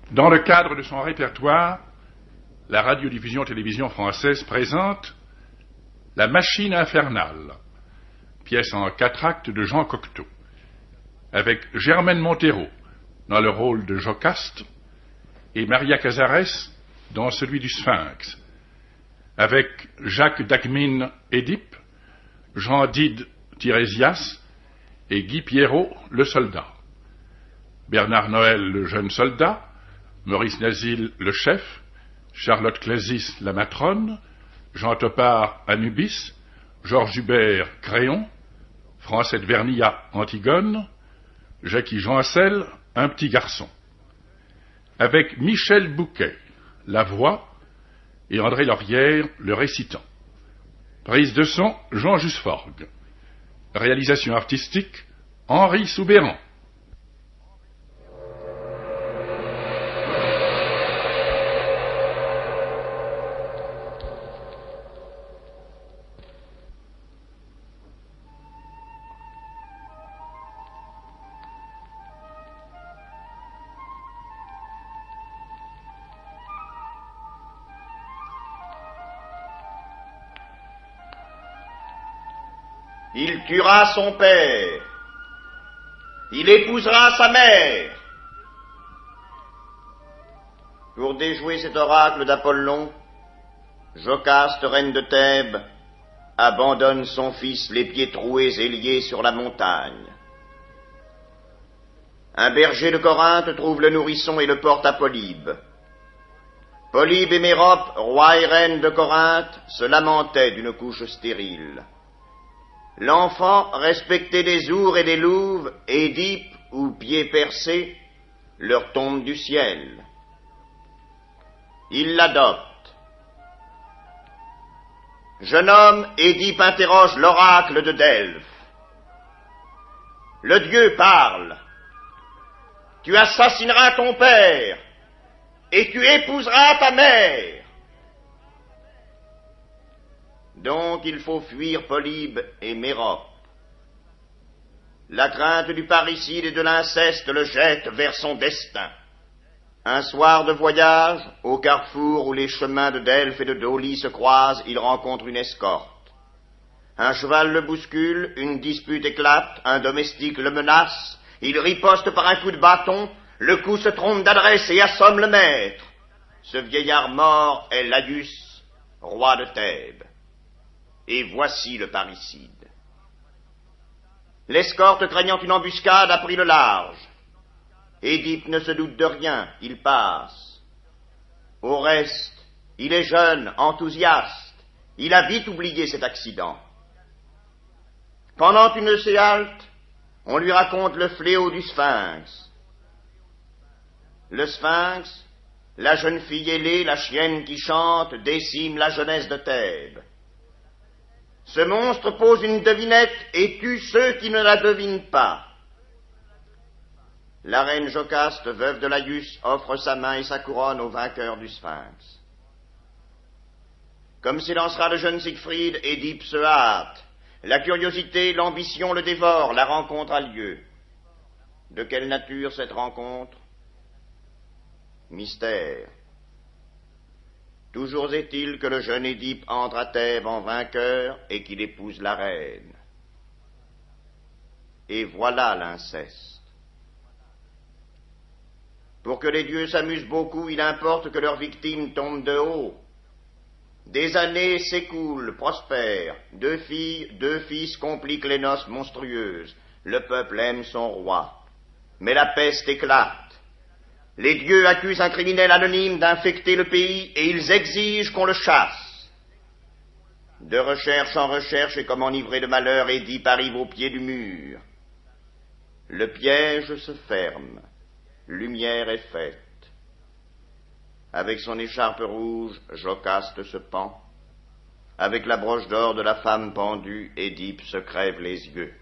Dans le cadre de son répertoire, la radiodiffusion-télévision française présente La Machine infernale, pièce en 4 actes de Jean Cocteau, avec Germaine Montero dans le rôle de Jocaste et Maria Cazares dans celui du Sphinx, avec Jacques Dacmine Édipe, Jean Dide Tirésias et Guy Pierrot le soldat, Bernard Noël le jeune soldat, Maurice Nazil le chef, Charlotte Clésis la matrone, Jean Topard Anubis, Georges Hubert Créon, Francette Vernillat Antigone, Jackie Joncel un petit garçon, avec Michel Bouquet la voix et André Laurière le récitant. Prise de son Jean Jusforgue. Réalisation artistique Henri Soubéran. Il tuera son père. Il épousera sa mère. Pour déjouer cet oracle d'Apollon, Jocaste, reine de Thèbes, abandonne son fils les pieds troués et liés sur la montagne. Un berger de Corinthe trouve le nourrisson et le porte à Polybe. Polybe et Mérope, roi et reine de Corinthe, se lamentaient d'une couche stérile. L'enfant respectait des ours et des louves, Édipe, ou pieds percés, leur tombe du ciel. Il l'adopte. Jeune homme, Édipe interroge l'oracle de Delphes. Le dieu parle. Tu assassineras ton père, et tu épouseras ta mère. Donc il faut fuir Polybe et Mérope. La crainte du parricide et de l'inceste le jette vers son destin. Un soir de voyage, au carrefour où les chemins de Delphes et de Dolie se croisent, il rencontre une escorte. Un cheval le bouscule, une dispute éclate, un domestique le menace, il riposte par un coup de bâton, le coup se trompe d'adresse et assomme le maître. Ce vieillard mort est Laius, roi de Thèbes. Et voici le parricide. L'escorte, craignant une embuscade, a pris le large. Édipe ne se doute de rien, il passe. Au reste, il est jeune, enthousiaste, il a vite oublié cet accident. Pendant une de ses haltes, on lui raconte le fléau du Sphinx. Le Sphinx, la jeune fille ailée, la chienne qui chante, décime la jeunesse de Thèbes. Ce monstre pose une devinette et tue ceux qui ne la devinent pas. La reine Jocaste, veuve de Laius, offre sa main et sa couronne au vainqueur du Sphinx. Comme s'élancera le jeune Siegfried, Édipe se hâte. La curiosité, l'ambition le dévorent, la rencontre a lieu. De quelle nature cette rencontre? Mystère. Toujours est-il que le jeune Édipe entre à Thèbes en vainqueur et qu'il épouse la reine. Et voilà l'inceste. Pour que les dieux s'amusent beaucoup, il importe que leur victime tombe de haut. Des années s'écoulent, prospèrent. 2 filles, 2 fils compliquent les noces monstrueuses. Le peuple aime son roi. Mais la peste éclate. Les dieux accusent un criminel anonyme d'infecter le pays et ils exigent qu'on le chasse. De recherche en recherche et comme enivré de malheur, Édipe arrive au pied du mur. Le piège se ferme. Lumière est faite. Avec son écharpe rouge, Jocaste se pend. Avec la broche d'or de la femme pendue, Édipe se crève les yeux.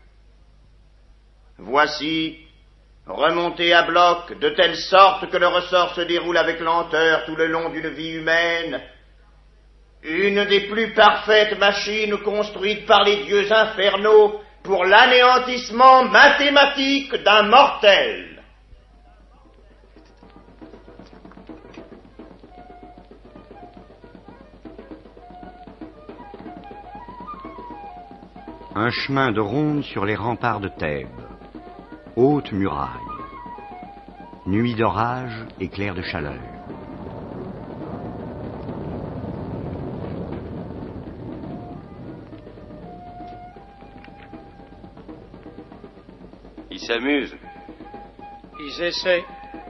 Voici, remonté à bloc, de telle sorte que le ressort se déroule avec lenteur tout le long d'une vie humaine, une des plus parfaites machines construites par les dieux infernaux pour l'anéantissement mathématique d'un mortel. Un chemin de ronde sur les remparts de Thèbes. Haute muraille. Nuit d'orage, éclair de chaleur. Ils s'amusent. Ils essaient.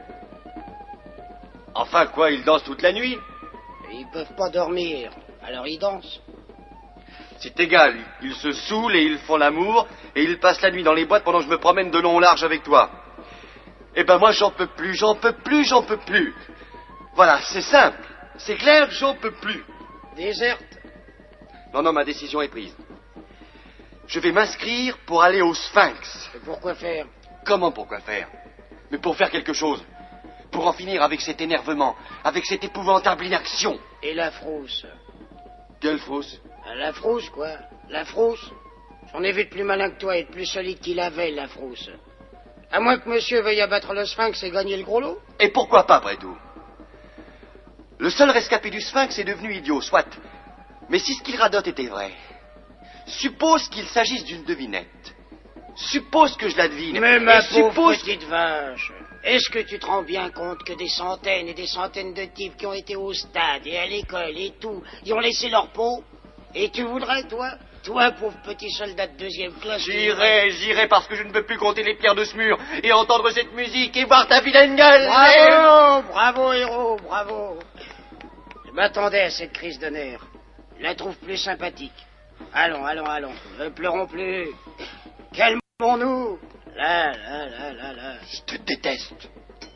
Enfin quoi, ils dansent toute la nuit? Ils peuvent pas dormir, alors ils dansent. C'est égal, ils se saoulent et ils font l'amour, et ils passent la nuit dans les boîtes pendant que je me promène de long au large avec toi. Eh ben moi j'en peux plus, j'en peux plus, j'en peux plus. Voilà, c'est simple, c'est clair, j'en peux plus. Déserte. Non, non, ma décision est prise. Je vais m'inscrire pour aller au Sphinx. Et pourquoi faire? Comment pourquoi faire? Mais pour faire quelque chose. Pour en finir avec cet énervement, avec cette épouvantable inaction. Et la frousse? Quelle frousse? La frousse, quoi. La frousse. J'en ai vu de plus malin que toi et de plus solide qu'il avait, la frousse. À moins que monsieur veuille abattre le Sphinx et gagner le gros lot. Et pourquoi pas, après tout? Le seul rescapé du Sphinx est devenu idiot, soit. Mais si ce qu'il radote était vrai, suppose qu'il s'agisse d'une devinette. Suppose que je la devine. Mais ma pauvre suppose... petite vache, est-ce que tu te rends bien compte que des centaines et des centaines de types qui ont été au stade et à l'école et tout, y ont laissé leur peau? Et tu voudrais, toi, pauvre petit soldat de deuxième classe... J'irai parce que je ne peux plus compter les pierres de ce mur et entendre cette musique et voir ta vilaine gueule. Bravo, héros, bravo. Je m'attendais à cette crise de nerfs. Je la trouve plus sympathique. Allons. Ne pleurons plus. Calmons-nous. Là. Je te déteste.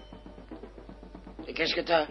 Et qu'est-ce que t'as?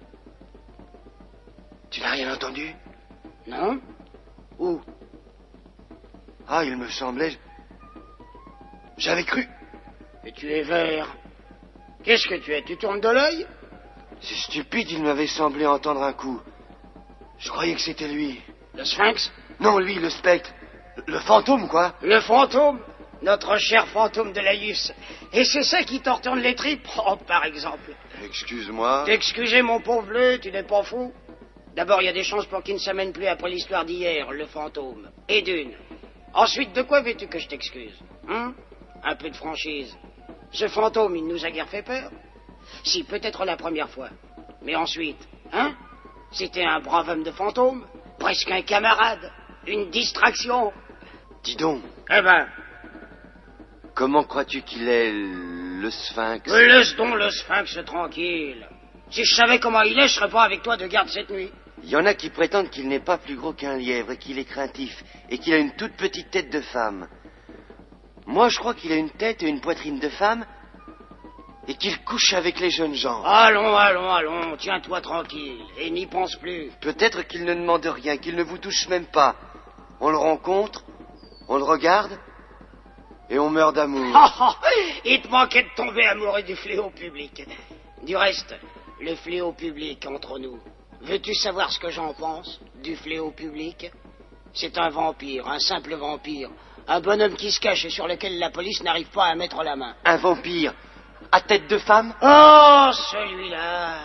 Tu n'as rien entendu? Non? Où? Ah, il me semblait... J'avais cru. Et tu es vert. Qu'est-ce que tu es? Tu tournes de l'œil? C'est stupide, il m'avait semblé entendre un coup. Je croyais que c'était lui. Le Sphinx? Non, lui, le spectre. Le fantôme, quoi. Le fantôme? Notre cher fantôme de Laïus. Et c'est ça qui t'en retourne les tripes? Oh, par exemple. Excuse-moi. T'excuser, mon pauvre bleu, tu n'es pas fou? D'abord, il y a des chances pour qu'il ne s'amène plus après l'histoire d'hier, le fantôme. Et d'une. Ensuite, de quoi veux-tu que je t'excuse? Un peu de franchise. Ce fantôme, il nous a guère fait peur? Si, peut-être la première fois. Mais ensuite, c'était un brave homme de fantôme, presque un camarade, une distraction. Dis donc. Eh ben... Comment crois-tu qu'il est, le Sphinx? Laisse donc le Sphinx tranquille. Si je savais comment il est, je serais pas avec toi de garde cette nuit. Il y en a qui prétendent qu'il n'est pas plus gros qu'un lièvre et qu'il est craintif et qu'il a une toute petite tête de femme. Moi, je crois qu'il a une tête et une poitrine de femme et qu'il couche avec les jeunes gens. Allons, tiens-toi tranquille et n'y pense plus. Peut-être qu'il ne demande rien, qu'il ne vous touche même pas. On le rencontre, on le regarde et on meurt d'amour. Il te manquait de tomber amoureux du fléau public. Du reste, le fléau public entre nous. Veux-tu savoir ce que j'en pense du fléau public? C'est un vampire, un simple vampire. Un bonhomme qui se cache et sur lequel la police n'arrive pas à mettre la main. Un vampire à tête de femme? Oh, celui-là.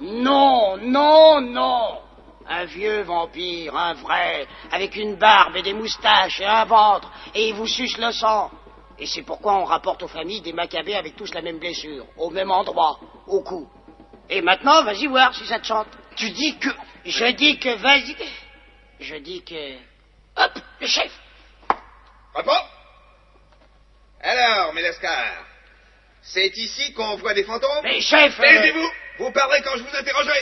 Non. Un vieux vampire, un vrai, avec une barbe et des moustaches et un ventre, et il vous suce le sang. Et c'est pourquoi on rapporte aux familles des macabées avec tous la même blessure, au même endroit, au cou. Et maintenant, vas-y voir si ça te chante. Tu dis que... Je dis que vas-y... Je dis que... Hop, le chef. Repos. Alors, mes lascars, c'est ici qu'on voit des fantômes? Mais chef... Taisez-vous. Vous parlerez quand je vous interrogerai.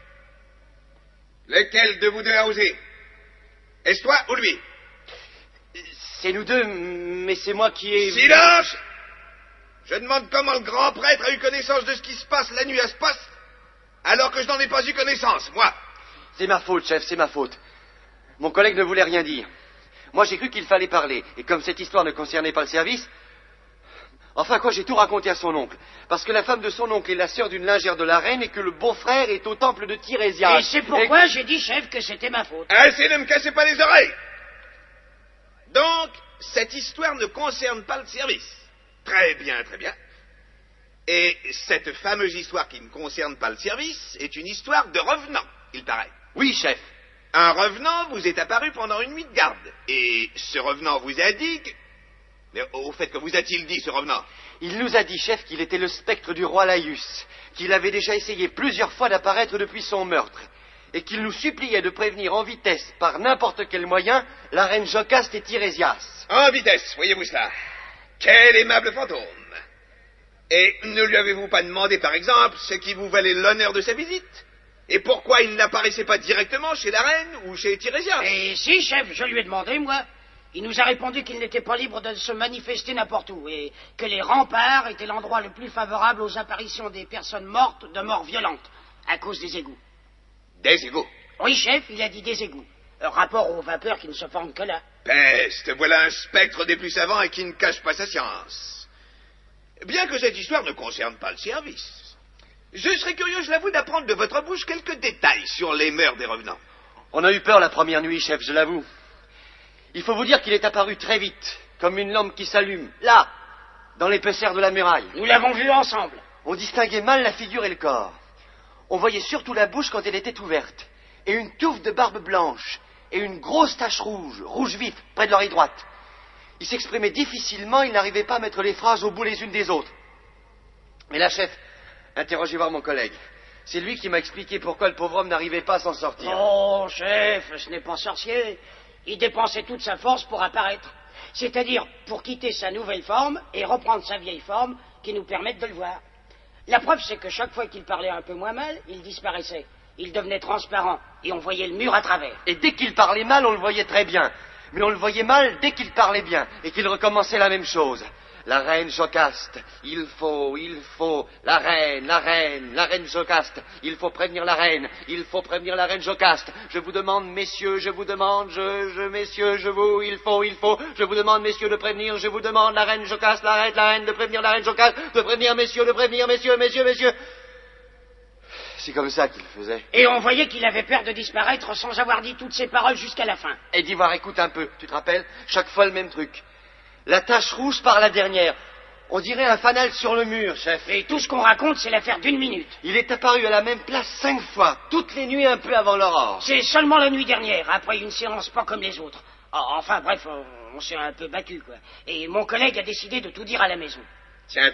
Lequel de vous deux a osé? Est-ce toi ou lui? C'est nous deux, mais c'est moi qui ai... Silence! Je demande comment le grand prêtre a eu connaissance de ce qui se passe la nuit à ce poste, alors que je n'en ai pas eu connaissance, moi. C'est ma faute, chef, c'est ma faute. Mon collègue ne voulait rien dire. Moi, j'ai cru qu'il fallait parler, et comme cette histoire ne concernait pas le service... Enfin quoi, j'ai tout raconté à son oncle. Parce que la femme de son oncle est la sœur d'une lingère de la reine et que le beau-frère est au temple de Tirésias. Et c'est pourquoi j'ai dit, chef, que c'était ma faute. Assez, ne me cassez pas les oreilles. Donc, cette histoire ne concerne pas le service. Très bien. Et cette fameuse histoire qui ne concerne pas le service est une histoire de revenants, il paraît. Oui, chef. un revenant vous est apparu pendant une nuit de garde. Et ce revenant vous a dit que... Mais au fait, que vous a-t-il dit, ce revenant? Il nous a dit, chef, qu'il était le spectre du roi Laïus, qu'il avait déjà essayé plusieurs fois d'apparaître depuis son meurtre, et qu'il nous suppliait de prévenir en vitesse, par n'importe quel moyen, la reine Jocaste et Tirésias. En vitesse, voyez-vous cela? Quel aimable fantôme! Et ne lui avez-vous pas demandé, par exemple, ce qui vous valait l'honneur de sa visite? Et pourquoi il n'apparaissait pas directement chez la reine ou chez Tirésias? Et si, chef, je lui ai demandé, moi. Il nous a répondu qu'il n'était pas libre de se manifester n'importe où, et que les remparts étaient l'endroit le plus favorable aux apparitions des personnes mortes de mort violente, à cause des égouts. Des égouts? Oui, chef, il a dit des égouts. Rapport aux vapeurs qui ne se forment que là. Peste, voilà un spectre des plus savants et qui ne cache pas sa science. Bien que cette histoire ne concerne pas le service, je serais curieux, je l'avoue, d'apprendre de votre bouche quelques détails sur les mœurs des revenants. On a eu peur la première nuit, chef, je l'avoue. Il faut vous dire qu'il est apparu très vite, comme une lampe qui s'allume, là, dans l'épaisseur de la muraille. Nous l'avons vu ensemble. On distinguait mal la figure et le corps. On voyait surtout la bouche quand elle était ouverte, et une touffe de barbe blanche, et une grosse tache rouge, rouge vif, près de l'oreille droite. Il s'exprimait difficilement, il n'arrivait pas à mettre les phrases au bout les unes des autres. Mais là, chef, interrogez voir mon collègue. C'est lui qui m'a expliqué pourquoi le pauvre homme n'arrivait pas à s'en sortir. Oh, chef, ce n'est pas sorcier. Il dépensait toute sa force pour apparaître. C'est-à-dire pour quitter sa nouvelle forme et reprendre sa vieille forme qui nous permette de le voir. La preuve, c'est que chaque fois qu'il parlait un peu moins mal, il disparaissait. Il devenait transparent et on voyait le mur à travers. Et dès qu'il parlait mal, on le voyait très bien. Mais on le voyait mal dès qu'il parlait bien et qu'il recommençait la même chose. La reine Jocaste, il faut, la reine Jocaste, il faut prévenir la reine Jocaste. Je vous demande, messieurs, je vous demande, messieurs, je vous, il faut, je vous demande, messieurs, de prévenir, je vous demande, la reine Jocaste, la reine, de prévenir la reine Jocaste, de prévenir, messieurs, messieurs. C'est comme ça qu'il faisait. Et on voyait qu'il avait peur de disparaître sans avoir dit toutes ses paroles jusqu'à la fin. Et d'Ivoire, écoute un peu, tu te rappelles? Chaque fois le même truc. La tache rouge par la dernière. On dirait un fanal sur le mur, chef. Et tout ce qu'on raconte, c'est l'affaire d'une minute. Il est apparu à la même place 5 fois, toutes les nuits un peu avant l'aurore. C'est seulement la nuit dernière, après une séance pas comme les autres. Enfin, bref, on s'est un peu battu, quoi. Et mon collègue a décidé de tout dire à la maison. Tiens.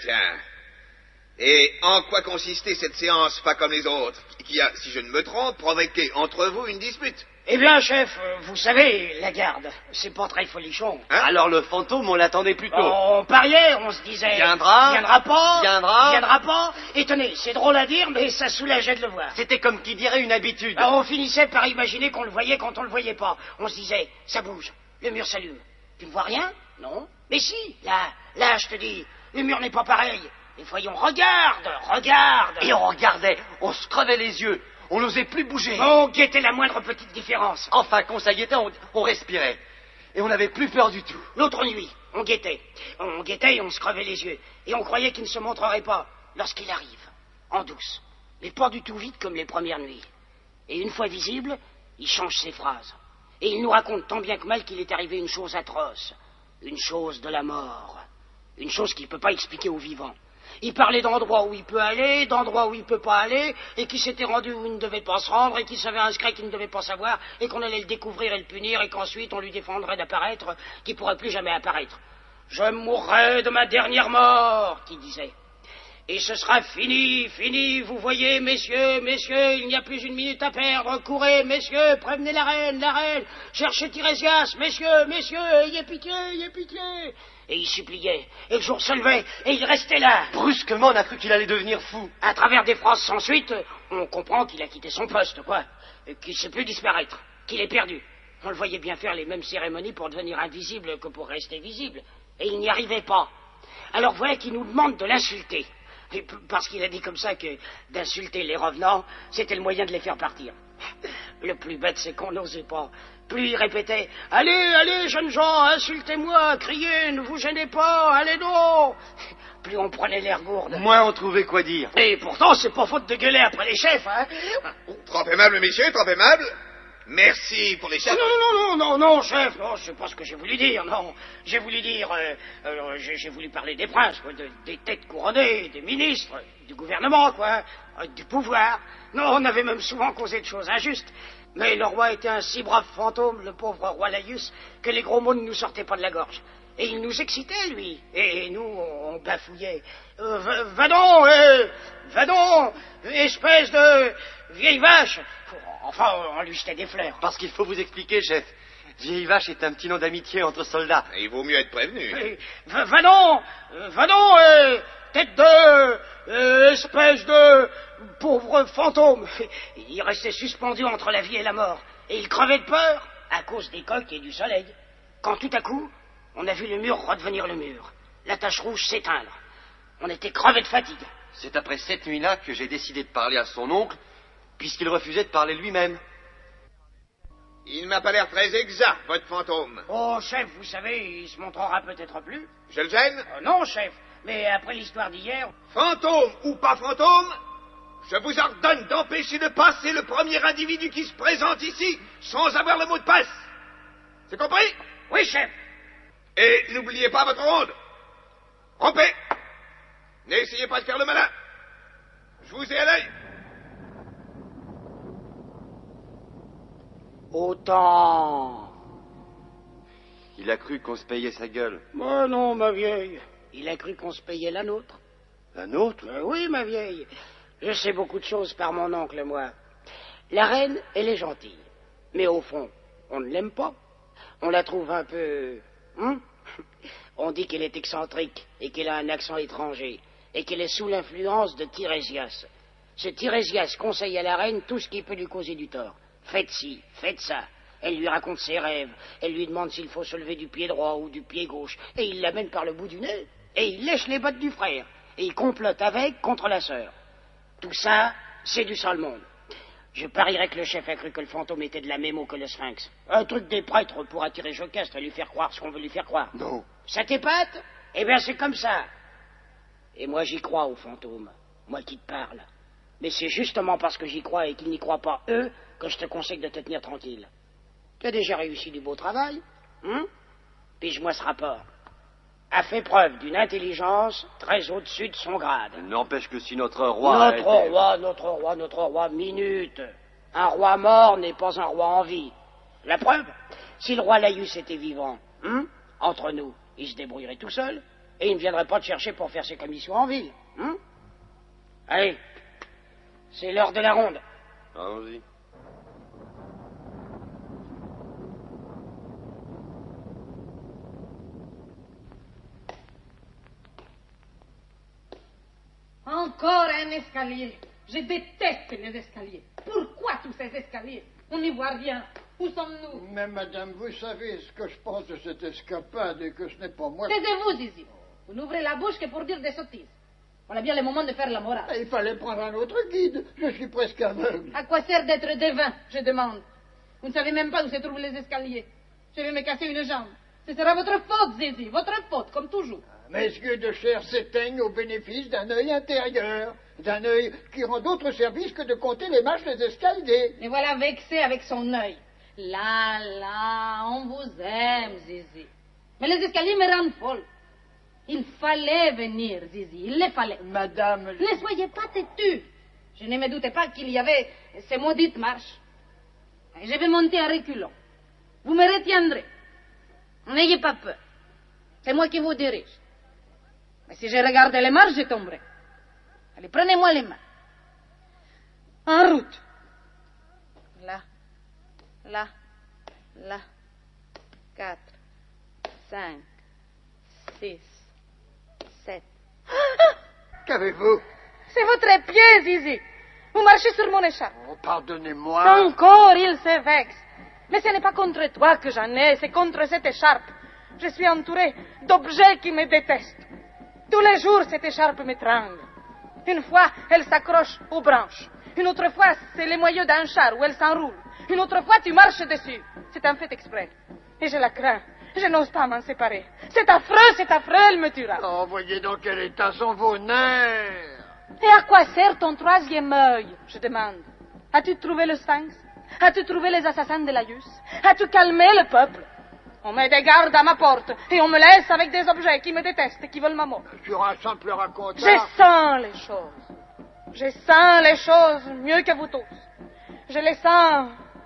Et en quoi consistait cette séance pas comme les autres, qui a, si je ne me trompe, provoqué entre vous une dispute? Eh bien, chef, vous savez, la garde, c'est pas très folichon. Hein? Alors le fantôme, on l'attendait plutôt. On pariait, on se disait... Viendra pas. Et tenez, c'est drôle à dire, mais ça soulageait de le voir. C'était comme qui dirait une habitude. Alors, on finissait par imaginer qu'on le voyait quand on le voyait pas. On se disait, ça bouge, le mur s'allume. Tu ne vois rien? Non. Mais si, là, je te dis, le mur n'est pas pareil. Et voyons, regarde. Et on regardait, on se crevait les yeux. On n'osait plus bouger. On guettait la moindre petite différence. Enfin, quand ça y était, on respirait. Et on n'avait plus peur du tout. L'autre nuit, on guettait. On guettait et on se crevait les yeux. Et on croyait qu'il ne se montrerait pas lorsqu'il arrive, en douce. Mais pas du tout vite comme les premières nuits. Et une fois visible, il change ses phrases. Et il nous raconte tant bien que mal qu'il est arrivé une chose atroce. Une chose de la mort. Une chose qu'il ne peut pas expliquer aux vivants. Il parlait d'endroits où il peut aller, d'endroits où il ne peut pas aller, et qui s'était rendu où il ne devait pas se rendre, et qui savait un secret qu'il ne devait pas savoir, et qu'on allait le découvrir et le punir, et qu'ensuite on lui défendrait d'apparaître, qu'il ne pourrait plus jamais apparaître. Je mourrai de ma dernière mort, qu'il disait. Et ce sera fini, vous voyez, messieurs, il n'y a plus une minute à perdre, courez, messieurs, prévenez la reine, cherchez Tirésias, messieurs, ayez pitié. Et il suppliait, et le jour se levait, et il restait là. Brusquement, on a cru qu'il allait devenir fou. À travers des phrases sans suite, on comprend qu'il a quitté son poste, quoi, et qu'il ne sait plus disparaître, qu'il est perdu. On le voyait bien faire les mêmes cérémonies pour devenir invisible que pour rester visible, et il n'y arrivait pas. Alors voilà qu'il nous demande de l'insulter. Parce qu'il a dit comme ça que d'insulter les revenants, c'était le moyen de les faire partir. Le plus bête, c'est qu'on n'osait pas. Plus il répétait « Allez, jeunes gens, insultez-moi, criez, ne vous gênez pas, allez donc !» Plus on prenait l'air gourde. Moins on trouvait quoi dire. Et pourtant, c'est pas faute de gueuler après les chefs, hein. Trop aimable, messieurs, trop aimable. Merci pour les chefs. Non, chef, non, c'est pas ce que j'ai voulu dire, non. J'ai voulu dire, j'ai voulu parler des princes, quoi, des têtes couronnées, des ministres, du gouvernement, quoi, du pouvoir. Non, on avait même souvent causé de choses injustes. Mais le roi était un si brave fantôme, le pauvre roi Laïus, que les gros mots ne nous sortaient pas de la gorge. Et il nous excitait, lui. Et nous, on bafouillait. Va donc, espèce de vieille vache. Enfin, on lui jetait des fleurs. Parce qu'il faut vous expliquer, chef. Vieille vache est un petit nom d'amitié entre soldats. Il vaut mieux être prévenu. Va donc, tête de... espèce de... pauvre fantôme. Il restait suspendu entre la vie et la mort. Et il crevait de peur à cause des coques et du soleil. Quand tout à coup, on a vu le mur redevenir le mur. La tache rouge s'éteindre. On était crevés de fatigue. C'est après cette nuit-là que j'ai décidé de parler à son oncle, puisqu'il refusait de parler lui-même. Il m'a pas l'air très exact, votre fantôme. Oh, chef, vous savez, il se montrera peut-être plus. Je le gêne? Non, chef, mais après l'histoire d'hier... Fantôme ou pas fantôme, je vous ordonne d'empêcher de passer le premier individu qui se présente ici sans avoir le mot de passe. C'est compris? Oui, chef. Et n'oubliez pas votre ronde. Rompez. N'essayez pas de faire le malin. Je vous ai à l'œil. Autant. Il a cru qu'on se payait sa gueule. Oh non, ma vieille. Il a cru qu'on se payait la nôtre. La nôtre? Oui, ma vieille. Je sais beaucoup de choses par mon oncle, moi. La reine, elle est gentille. Mais au fond, on ne l'aime pas. On la trouve un peu... On dit qu'elle est excentrique et qu'elle a un accent étranger et qu'elle est sous l'influence de Tirésias. Ce Tirésias conseille à la reine tout ce qui peut lui causer du tort. Faites ci, faites ça. Elle lui raconte ses rêves. Elle lui demande s'il faut se lever du pied droit ou du pied gauche. Et il l'amène par le bout du nez. Et il lèche les bottes du frère. Et il complote avec contre la sœur. Tout ça, c'est du sale monde. Je parierais que le chef a cru que le fantôme était de la même eau que le sphinx. Un truc des prêtres pour attirer Jocaste et lui faire croire ce qu'on veut lui faire croire. Non. Ça t'épate? Eh bien, c'est comme ça. Et moi, j'y crois aux fantômes. Moi qui te parle. Mais c'est justement parce que j'y crois et qu'ils n'y croient pas, eux, que je te conseille de te tenir tranquille. Tu as déjà réussi du beau travail, Pige-moi ce rapport. A fait preuve d'une intelligence très au-dessus de son grade. N'empêche que si notre roi... Notre roi, minute. Un roi mort n'est pas un roi en vie. La preuve, si le roi Laïus était vivant, entre nous, il se débrouillerait tout seul, et il ne viendrait pas te chercher pour faire ses commissions en ville. Allez, c'est l'heure de la ronde. Allons-y. Encore un escalier. Je déteste les escaliers. Pourquoi tous ces escaliers? On n'y voit rien. Où sommes-nous? Mais madame, vous savez ce que je pense de cette escapade et que ce n'est pas moi... Taisez-vous, Zizi. Vous n'ouvrez la bouche que pour dire des sottises. On a bien le moment de faire la morale. Il fallait prendre un autre guide. Je suis presque aveugle. À quoi sert d'être devin, je demande? Vous ne savez même pas où se trouvent les escaliers. Je vais me casser une jambe. Ce sera votre faute, Zizi, votre faute, comme toujours. Mes yeux de chair s'éteignent au bénéfice d'un œil intérieur, d'un œil qui rend d'autres services que de compter les marches des escaliers. Et voilà vexé avec son œil. Là, on vous aime, Zizi. Mais les escaliers me rendent folle. Il fallait venir, Zizi, il le fallait. Madame... Ne soyez pas têtue. Je ne me doutais pas qu'il y avait ces maudites marches. Et je vais monter en reculant. Vous me retiendrez. N'ayez pas peur. C'est moi qui vous dirige. Mais si je regarde les marches, je tomberai. Allez, prenez-moi les mains. En route. Là. 4, 5, 6, 7. Qu'avez-vous? C'est votre pied, Zizi. Vous marchez sur mon écharpe. Oh, pardonnez-moi. Encore, il se vexe. Mais ce n'est pas contre toi que j'en ai, c'est contre cette écharpe. Je suis entourée d'objets qui me détestent. Tous les jours, cette écharpe m'étrangle. Une fois, elle s'accroche aux branches. Une autre fois, c'est les moyeux d'un char où elle s'enroule. Une autre fois, tu marches dessus. C'est un fait exprès. Et je la crains. Je n'ose pas m'en séparer. C'est affreux, elle me tuera. Oh, voyez dans quel état sont vos nerfs. Et à quoi sert ton troisième œil, je demande? As-tu trouvé le sphinx? As-tu trouvé les assassins de Laïus? As-tu calmé le peuple? On met des gardes à ma porte et on me laisse avec des objets qui me détestent et qui veulent ma mort. Sur un simple raconteur... Je sens les choses. Je sens les choses mieux que vous tous. Je les sens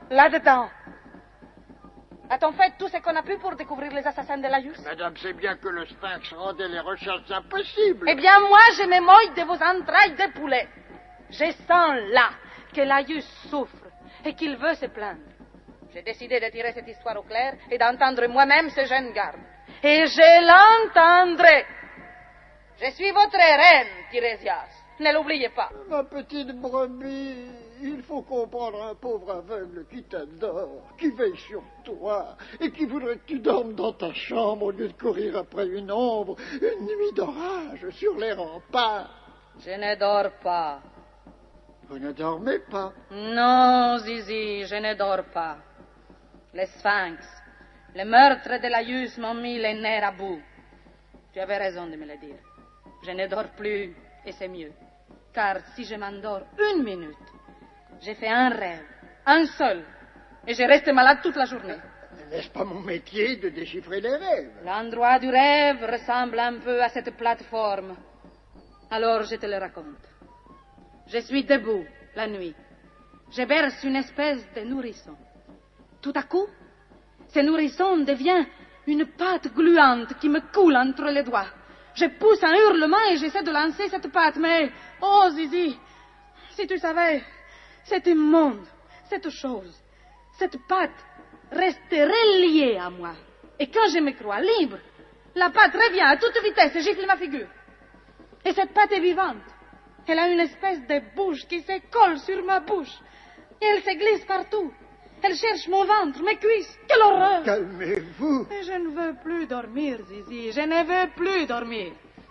là-dedans. A-t-on fait tout ce qu'on a pu pour découvrir les assassins de Laïus? Madame sait bien que le sphinx rendait les recherches impossibles. Eh bien, moi, je me moille de vos entrailles de poulet. Je sens là que Laïus souffre et qu'il veut se plaindre. J'ai décidé de tirer cette histoire au clair et d'entendre moi-même ce jeune garde. Et je l'entendrai. Je suis votre reine, Tirésias. Ne l'oubliez pas. Ma petite brebis, il faut comprendre un pauvre aveugle qui t'adore, qui veille sur toi, et qui voudrait que tu dormes dans ta chambre au lieu de courir après une ombre, une nuit d'orage sur les remparts. Je ne dors pas. Vous ne dormez pas? Non, Zizi, je ne dors pas. Les sphinx, le meurtre de Laïus m'ont mis les nerfs à bout. Tu avais raison de me le dire. Je ne dors plus, et c'est mieux. Car si je m'endors une minute, j'ai fait un rêve, un seul, et je reste malade toute la journée. N'est-ce pas mon métier de déchiffrer les rêves? L'endroit du rêve ressemble un peu à cette plateforme. Alors je te le raconte. Je suis debout la nuit. Je berce une espèce de nourrisson. Tout à coup, ce nourrisson devient une pâte gluante qui me coule entre les doigts. Je pousse un hurlement et j'essaie de lancer cette pâte, mais... Oh, Zizi, si tu savais, cet immonde, cette chose, cette pâte resterait liée à moi. Et quand je me crois libre, la pâte revient à toute vitesse et gifle ma figure. Et cette pâte est vivante. Elle a une espèce de bouche qui se colle sur ma bouche. Et elle se glisse partout. Elle cherche mon ventre, mes cuisses. Quelle horreur! Calmez-vous. Mais je ne veux plus dormir, Zizi. Je ne veux plus dormir.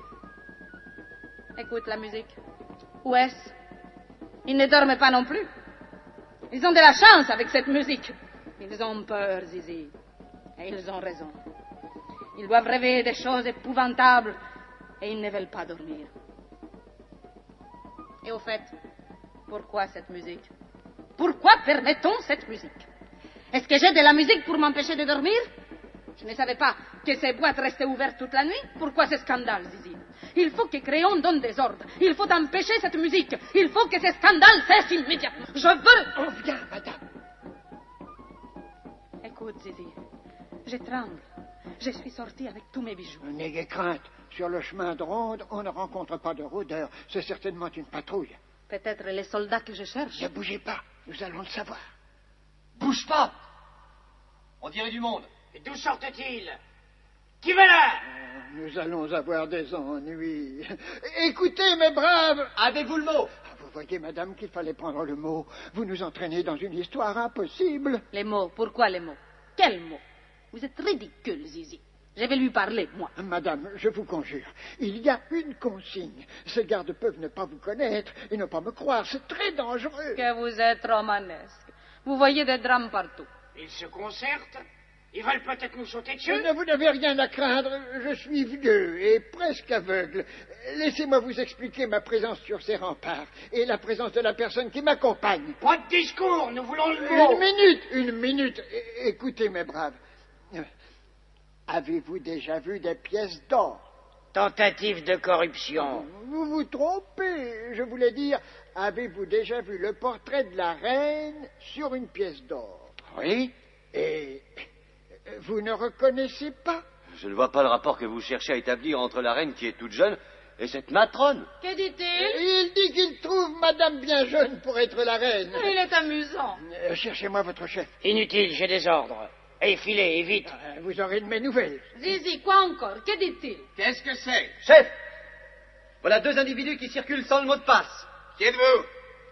Écoute la musique. Où est-ce? Ils ne dorment pas non plus. Ils ont de la chance avec cette musique. Ils ont peur, Zizi. Et ils ont raison. Ils doivent rêver des choses épouvantables et ils ne veulent pas dormir. Et au fait, pourquoi cette musique? Pourquoi permet-on cette musique? Est-ce que j'ai de la musique pour m'empêcher de dormir? Je ne savais pas que ces boîtes restaient ouvertes toute la nuit. Pourquoi ce scandale, Zizi? Il faut que Créon donne des ordres. Il faut empêcher cette musique. Il faut que ce scandale cesse immédiatement. Je veux... On vient, madame. Écoute, Zizi, je tremble. Je suis sortie avec tous mes bijoux. N'ayez crainte. Sur le chemin de ronde, on ne rencontre pas de rôdeurs. C'est certainement une patrouille. Peut-être les soldats que je cherche. Ne bougez pas. Nous allons le savoir. Bouge pas! On dirait du monde. Et d'où sortent-ils? Qui va là? Nous allons avoir des ennuis. Écoutez, mes braves. Avez-vous le mot? Vous voyez, madame, qu'il fallait prendre le mot. Vous nous entraînez dans une histoire impossible. Les mots, pourquoi les mots? Quels mots? Vous êtes ridicule, Zizi. Je vais lui parler, moi. Madame, je vous conjure, il y a une consigne. Ces gardes peuvent ne pas vous connaître et ne pas me croire. C'est très dangereux. Que vous êtes romanesque. Vous voyez des drames partout. Ils se concertent? Ils veulent peut-être nous sauter dessus? Vous n'avez rien à craindre. Je suis vieux et presque aveugle. Laissez-moi vous expliquer ma présence sur ces remparts et la présence de la personne qui m'accompagne. Pas de discours, nous voulons le mot. Une minute. Écoutez, mes braves. Avez-vous déjà vu des pièces d'or? Tentative de corruption. Vous vous trompez. Je voulais dire, avez-vous déjà vu le portrait de la reine sur une pièce d'or? Oui? Et vous ne reconnaissez pas? Je ne vois pas le rapport que vous cherchez à établir entre la reine qui est toute jeune et cette matrone. Que dit-il? Il dit qu'il trouve madame bien jeune pour être la reine. Il est amusant. Cherchez-moi votre chef. Inutile, j'ai des ordres. Et filez, et vite. Vous aurez de mes nouvelles. Zizi, quoi encore? Que dit-il? Qu'est-ce que c'est? Chef! Voilà 2 individus qui circulent sans le mot de passe. Qui êtes-vous?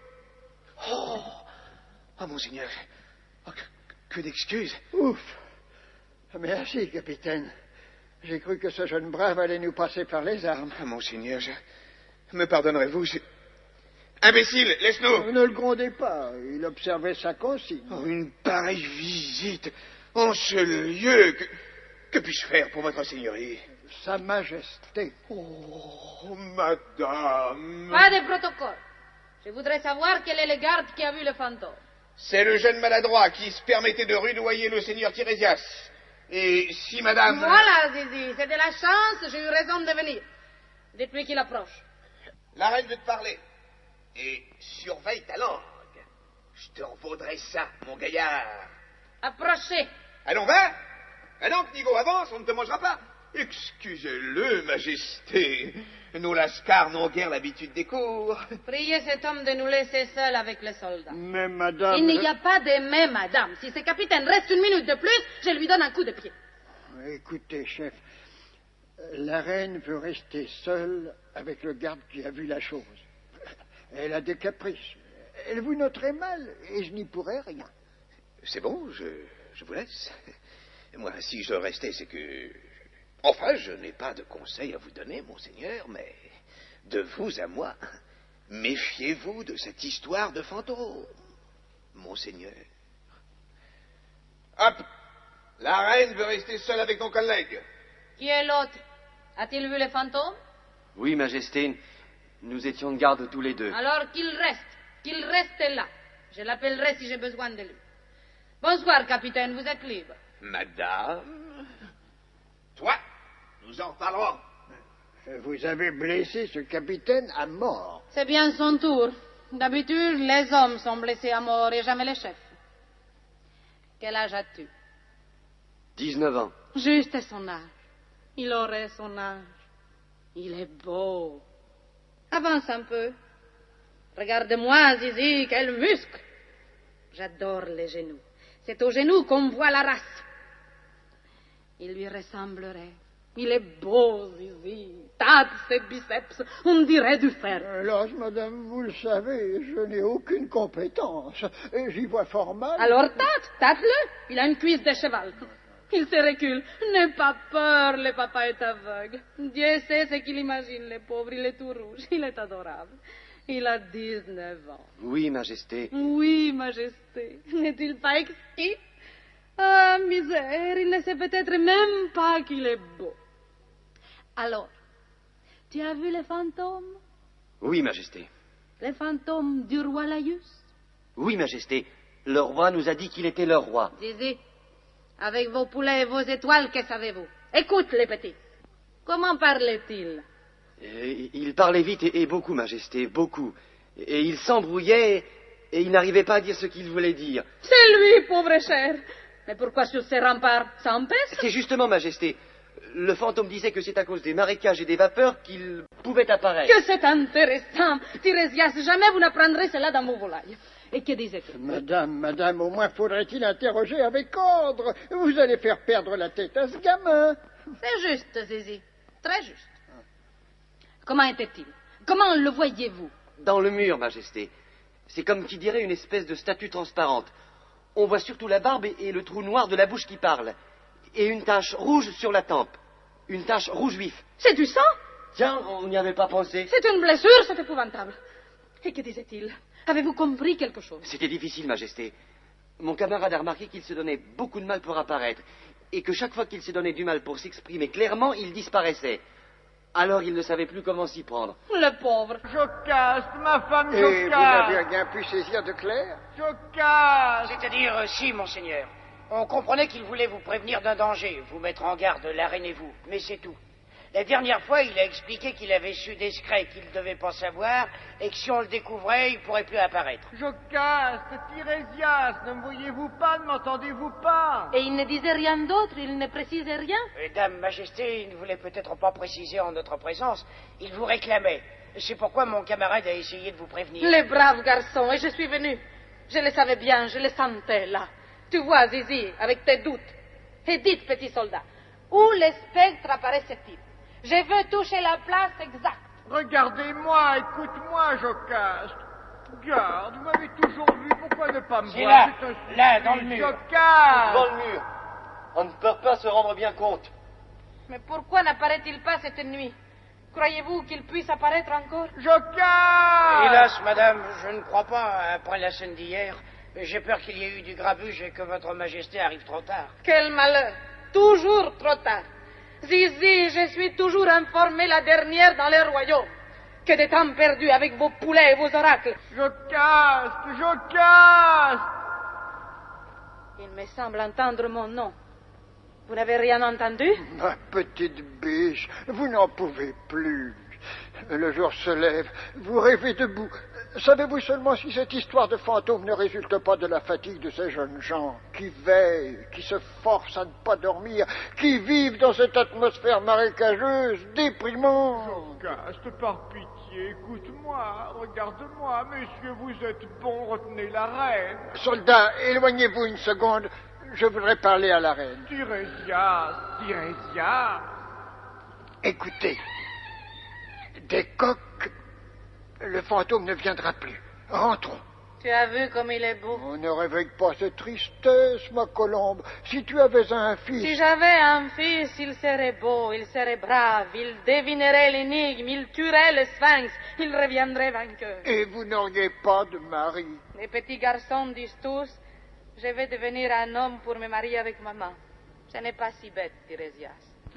Oh, monseigneur. Oh, que d'excuses. Ouf. Merci, capitaine. J'ai cru que ce jeune brave allait nous passer par les armes. Monseigneur, me pardonnerez-vous, Imbécile, laisse-nous. Ne le grondez pas. Il observait sa consigne. Une pareille visite en ce lieu, que puis-je faire pour votre seigneurie? Sa majesté. Oh, madame. Pas de protocole. Je voudrais savoir quel est le garde qui a vu le fantôme. C'est le jeune maladroit qui se permettait de rudoyer le seigneur Tirésias. Et si madame... Voilà, Zizi, c'est de la chance, j'ai eu raison de venir. Dites-lui qu'il approche. La reine veut te parler. Et surveille ta langue. Je te faudrait ça, mon gaillard. Approchez. Allons, va. Allons, Knigo, avance, on ne te mangera pas. Excusez-le, Majesté. Nous, Lascars, n'ont guère l'habitude des cours. Priez cet homme de nous laisser seuls avec les soldats. Mais madame... Il n'y a pas de mais, madame. Si ce capitaine reste une minute de plus, je lui donne un coup de pied. Écoutez, chef, la reine veut rester seule avec le garde qui a vu la chose. Elle a des caprices. Elle vous noterait mal et je n'y pourrais rien. C'est bon, je vous laisse. Moi, si je restais, c'est que... Enfin, je n'ai pas de conseil à vous donner, monseigneur, mais de vous à moi, méfiez-vous de cette histoire de fantôme, monseigneur. Hop! La reine veut rester seule avec ton collègue. Qui est l'autre? A-t-il vu les fantômes? Oui, Majesté, nous étions de garde tous les deux. Alors qu'il reste là. Je l'appellerai si j'ai besoin de lui. Bonsoir, capitaine, vous êtes libre. Madame, toi, nous en parlerons. Vous avez blessé ce capitaine à mort. C'est bien son tour. D'habitude, les hommes sont blessés à mort et jamais les chefs. Quel âge as-tu? 19 ans. Juste son âge. Il aurait son âge. Il est beau. Avance un peu. Regarde-moi, Zizi, quel muscle. J'adore les genoux. C'est aux genoux qu'on voit la race. Il lui ressemblerait. Il est beau, Zizi. Tâte ses biceps, on dirait du fer. Hélas, madame, vous le savez, je n'ai aucune compétence. Et j'y vois fort mal. Alors tâte-le. Il a une cuisse de cheval. Il se recule. N'aie pas peur, le papa est aveugle. Dieu sait ce qu'il imagine, le pauvre, il est tout rouge. Il est adorable. Il a 19 ans. Oui, Majesté. Oui, Majesté. N'est-il pas exquis? Ah, misère, il ne sait peut-être même pas qu'il est beau. Alors, tu as vu les fantômes? Oui, Majesté. Les fantômes du roi Laïus? Oui, Majesté. Le roi nous a dit qu'il était leur roi. Zizi, avec vos poulets et vos étoiles, que savez-vous? Écoute, les petits. Comment parlait-il? Il parlait vite et beaucoup, Majesté, beaucoup. Et il s'embrouillait et il n'arrivait pas à dire ce qu'il voulait dire. C'est lui, pauvre cher. Mais pourquoi sur ces remparts, ça empêche? C'est justement, Majesté. Le fantôme disait que c'est à cause des marécages et des vapeurs qu'il pouvait apparaître. Que c'est intéressant. Tirésias, jamais vous n'apprendrez cela dans vos volailles. Et que disait-il? Madame, au moins faudrait-il interroger avec ordre. Vous allez faire perdre la tête à ce gamin. C'est juste, Zizi. Très juste. Comment était-il? Comment le voyez-vous? Dans le mur, Majesté. C'est comme qui dirait une espèce de statue transparente. On voit surtout la barbe et le trou noir de la bouche qui parle. Et une tache rouge sur la tempe. Une tache rouge vif. C'est du sang? Tiens, on n'y avait pas pensé. C'est une blessure, c'est épouvantable. Et que disait-il? Avez-vous compris quelque chose? C'était difficile, Majesté. Mon camarade a remarqué qu'il se donnait beaucoup de mal pour apparaître. Et que chaque fois qu'il s'est donné du mal pour s'exprimer clairement, il disparaissait. Alors il ne savait plus comment s'y prendre. Le pauvre. Jocaste, ma femme Jocaste. Et vous n'avez rien pu saisir de clair? Jocaste. C'est-à-dire, si, monseigneur. On comprenait qu'il voulait vous prévenir d'un danger, vous mettre en garde, la reine et vous. Mais c'est tout. La dernière fois, il a expliqué qu'il avait su des secrets qu'il ne devait pas savoir et que si on le découvrait, il ne pourrait plus apparaître. Jocaste, Tirésias, ne me voyez-vous pas, ne m'entendez-vous pas? Et il ne disait rien d'autre, il ne précisait rien? Dame Majesté, il ne voulait peut-être pas préciser en notre présence. Il vous réclamait. C'est pourquoi mon camarade a essayé de vous prévenir. Les braves garçons, et je suis venu. Je le savais bien, je le sentais là. Tu vois, Zizi, avec tes doutes. Et dites, petit soldat, où les spectres apparaissaient-ils? Je veux toucher la place exacte. Regardez-moi, écoute-moi, Jocaste. Garde, vous m'avez toujours vu, pourquoi ne pas me C'est voir? là, dans le mur. Jocaste. Dans le mur. On ne peut pas se rendre bien compte. Mais pourquoi n'apparaît-il pas cette nuit? Croyez-vous qu'il puisse apparaître encore? Jocaste. Hélas, madame, je ne crois pas, après la scène d'hier. J'ai peur qu'il y ait eu du grabuge et que votre majesté arrive trop tard. Quel malheur! Toujours trop tard. Zizi, je suis toujours informé la dernière dans les royaumes. Que de temps perdu avec vos poulets et vos oracles. Jocaste, Jocaste. Il me semble entendre mon nom. Vous n'avez rien entendu? Ma petite biche, vous n'en pouvez plus. Le jour se lève, vous rêvez debout. Savez-vous seulement si cette histoire de fantôme ne résulte pas de la fatigue de ces jeunes gens qui veillent, qui se forcent à ne pas dormir, qui vivent dans cette atmosphère marécageuse, déprimante? Jocaste, par pitié, écoute-moi, regarde-moi, monsieur, vous êtes bon, retenez la reine. Soldat, éloignez-vous une seconde, je voudrais parler à la reine. Tirésias. Écoutez, des coqs, le fantôme ne viendra plus. Rentrons. Tu as vu comme il est beau? On ne réveille pas cette tristesse, ma colombe. Si tu avais un fils... Si j'avais un fils, il serait beau, il serait brave, il devinerait l'énigme, il tuerait le sphinx, il reviendrait vainqueur. Et vous n'auriez pas de mari? Les petits garçons disent tous, je vais devenir un homme pour me marier avec maman. Ce n'est pas si bête, Tirésias.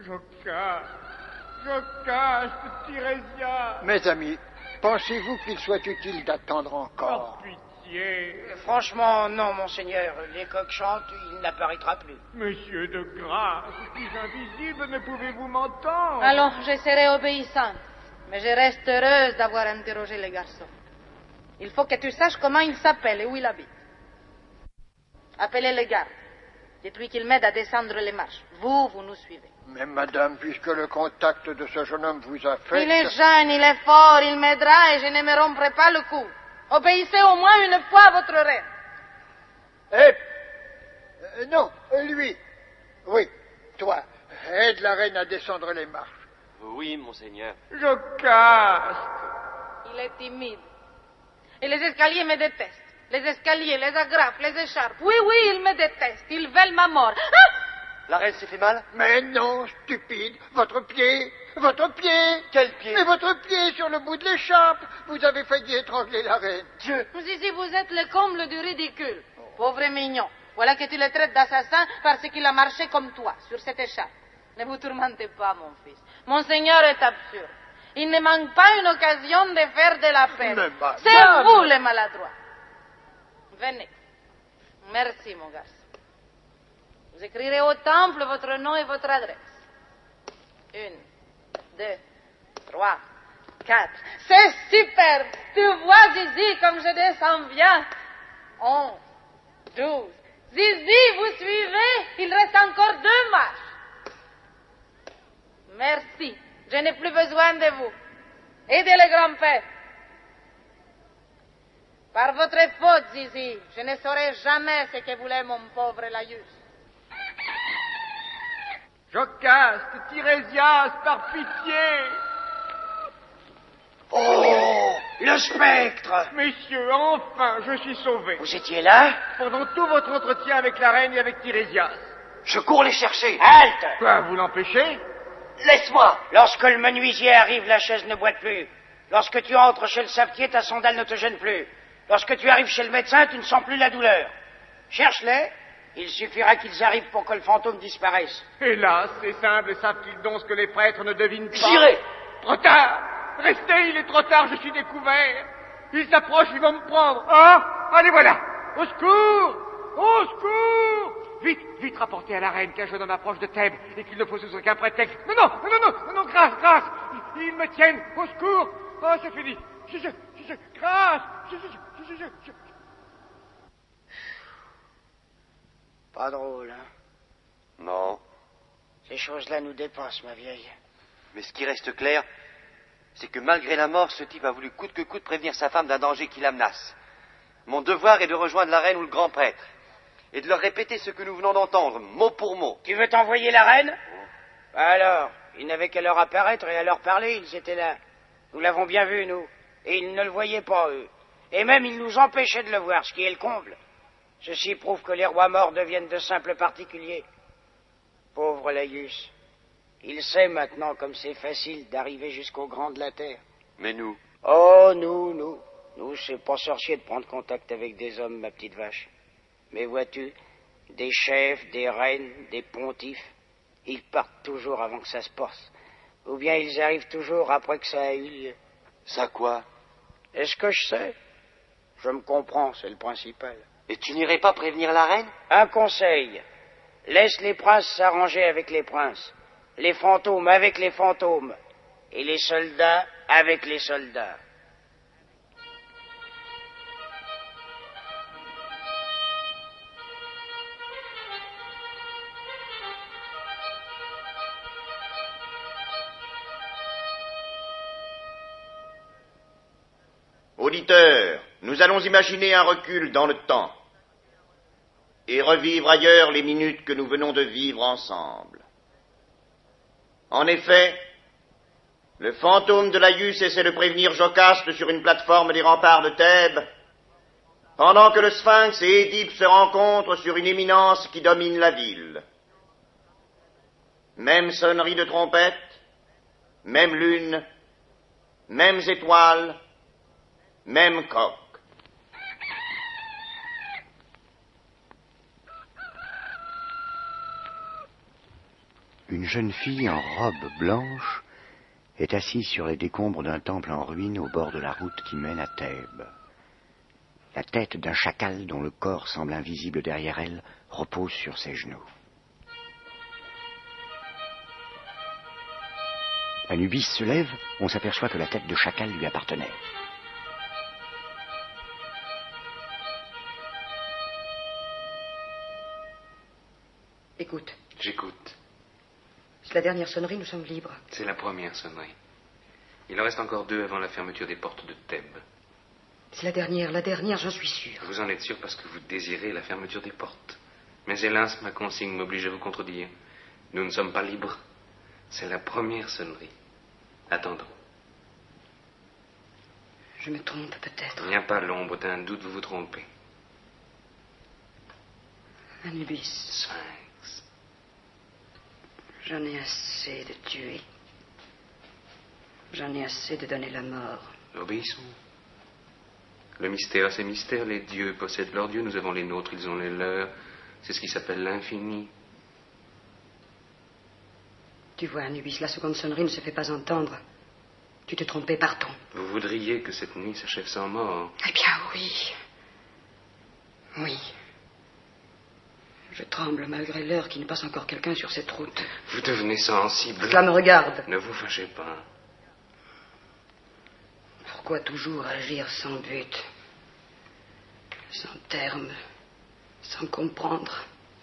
Jocaste, Tirésias. Mes amis, pensez-vous qu'il soit utile d'attendre encore? Par pitié. Franchement, non, monseigneur. Les coqs chantent, il n'apparaîtra plus. Monsieur de grâce, je suis invisible, ne pouvez-vous m'entendre? Alors, je serai obéissante, mais je reste heureuse d'avoir interrogé les garçons. Il faut que tu saches comment il s'appelle et où il habite. Appelez le garde. Dites-lui qu'il m'aide à descendre les marches. Vous nous suivez. Mais madame, puisque le contact de ce jeune homme vous affecte... Il est jeune, il est fort, il m'aidera et je ne me romprai pas le cou. Obéissez au moins une fois à votre reine. Non, lui. Oui, toi. Aide la reine à descendre les marches. Oui, monseigneur. Jocaste. Il est timide. Et les escaliers me détestent. Les escaliers, les agrafes, les écharpes. Oui, ils me détestent. Ils veulent ma mort. Ah! La reine s'est fait mal? Mais non, stupide. Votre pied. Votre pied. Quel pied? Mais votre pied sur le bout de l'écharpe. Vous avez failli étrangler la reine. Dieu. Si vous êtes le comble du ridicule. Pauvre mignon. Voilà que tu le traites d'assassin parce qu'il a marché comme toi sur cette écharpe. Ne vous tourmentez pas, mon fils. Monseigneur est absurde. Il ne manque pas une occasion de faire de la peine. C'est vous les maladroits. Venez. Merci, mon garçon. Vous écrirez au temple votre nom et votre adresse. 1, 2, 3, 4. C'est super. Tu vois, Zizi, comme je descends bien. 11, 12. Zizi, vous suivez? Il reste encore 2 marches. Merci. Je n'ai plus besoin de vous. Aidez le grand-père. Par votre faute, Zizi, je ne saurai jamais ce que voulait mon pauvre Laïus. Jocaste, Tirésias, par pitié. Oh, le spectre! Messieurs, enfin, je suis sauvé. Vous étiez là? Pendant tout votre entretien avec la reine et avec Tirésias. Je cours les chercher. Halte! Quoi, vous l'empêchez? Laisse-moi. Lorsque le menuisier arrive, la chaise ne boite plus. Lorsque tu entres chez le savetier, ta sandale ne te gêne plus. Lorsque tu arrives chez le médecin, tu ne sens plus la douleur. Cherche-les. Il suffira qu'ils arrivent pour que le fantôme disparaisse. Hélas, ces simples savent-ils donc ce que les prêtres ne devinent pas? J'irai. Trop tard. Restez, il est trop tard, je suis découvert. Ils s'approchent, ils vont me prendre. Ah, allez, voilà. Au secours. Au secours. Vite, rapportez à la reine qu'un jeune homme approche de Thèbes et qu'il ne faut sous aucun prétexte. Non, grâce. Ils me tiennent. Au secours. Oh, c'est fini. Grâce. Pas drôle, hein? Non. Ces choses-là nous dépassent, ma vieille. Mais ce qui reste clair, c'est que malgré la mort, ce type a voulu coûte que coûte prévenir sa femme d'un danger qui la menace. Mon devoir est de rejoindre la reine ou le grand prêtre, et de leur répéter ce que nous venons d'entendre, mot pour mot. Tu veux t'envoyer la reine? Alors, il n'avait qu'à leur apparaître et à leur parler, ils étaient là. Nous l'avons bien vu, nous. Et ils ne le voyaient pas, eux. Et même, ils nous empêchaient de le voir, ce qui est le comble. Ceci prouve que les rois morts deviennent de simples particuliers. Pauvre Laïus. Il sait maintenant comme c'est facile d'arriver jusqu'au grand de la terre. Mais nous? Oh, nous, c'est pas sorcier de prendre contact avec des hommes, ma petite vache. Mais vois-tu, des chefs, des reines, des pontifes, ils partent toujours avant que ça se passe. Ou bien ils arrivent toujours après que ça a eu lieu. Ça quoi? Est-ce que je sais? Je me comprends, c'est le principal. Et tu n'irais pas prévenir la reine? Un conseil. Laisse les princes s'arranger avec les princes. Les fantômes avec les fantômes. Et les soldats avec les soldats. Auditeurs, nous allons imaginer un recul dans le temps et revivre ailleurs les minutes que nous venons de vivre ensemble. En effet, le fantôme de Laïus essaie de prévenir Jocaste sur une plateforme des remparts de Thèbes, pendant que le Sphinx et Édipe se rencontrent sur une éminence qui domine la ville. Même sonnerie de trompette, même lune, mêmes étoiles, même coq. Une jeune fille en robe blanche est assise sur les décombres d'un temple en ruine au bord de la route qui mène à Thèbes. La tête d'un chacal dont le corps semble invisible derrière elle repose sur ses genoux. Anubis se lève, on s'aperçoit que la tête de chacal lui appartenait. Écoute. J'écoute. C'est la dernière sonnerie, nous sommes libres. C'est la première sonnerie. Il en reste encore 2 avant la fermeture des portes de Thèbes. C'est la dernière, j'en suis sûr. Vous en êtes sûr parce que vous désirez la fermeture des portes. Mais hélas, ma consigne m'oblige à vous contredire. Nous ne sommes pas libres. C'est la première sonnerie. Attendons. Je me trompe peut-être. Il n'y a pas l'ombre d'un doute, vous vous trompez. Anubis. Sphinx. J'en ai assez de tuer. J'en ai assez de donner la mort. Obéissons. Le mystère a ses mystères. Les dieux possèdent leurs dieux. Nous avons les nôtres, ils ont les leurs. C'est ce qui s'appelle l'infini. Tu vois, Anubis, la seconde sonnerie ne se fait pas entendre. Tu te trompais, pardon. Vous voudriez que cette nuit s'achève sans mort? Eh bien, oui. Oui. Je tremble malgré l'heure qu'il ne passe encore quelqu'un sur cette route. Vous devenez sensible. Cela me regarde. Ne vous fâchez pas. Pourquoi toujours agir sans but, sans terme, sans comprendre?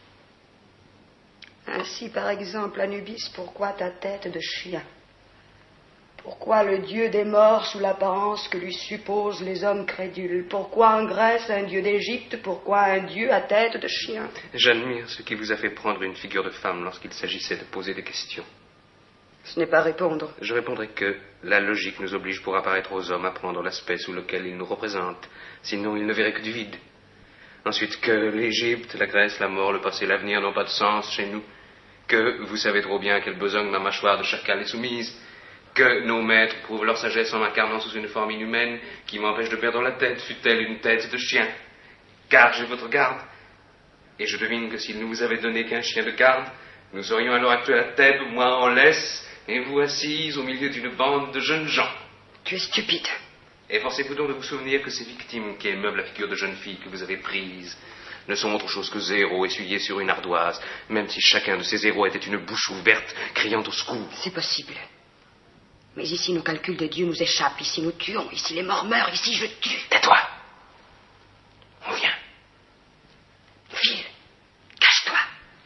Ainsi, par exemple, Anubis, pourquoi ta tête de chien? Pourquoi le dieu des morts sous l'apparence que lui supposent les hommes crédules? Pourquoi en Grèce un dieu d'Égypte? Pourquoi un dieu à tête de chien? J'admire ce qui vous a fait prendre une figure de femme lorsqu'il s'agissait de poser des questions. Ce n'est pas répondre. Je répondrai que la logique nous oblige pour apparaître aux hommes à prendre l'aspect sous lequel ils nous représentent. Sinon, ils ne verraient que du vide. Ensuite, que l'Égypte, la Grèce, la mort, le passé, l'avenir n'ont pas de sens chez nous. Que vous savez trop bien quelle besogne ma mâchoire de chacal est soumise. Que nos maîtres prouvent leur sagesse en m'incarnant sous une forme inhumaine qui m'empêche de perdre la tête, fût-elle une tête de chien. Car j'ai votre garde. Et je devine que s'il ne vous avait donné qu'un chien de garde, nous serions à l'heure actuelle à Thèbes, moi en laisse, et vous assise au milieu d'une bande de jeunes gens. Tu es stupide. Efforcez-vous donc de vous souvenir que ces victimes qui émeuvent la figure de jeune fille que vous avez prise ne sont autre chose que zéros essuyés sur une ardoise, même si chacun de ces zéros était une bouche ouverte, criant au secours. C'est possible. Mais ici, nos calculs de Dieu nous échappent. Ici, nous tuons. Ici, les morts meurent. Ici, je tue. Tais-toi. On vient. File. Cache-toi.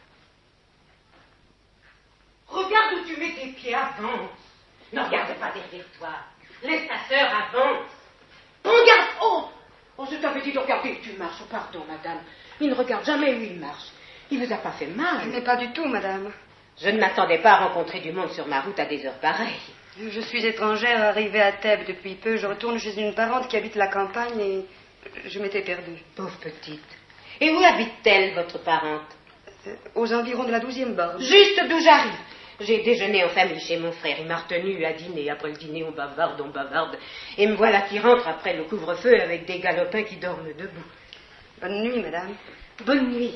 Regarde où tu mets tes pieds, avance. Ne regarde pas derrière toi. Laisse ta sœur, avance. Regarde, oh! Oh, je t'avais dit de regarder où tu marches. Oh, pardon, madame. Il ne regarde jamais où il marche. Il vous a pas fait mal. Mais pas du tout, madame. Je ne m'attendais pas à rencontrer du monde sur ma route à des heures pareilles. Je suis étrangère, arrivée à Thèbes depuis peu. Je retourne chez une parente qui habite la campagne et je m'étais perdue. Pauvre petite. Et où habite-t-elle, votre parente? Aux environs de la 12e borne. Juste d'où j'arrive. J'ai déjeuné en famille chez mon frère. Il m'a retenu à dîner. Après le dîner, on bavarde. Et me voilà qui rentre après le couvre-feu avec des galopins qui dorment debout. Bonne nuit, madame. Bonne nuit.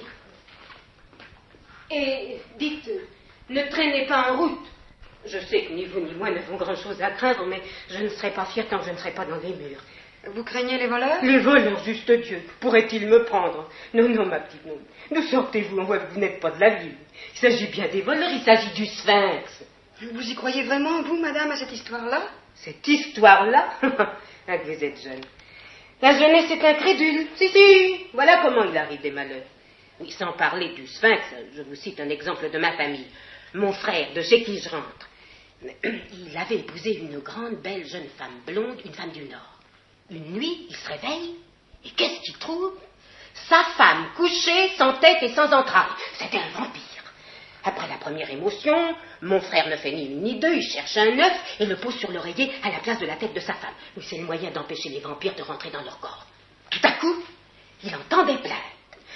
Et dites, ne traînez pas en route. Je sais que ni vous ni moi n'avons grand-chose à craindre, mais je ne serai pas fière tant que je ne serai pas dans les murs. Vous craignez les voleurs? Les voleurs, juste Dieu. Pourraient-ils me prendre? Non, non, ma petite, non. Ne sortez-vous, on voit que vous n'êtes pas de la ville. Il s'agit bien des voleurs, il s'agit du Sphinx. Vous y croyez vraiment, vous, madame, à cette histoire-là? Cette histoire-là? Ah, que vous êtes jeune. La jeunesse est incrédule. Si, voilà comment il arrive des malheurs. Oui, sans parler du Sphinx, je vous cite un exemple de ma famille. Mon frère, de chez qui je rentre. Il avait épousé une grande, belle jeune femme blonde, une femme du Nord. Une nuit, il se réveille, et qu'est-ce qu'il trouve? Sa femme couchée, sans tête et sans entrailles. C'était un vampire. Après la première émotion, mon frère ne fait ni une ni deux, il cherche un œuf et le pose sur l'oreiller à la place de la tête de sa femme. Oui, c'est le moyen d'empêcher les vampires de rentrer dans leur corps. Tout à coup, il entend des plaintes.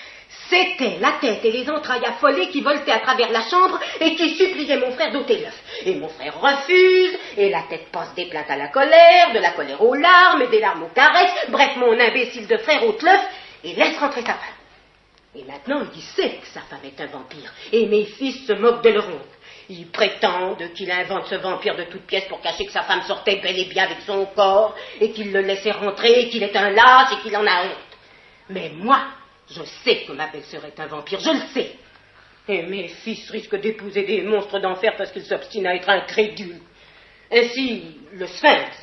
C'était la tête et les entrailles affolées qui voletaient à travers la chambre et qui suppliaient mon frère d'ôter l'œuf. Et mon frère refuse, et la tête passe des plaintes à la colère, de la colère aux larmes, et des larmes aux caresses. Bref, mon imbécile de frère ôte l'œuf et laisse rentrer sa femme. Et maintenant, il sait que sa femme est un vampire, et mes fils se moquent de leur honte. Ils prétendent qu'il invente ce vampire de toutes pièces pour cacher que sa femme sortait bel et bien avec son corps, et qu'il le laissait rentrer, et qu'il est un lâche, et qu'il en a honte. Mais moi, je sais que ma belle-sœur est un vampire, je le sais. Et mes fils risquent d'épouser des monstres d'enfer parce qu'ils s'obstinent à être incrédules. Ainsi, le sphinx,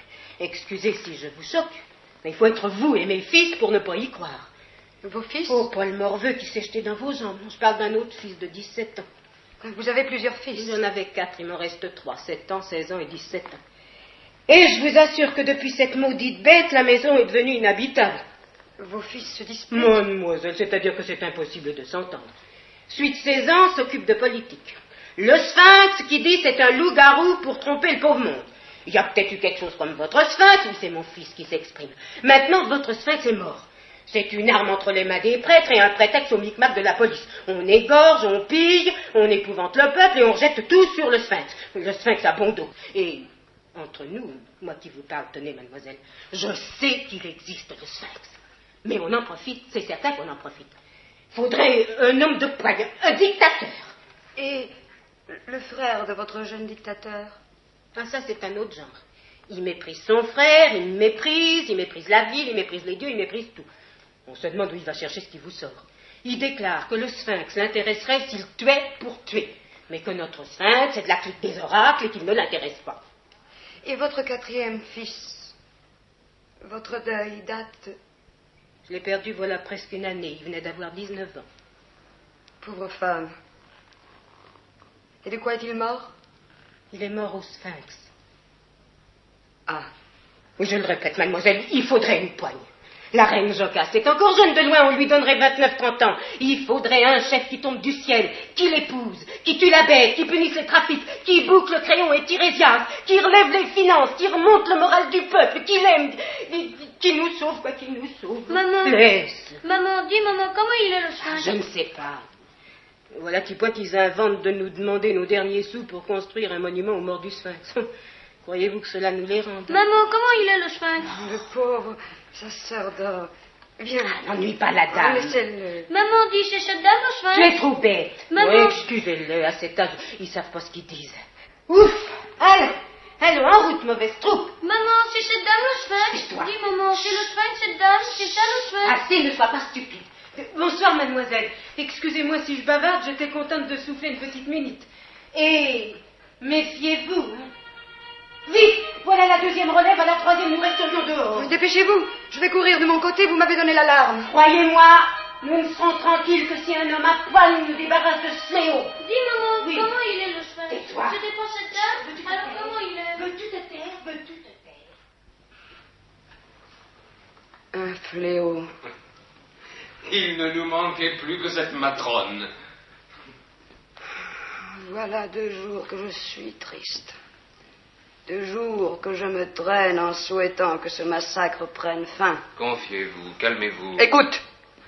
excusez si je vous choque, mais il faut être vous et mes fils pour ne pas y croire. Vos fils? Oh, pas le morveux qui s'est jeté dans vos jambes. Je parle d'un autre fils de 17 ans. Vous avez plusieurs fils? J'en avais 4, il m'en reste 3, 7 ans, 16 ans et 17 ans. Et je vous assure que depuis cette maudite bête, la maison est devenue inhabitable. Vos fils se disputent? Mademoiselle, c'est-à-dire que c'est impossible de s'entendre. Suite 16 ans s'occupe de politique. Le sphinx qui dit c'est un loup-garou pour tromper le pauvre monde. Il y a peut-être eu quelque chose comme votre sphinx, ou c'est mon fils qui s'exprime. Maintenant, votre sphinx est mort. C'est une arme entre les mains des prêtres et un prétexte au micmac de la police. On égorge, on pille, on épouvante le peuple et on jette tout sur le sphinx. Le sphinx a bon dos. Et entre nous, moi qui vous parle, tenez mademoiselle, je sais qu'il existe le sphinx. Mais on en profite, c'est certain qu'on en profite. Faudrait un homme de poigne, un dictateur. Et le frère de votre jeune dictateur? Ah, ça c'est un autre genre. Il méprise son frère, il méprise la ville, il méprise les dieux, il méprise tout. On se demande où il va chercher ce qui vous sort. Il déclare que le sphinx l'intéresserait s'il tuait pour tuer, mais que notre sphinx c'est de la clique des oracles et qu'il ne l'intéresse pas. Et votre quatrième fils? Votre deuil date? Je l'ai perdu voilà presque une année, il venait d'avoir 19 ans. Pauvre femme. Et de quoi est-il mort? Il est mort au sphinx. Ah. Oui, je le répète, mademoiselle, il faudrait une poigne. La reine Jocaste est encore jeune de loin, on lui donnerait 29-30 ans. Il faudrait un chef qui tombe du ciel, qui l'épouse, qui tue la bête, qui punisse les trafics, qui boucle le crayon et Tirésias, qui relève les finances, qui remonte le moral du peuple, qui l'aime, qui nous sauve, quoi qu'il nous sauve. Maman, Laisse. Maman, dis maman, comment il est le sphinx? Je ne sais pas. Voilà qui point qu'ils inventent de nous demander nos derniers sous pour construire un monument aux morts du sphinx. Croyez-vous que cela nous les rende? Maman, comment il est le sphinx? Le pauvre, sa sœur dort. Viens. N'ennuie pas la dame. Laissez-le. Maman, dis chez cette dame le sphinx? Tu es trop bête. Maman. Oui, excusez-le, à cet âge, ils savent pas ce qu'ils disent. Ouf. Allons, en route, mauvaise troupe. Maman, c'est cette dame le sphinx? Tais-toi. Dis maman, c'est le sphinx cette dame? C'est ça le sphinx? Assez, ne sois pas stupide. Bonsoir, mademoiselle. Excusez-moi si je bavarde, j'étais contente de souffler une petite minute. Et méfiez-vous, hein. Vite, voilà la deuxième relève, à la troisième, nous resterions dehors. Dépêchez-vous, je vais courir de mon côté, vous m'avez donné l'alarme. Croyez-moi, nous ne serons tranquilles que si un homme à poil nous débarrasse de ce fléau. Dis maman, Oui. comment il est le sphinx? Tais-toi. C'était pas cette dame? Alors comment il est? Veux-tu te taire? Veux-tu te taire? Un fléau. Il ne nous manquait plus que cette matrone. Voilà 2 jours que je suis triste. 2 jours que je me traîne en souhaitant que ce massacre prenne fin. Confiez-vous, calmez-vous. Écoute!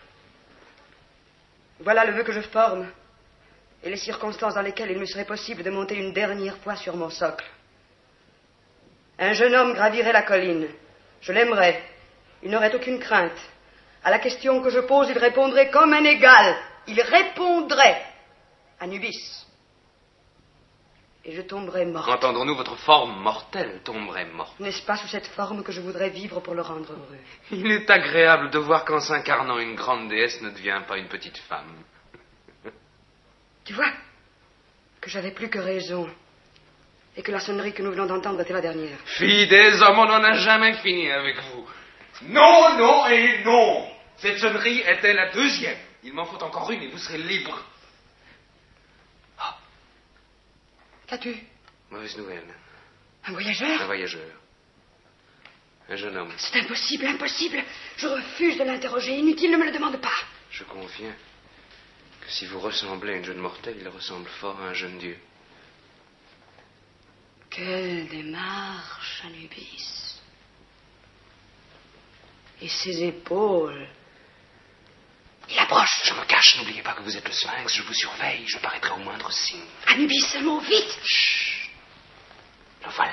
Voilà le vœu que je forme et les circonstances dans lesquelles il me serait possible de monter une dernière fois sur mon socle. Un jeune homme gravirait la colline. Je l'aimerais. Il n'aurait aucune crainte. À la question que je pose, il répondrait comme un égal. Il répondrait. Anubis. Et je tomberais morte. Entendons-nous, votre forme mortelle tomberait morte. N'est-ce pas sous cette forme que je voudrais vivre pour le rendre heureux? Il est agréable de voir qu'en s'incarnant une grande déesse ne devient pas une petite femme. Tu vois que j'avais plus que raison et que la sonnerie que nous venons d'entendre était la dernière. Fille des hommes, on n'en a jamais fini avec vous. Non, non et non. Cette sonnerie était la deuxième. Il m'en faut encore une et vous serez libre. Qu'as-tu? Mauvaise nouvelle. Un voyageur? Un voyageur. Un jeune homme. C'est impossible, impossible. Je refuse de l'interroger. Inutile, ne me le demande pas. Je conviens que si vous ressemblez à une jeune mortelle, il ressemble fort à un jeune dieu. Quelle démarche, Anubis. Et ses épaules. Il approche. Je me cache, n'oubliez pas que vous êtes le sphinx, je vous surveille, je paraîtrai au moindre signe. Anubis, un mot, vite. Chut. Le voilà.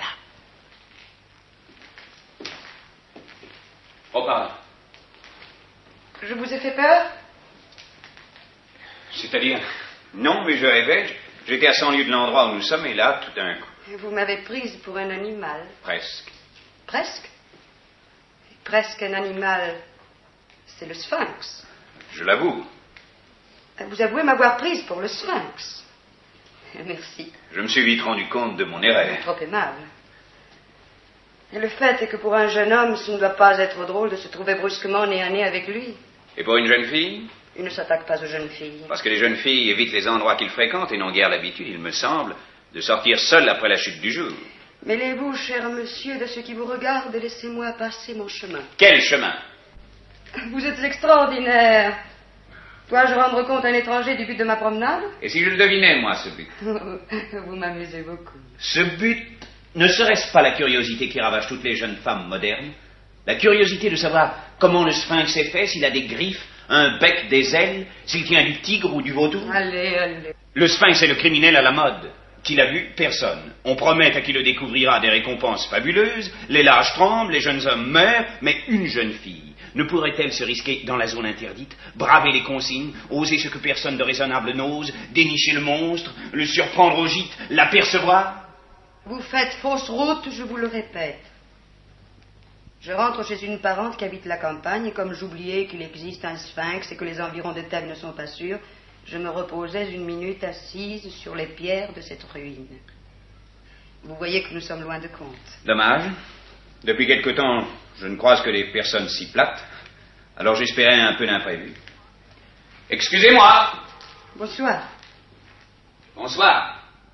Reparle. Je vous ai fait peur? C'est-à-dire? Non, mais je rêvais. J'étais à 100 lieues de l'endroit où nous sommes, et là, tout d'un coup. Vous m'avez prise pour un animal. Presque. Presque? Presque un animal, c'est le sphinx. Je l'avoue. Vous avouez m'avoir prise pour le sphinx. Merci. Je me suis vite rendu compte de mon erreur. Trop aimable. Et le fait est que pour un jeune homme, ce ne doit pas être drôle de se trouver brusquement nez à nez avec lui. Et pour une jeune fille? Il ne s'attaque pas aux jeunes filles. Parce que les jeunes filles évitent les endroits qu'ils fréquentent et n'ont guère l'habitude, il me semble, de sortir seules après la chute du jour. Mêlez-vous, cher monsieur, de ce qui vous regarde et laissez-moi passer mon chemin. Quel chemin? Vous êtes extraordinaire. Dois-je rendre compte à un étranger du but de ma promenade? Et si je le devinais, moi, ce but? Vous m'amusez beaucoup. Ce but, ne serait-ce pas la curiosité qui ravage toutes les jeunes femmes modernes? La curiosité de savoir comment le sphinx est fait, s'il a des griffes, un bec, des ailes, s'il tient du tigre ou du vautour? Allez, allez. Le sphinx est le criminel à la mode. Qui l'a vu? Personne. On promet à qui le découvrira des récompenses fabuleuses, les lâches tremblent, les jeunes hommes meurent, mais une jeune fille ne pourrait-elle se risquer dans la zone interdite, braver les consignes, oser ce que personne de raisonnable n'ose, dénicher le monstre, le surprendre au gîte, l'apercevoir? Vous faites fausse route, je vous le répète. Je rentre chez une parente qui habite la campagne, et comme j'oubliais qu'il existe un sphinx et que les environs de Thèbes ne sont pas sûrs, je me reposais une minute assise sur les pierres de cette ruine. Vous voyez que nous sommes loin de compte. Dommage. Depuis quelque temps, je ne croise que des personnes si plates. Alors j'espérais un peu d'imprévu. Excusez-moi. Bonsoir. Bonsoir.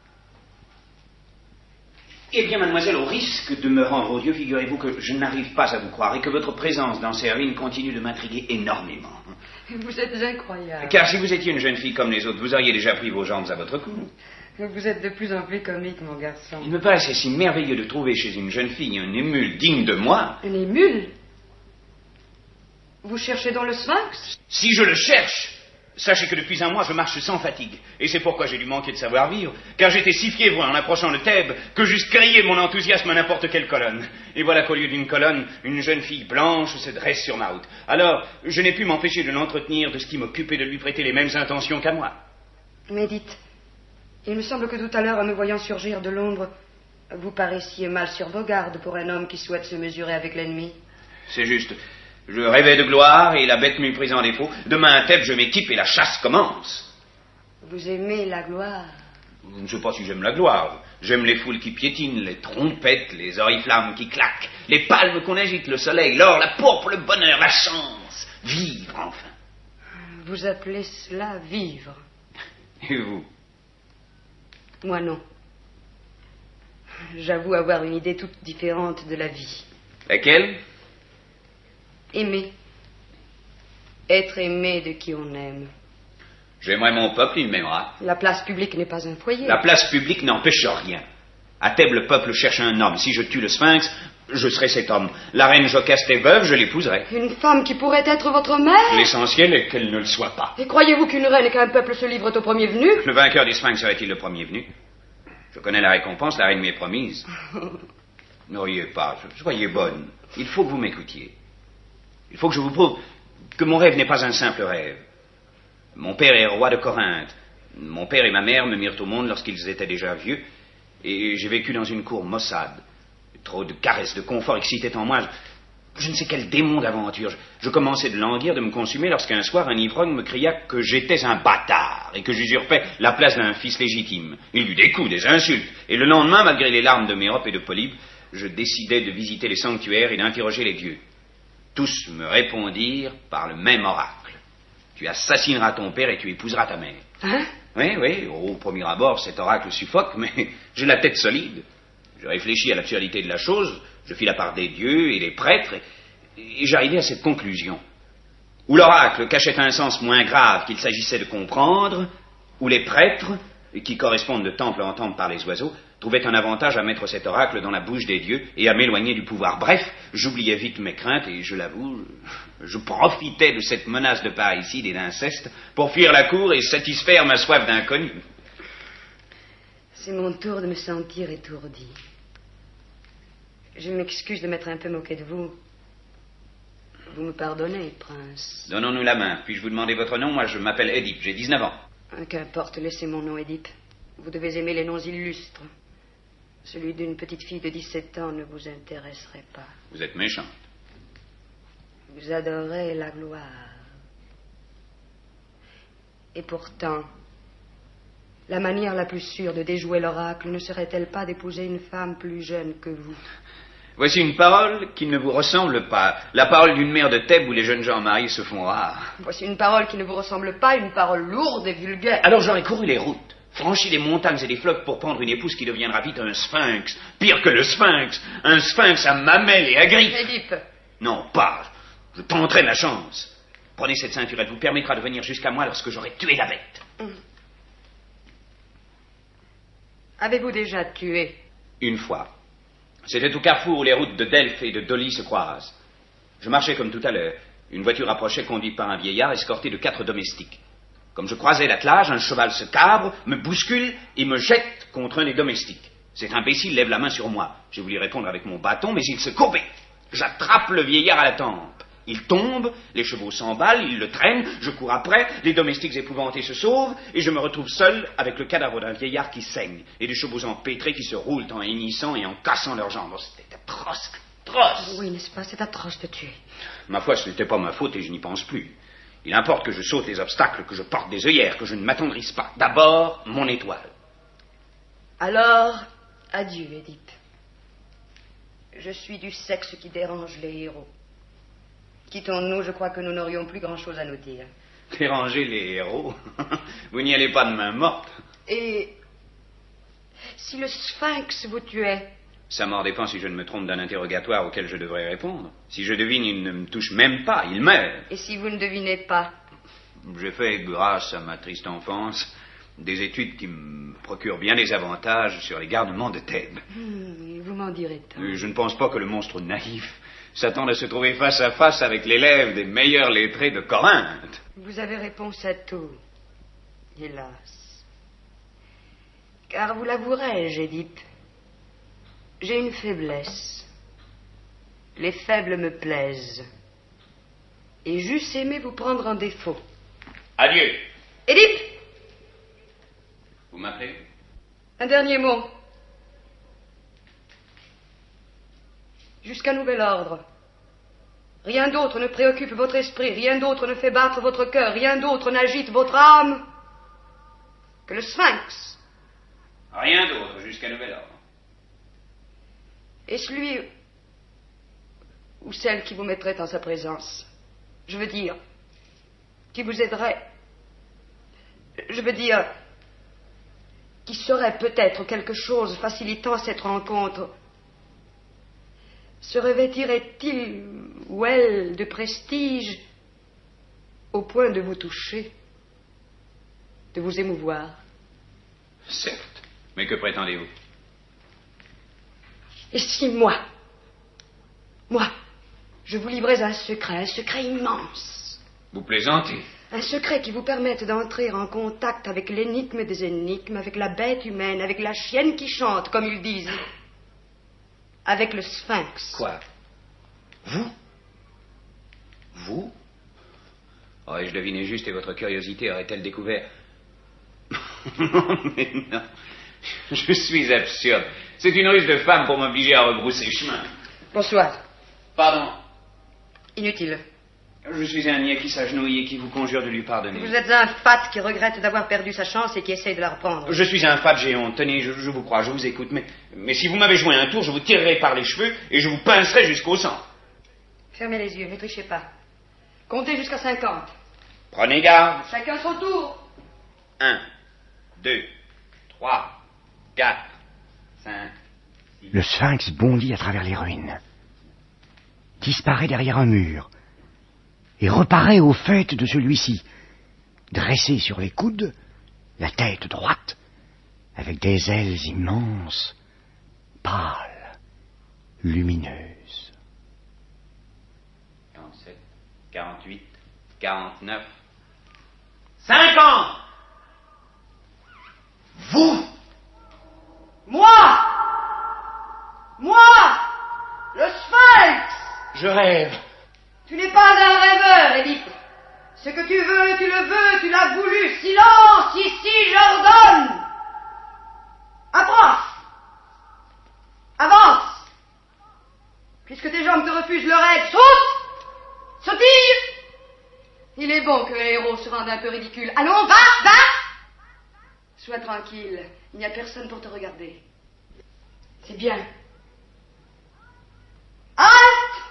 Eh bien, mademoiselle, au risque de me rendre odieux, figurez-vous que je n'arrive pas à vous croire et que votre présence dans ces ruines continue de m'intriguer énormément. Vous êtes incroyable. Car si vous étiez une jeune fille comme les autres, vous auriez déjà pris vos jambes à votre cou. Vous êtes de plus en plus comique, mon garçon. Il me paraissait si merveilleux de trouver chez une jeune fille un émule digne de moi. Un émule? Vous cherchez dans le sphinx? Si je le cherche, sachez que depuis un mois, je marche sans fatigue. Et c'est pourquoi j'ai dû manquer de savoir-vivre, car j'étais si fiévreux en approchant de Thèbes que j'eusse crié mon enthousiasme à n'importe quelle colonne. Et voilà qu'au lieu d'une colonne, une jeune fille blanche se dresse sur ma route. Alors, je n'ai pu m'empêcher de l'entretenir de ce qui m'occupe et de lui prêter les mêmes intentions qu'à moi. Mais dites, il me semble que tout à l'heure, en me voyant surgir de l'ombre, vous paraissiez mal sur vos gardes pour un homme qui souhaite se mesurer avec l'ennemi. C'est juste. Je rêvais de gloire et la bête m'eut pris en défaut. Demain à Thèbes, je m'équipe et la chasse commence. Vous aimez la gloire? Je ne sais pas si j'aime la gloire. J'aime les foules qui piétinent, les trompettes, les oriflammes qui claquent, les palmes qu'on agite, le soleil, l'or, la pourpre, le bonheur, la chance. Vivre, enfin. Vous appelez cela vivre? Et vous? Moi, non. J'avoue avoir une idée toute différente de la vie. Laquelle? Aimer. Être aimé de qui on aime. J'aimerais mon peuple, il m'aimera. La place publique n'est pas un foyer. La place publique n'empêche rien. À Thèbes, le peuple cherche un homme. Si je tue le sphinx, je serai cet homme. La reine Jocaste est veuve, je l'épouserai. Une femme qui pourrait être votre mère? L'essentiel est qu'elle ne le soit pas. Et croyez-vous qu'une reine et qu'un peuple se livrent au premier venu? Le vainqueur des sphinx serait-il le premier venu? Je connais la récompense, la reine m'y est promise. Ne riez pas, soyez bonne. Il faut que vous m'écoutiez. Il faut que je vous prouve que mon rêve n'est pas un simple rêve. Mon père est roi de Corinthe. Mon père et ma mère me mirent au monde lorsqu'ils étaient déjà vieux, et j'ai vécu dans une cour maussade. Trop de caresses, de confort excitaient en moi. Je ne sais quel démon d'aventure. Je commençais de languir, de me consumer, lorsqu'un soir, un ivrogne me cria que j'étais un bâtard et que j'usurpais la place d'un fils légitime. Il y eut des coups, des insultes, et le lendemain, malgré les larmes de Mérope et de Polybe, je décidai de visiter les sanctuaires et d'interroger les dieux. Tous me répondirent par le même oracle. Tu assassineras ton père et tu épouseras ta mère. Hein? Oui, au premier abord, cet oracle suffoque, mais j'ai la tête solide. Je réfléchis à l'absurdité de la chose, je fis la part des dieux et des prêtres, et j'arrivai à cette conclusion. Ou l'oracle cachait un sens moins grave qu'il s'agissait de comprendre, ou les prêtres, qui correspondent de temple en temple par les oiseaux, trouvaient un avantage à mettre cet oracle dans la bouche des dieux et à m'éloigner du pouvoir. Bref, j'oubliais vite mes craintes et, je l'avoue, je profitais de cette menace de parricide et d'inceste pour fuir la cour et satisfaire ma soif d'inconnu. C'est mon tour de me sentir étourdi. Je m'excuse de m'être un peu moqué de vous. Vous me pardonnez, prince. Donnons-nous la main. Puis-je vous demander votre nom? Moi, je m'appelle Édipe, j'ai 19 ans. Qu'importe, laissez mon nom, Édipe. Vous devez aimer les noms illustres. Celui d'une petite fille de 17 ans ne vous intéresserait pas. Vous êtes méchante. Vous adorez la gloire. Et pourtant, la manière la plus sûre de déjouer l'oracle ne serait-elle pas d'épouser une femme plus jeune que vous? Voici une parole qui ne vous ressemble pas. La parole d'une mère de Thèbes où les jeunes gens mariés se font rares. Voici une parole qui ne vous ressemble pas, une parole lourde et vulgaire. Alors j'aurais couru les routes, franchi les montagnes et les fleuves pour prendre une épouse qui deviendra vite un sphinx. Pire que le sphinx, un sphinx à mamelles et à griffes. Édipe. Non, pas. Je tenterai ma chance. Prenez cette ceinture, elle vous permettra de venir jusqu'à moi lorsque j'aurai tué la bête. Avez-vous déjà tué? Une fois. C'était au carrefour où les routes de Delphes et de Dolly se croisent. Je marchais comme tout à l'heure. Une voiture approchait conduite par un vieillard escorté de 4 domestiques. Comme je croisais l'attelage, un cheval se cabre, me bouscule et me jette contre un des domestiques. Cet imbécile lève la main sur moi. J'ai voulu répondre avec mon bâton, mais il se courbait. J'attrape le vieillard à la tempe. Il tombe, les chevaux s'emballent, ils le traînent, je cours après, les domestiques épouvantés se sauvent, et je me retrouve seul avec le cadavre d'un vieillard qui saigne, et des chevaux empêtrés qui se roulent en hennissant et en cassant leurs jambes. Oh, c'était atroce, atroce. Oui, n'est-ce pas, c'est atroce de tuer. Ma foi, ce n'était pas ma faute et je n'y pense plus. Il importe que je saute les obstacles, que je porte des œillères, que je ne m'attendrisse pas. D'abord, mon étoile. Alors, adieu, Édipe. Je suis du sexe qui dérange les héros. Quittons-nous, je crois que nous n'aurions plus grand-chose à nous dire. Déranger les héros? Vous n'y allez pas de main morte. Et si le sphinx vous tuait? Ça m'en dépend si je ne me trompe d'un interrogatoire auquel je devrais répondre. Si je devine, il ne me touche même pas, il meurt. Et si vous ne devinez pas? J'ai fait, grâce à ma triste enfance, des études qui me procurent bien des avantages sur les garnements de Thèbes. Vous m'en direz tant. Je ne pense pas que le monstre naïf s'attende à se trouver face à face avec l'élève des meilleurs lettrés de Corinthe. Vous avez réponse à tout, hélas. Car vous l'avouerai-je, Édipe, j'ai une faiblesse. Les faibles me plaisent. Et j'eusse aimé vous prendre en défaut. Adieu. Édipe! Vous m'appelez? Un dernier mot. Jusqu'à nouvel ordre. Rien d'autre ne préoccupe votre esprit, rien d'autre ne fait battre votre cœur, rien d'autre n'agite votre âme que le sphinx. Rien d'autre jusqu'à nouvel ordre. Et celui ou celle qui vous mettrait en sa présence, je veux dire, qui vous aiderait, je veux dire, qui serait peut-être quelque chose facilitant cette rencontre, se revêtirait-il ou elle de prestige au point de vous toucher, de vous émouvoir? Certes, mais que prétendez-vous? Et si moi, je vous livrais un secret immense. Vous plaisantez? Un secret qui vous permette d'entrer en contact avec l'énigme des énigmes, avec la bête humaine, avec la chienne qui chante, comme ils disent. Avec le sphinx. Quoi? Vous? Vous? Oh, je devinais juste et votre curiosité aurait-elle découvert... Non, mais non. Je suis absurde. C'est une ruse de femme pour m'obliger à rebrousser chemin. Bonsoir. Pardon. Inutile. Je suis un niais qui s'agenouille et qui vous conjure de lui pardonner. Vous êtes un fat qui regrette d'avoir perdu sa chance et qui essaye de la reprendre. Je suis un fat géant. Tenez, je vous crois, je vous écoute. Mais si vous m'avez joué un tour, je vous tirerai par les cheveux et je vous pincerai jusqu'au sang. Fermez les yeux, ne trichez pas. Comptez jusqu'à 50. Prenez garde. Chacun son tour. 1, 2, 3, 4, 5, Le sphinx bondit à travers les ruines, disparaît derrière un mur, et reparaît au faîte de celui-ci, dressé sur les coudes, la tête droite, avec des ailes immenses, pâles, lumineuses. 47, 48, 49... 50! Vous! Moi! Le sphinx! Je rêve. Tu n'es pas un rêveur, Édipe. Ce que tu veux, tu le veux, tu l'as voulu. Silence, ici, j'ordonne. Approche. Avance. Puisque tes jambes te refusent le raid, saute. Sautille. Il est bon que les héros se rendent un peu ridicules. Allons, va. Sois tranquille, il n'y a personne pour te regarder. C'est bien. Halte!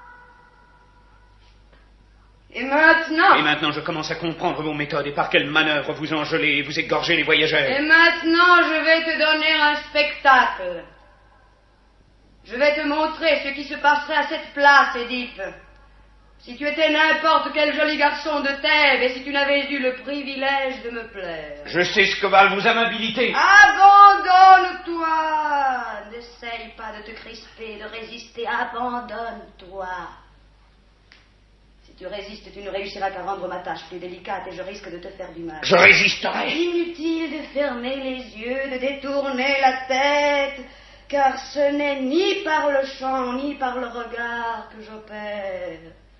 Et maintenant, je commence à comprendre vos méthodes et par quelles manœuvres vous engelez et vous égorgez les voyageurs. Et maintenant, je vais te donner un spectacle. Je vais te montrer ce qui se passerait à cette place, Édipe. Si tu étais n'importe quel joli garçon de Thèbes et si tu n'avais eu le privilège de me plaire. Je sais ce que valent vos amabilités. Abandonne-toi. N'essaye pas de te crisper, de résister. Abandonne-toi. Si tu résistes, tu ne réussiras qu'à rendre ma tâche plus délicate et je risque de te faire du mal. Je résisterai. Inutile de fermer les yeux, de détourner la tête, car ce n'est ni par le chant ni par le regard que j'opère.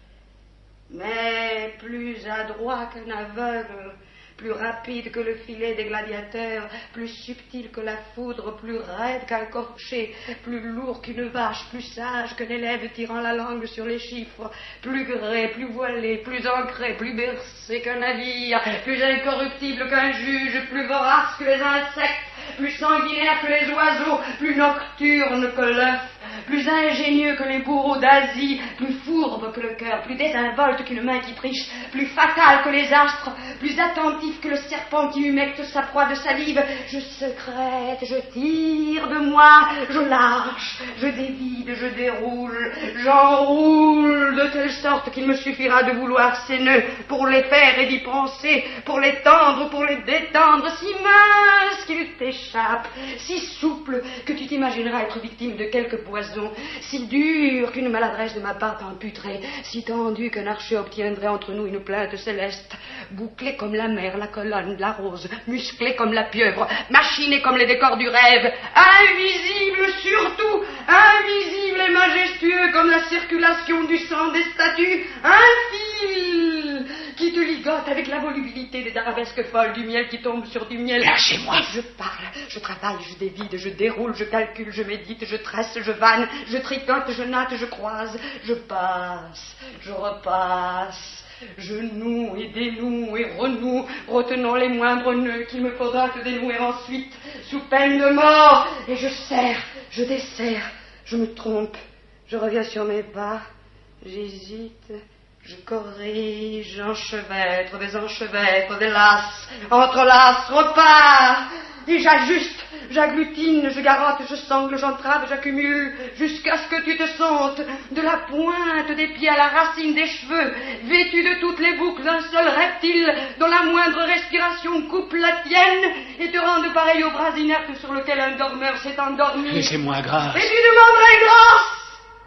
Mais plus adroit qu'un aveugle, plus rapide que le filet des gladiateurs, plus subtil que la foudre, plus raide qu'un corcher, plus lourd qu'une vache, plus sage qu'un élève tirant la langue sur les chiffres, plus gré, plus voilé, plus ancré, plus bercé qu'un navire, plus incorruptible qu'un juge, plus vorace que les insectes, plus sanguinaire que les oiseaux, plus nocturne que l'œuf, plus ingénieux que les bourreaux d'Asie, plus fourbe que le cœur, plus désinvolte qu'une main qui triche, plus fatal que les astres, plus attentif que le serpent qui humecte sa proie de salive. Je sécrète, je tire de moi, je lâche, je dévide, je déroule, j'enroule de telle sorte qu'il me suffira de vouloir ces nœuds pour les faire et d'y penser, pour les tendre, pour les détendre, si mince qu'ils t'échappent, si souple que tu t'imagineras être victime de quelque poison, si dur qu'une maladresse de ma part t'amputerait, si tendu qu'un archer obtiendrait entre nous une plainte céleste, bouclé comme la mer, la colonne, la rose, musclé comme la pieuvre, machiné comme les décors du rêve, invisible surtout, invisible et majestueux comme la circulation du sang des statues, un fil qui te ligote avec la volubilité des arabesques folles du miel qui tombe sur du miel. Lâchez-moi. Je parle, je travaille, je dévide, je déroule, je calcule, je médite, je tresse, je vanne, je tricote, je natte, je croise, je passe, je repasse. Je noue et dénoue et renoue, retenant les moindres nœuds qu'il me faudra te dénouer ensuite, sous peine de mort. Et je serre, je desserre, je me trompe, je reviens sur mes pas, j'hésite, je corrige, enchevêtre, désenchevêtre, délace, entrelace, repars. Et j'ajuste, j'agglutine, je garotte, je sangle, j'entrave, j'accumule, jusqu'à ce que tu te sentes, de la pointe des pieds à la racine des cheveux, vêtu de toutes les boucles d'un seul reptile, dont la moindre respiration coupe la tienne, et te rende pareil au bras inerte sur lequel un dormeur s'est endormi. Laissez-moi grâce. Et tu demanderais grâce.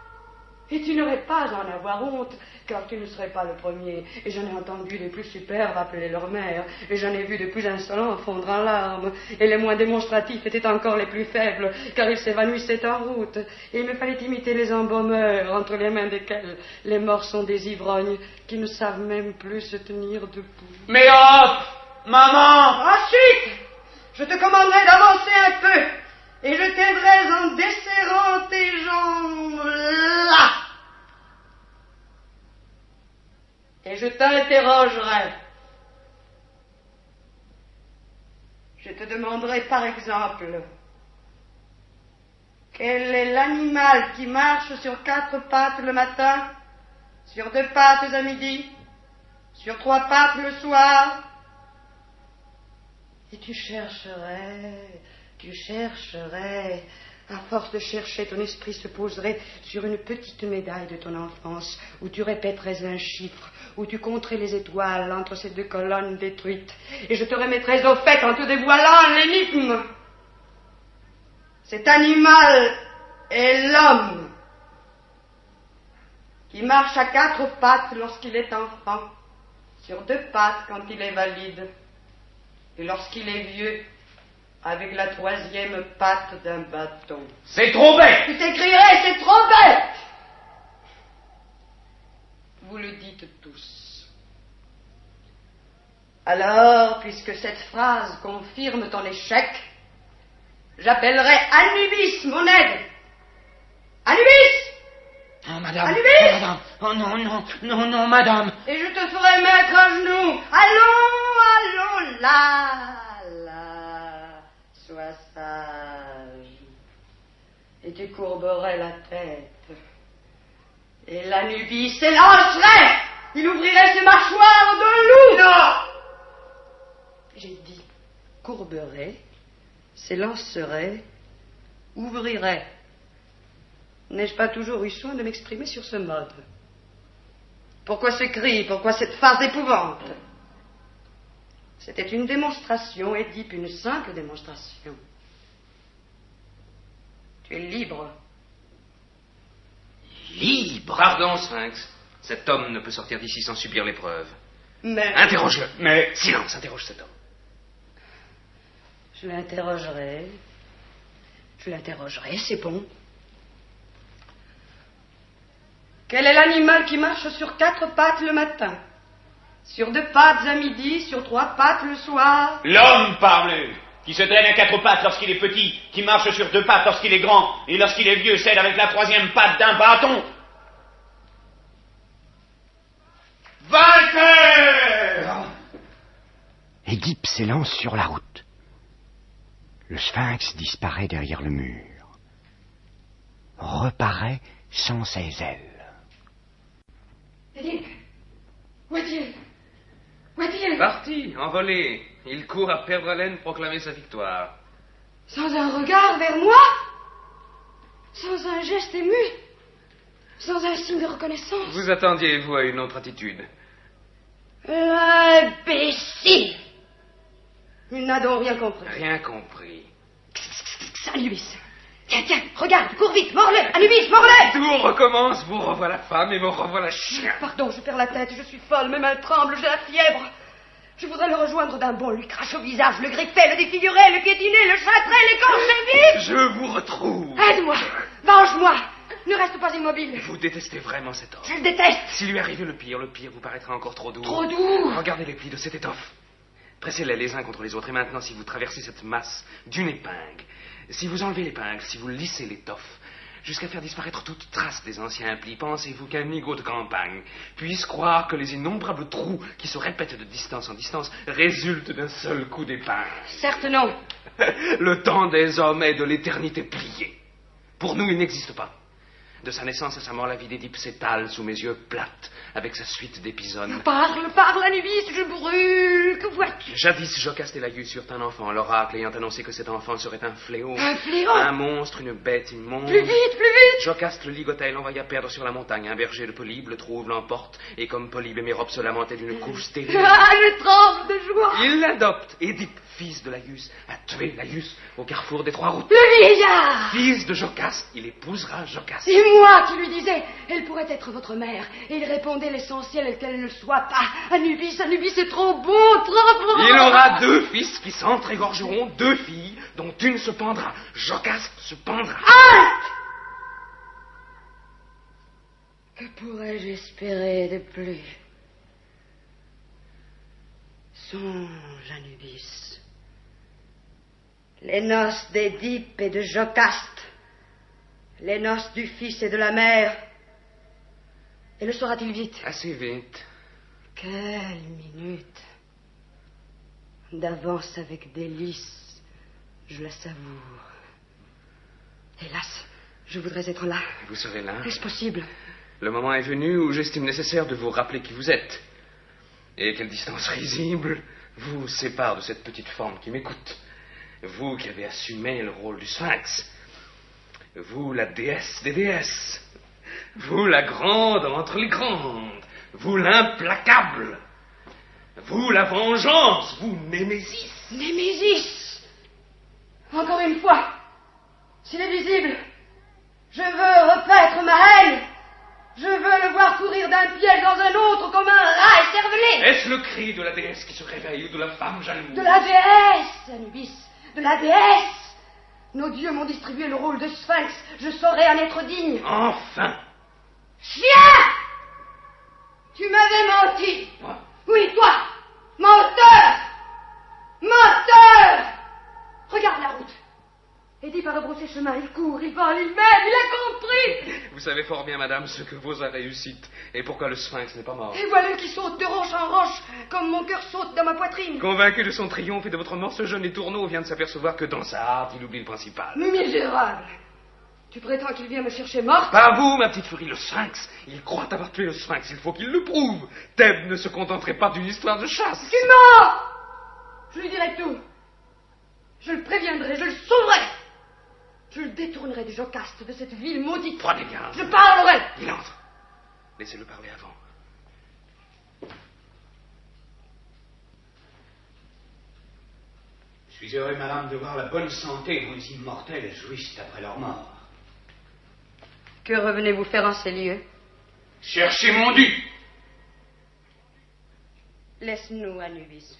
Et tu n'aurais pas à en avoir honte, car tu ne serais pas le premier. Et j'en ai entendu les plus superbes appeler leur mère, et j'en ai vu de plus insolents fondre en larmes, et les moins démonstratifs étaient encore les plus faibles, car ils s'évanouissaient en route, et il me fallait imiter les embaumeurs, entre les mains desquels les morts sont des ivrognes, qui ne savent même plus se tenir debout. Mais hop, maman! Ensuite, je te commanderai d'avancer un peu, et je t'aiderai en desserrant tes jambes là. Et je t'interrogerai. Je te demanderai par exemple, quel est l'animal qui marche sur 4 pattes le matin, sur 2 pattes à midi, sur 3 pattes le soir? Et tu chercherais, À force de chercher, ton esprit se poserait sur une petite médaille de ton enfance, où tu répéterais un chiffre, où tu compterais les étoiles entre ces deux colonnes détruites, et je te remettrais au fait en te dévoilant l'énigme. Cet animal est l'homme, qui marche à 4 pattes lorsqu'il est enfant, sur 2 pattes quand il est valide, et lorsqu'il est vieux, avec la 3e patte d'un bâton. C'est trop bête! Tu t'écrirais, c'est trop bête! Vous le dites tous. Alors, puisque cette phrase confirme ton échec, j'appellerai Anubis, mon aide. Anubis! Oh, madame. Anubis! Oh, madame. Oh, non, non, non, non, madame. Et je te ferai mettre à genoux. Allons, allons, là. Sois sage, et tu courberais la tête, et l'Anubis s'élancerait, il ouvrirait ses mâchoires de loup. Non! J'ai dit courberait, s'élancerait, ouvrirait. N'ai-je pas toujours eu soin de m'exprimer sur ce mode? Pourquoi ce cri? Pourquoi cette farce d'épouvante? C'était une démonstration, Édipe, une simple démonstration. Tu es libre. Libre? Pardon, Sphinx. Cet homme ne peut sortir d'ici sans subir l'épreuve. Mais... Interroge-le. Mais... Silence, interroge cet homme. Je l'interrogerai. Je l'interrogerai, c'est bon. Quel est l'animal qui marche sur 4 pattes le matin? Sur 2 pattes à midi, sur 3 pattes le soir? L'homme, parbleu, qui se traîne à 4 pattes lorsqu'il est petit, qui marche sur 2 pattes lorsqu'il est grand, et lorsqu'il est vieux, cède avec la 3e patte d'un bâton. Vainqueur! Édipe s'élance sur la route. Le sphinx disparaît derrière le mur. Reparaît sans ses ailes. Édipe, où est-il? Où est-il? Parti, envolé. Il court à perdre haleine proclamer sa victoire. Sans un regard vers moi? Sans un geste ému? Sans un signe de reconnaissance? Vous attendiez, vous, à une autre attitude. Imbécile! Il n'a donc rien compris. Rien compris. Anubis. Tiens, tiens, regarde, cours vite, mords-le! Anubis, mords-le! Tout recommence, vous revoilà femme et me revoilà chien. Pardon, je perds la tête, je suis folle, mes mains tremblent, j'ai la fièvre. Je voudrais le rejoindre d'un bond, lui cracher au visage, le griffer, le défigurer, le piétiner, le châtrer, l'écorcher vite! Je vous retrouve. Aide-moi, venge-moi, ne reste pas immobile. Vous détestez vraiment cet homme. Je le déteste. S'il lui arrivait le pire vous paraîtra encore trop doux. Trop doux? Regardez les plis de cette étoffe. Pressez-les les uns contre les autres, et maintenant, si vous traversez cette masse d'une épingle, si vous enlevez l'épingle, si vous lissez l'étoffe, jusqu'à faire disparaître toute trace des anciens plis, pensez-vous qu'un nigaud de campagne puisse croire que les innombrables trous qui se répètent de distance en distance résultent d'un seul coup d'épingle? Certes non. Le temps des hommes est de l'éternité pliée. Pour nous, il n'existe pas. De sa naissance à sa mort, la vie d'Édipe s'étale sous mes yeux plates, avec sa suite d'épisodes. Parle, parle, Anubis, je brûle, que vois-tu? Jadis, Jocaste et Laïus eurent un enfant, l'oracle ayant annoncé que cet enfant serait un fléau. Un fléau? Un monstre, une bête immonde. Plus vite, plus vite! Jocaste le ligota et l'envoya perdre sur la montagne. Un berger de Polybe le trouve, l'emporte, et comme Polybe et Mérope se lamentaient d'une couche stérile... Ah, je tremble de joie! Il l'adopte. Édipe, fils de Laïus, a tué Laïus au carrefour des 3 routes. Le vieillard! Fils de Jocaste, il épousera Jocaste. C'est moi qui lui disais, elle pourrait être votre mère. Et il répondait l'essentiel et qu'elle ne le soit pas. Anubis, Anubis, c'est trop beau, trop beau. Il aura 2 fils qui s'entrégorgeront, 2 filles, dont une se pendra. Jocaste se pendra. Halte! Que pourrais-je espérer de plus? Songe, Anubis. Les noces d'Édipe et de Jocaste. Les noces du fils et de la mère. Et le sera-t-il vite? Assez vite. Quelle minute. D'avance avec délice, je la savoure. Hélas, je voudrais être là. Vous serez là. Est-ce possible? Le moment est venu où j'estime nécessaire de vous rappeler qui vous êtes. Et quelle distance risible vous sépare de cette petite forme qui m'écoute. Vous qui avez assumé le rôle du sphinx. Vous, la déesse des déesses. Vous, la grande entre les grandes. Vous, l'implacable. Vous, la vengeance. Vous, Némésis. Némésis! Encore une fois, s'il est visible, je veux repaître ma haine. Je veux le voir courir d'un piège dans un autre comme un rat écervelé. Est-ce le cri de la déesse qui se réveille ou de la femme jalouse? De la déesse, Anubis, de la déesse. Nos dieux m'ont distribué le rôle de sphinx. Je saurais en être digne. Enfin! Chien! Tu m'avais menti. Moi? Oui, toi! Menteur! Menteur! Regarde la route. Édipe a rebroussé chemin, il court, il vole, il mène, il a compris. Vous savez fort bien, madame, ce que vaut sa réussite et pourquoi le sphinx n'est pas mort. Et voilà qui saute de roche en roche, comme mon cœur saute dans ma poitrine. Convaincu de son triomphe et de votre mort, ce jeune étourneau vient de s'apercevoir que dans sa hâte, il oublie le principal. Misérable! Tu prétends qu'il vient me chercher morte? Pas vous, ma petite furie, le sphinx. Il croit avoir tué le sphinx, il faut qu'il le prouve. Thèbes ne se contenterait pas d'une histoire de chasse. Tu mens! Je lui dirai tout. Je le préviendrai, je le sauverai. Je le détournerai du jocaste, de cette ville maudite. Prenez bien. Je parlerai. Il entre. Laissez-le parler avant. Je suis heureux, madame, de voir la bonne santé dont les immortels jouissent après leur mort. Que revenez-vous faire en ces lieux? Cherchez mon dû. Laisse-nous, Anubis.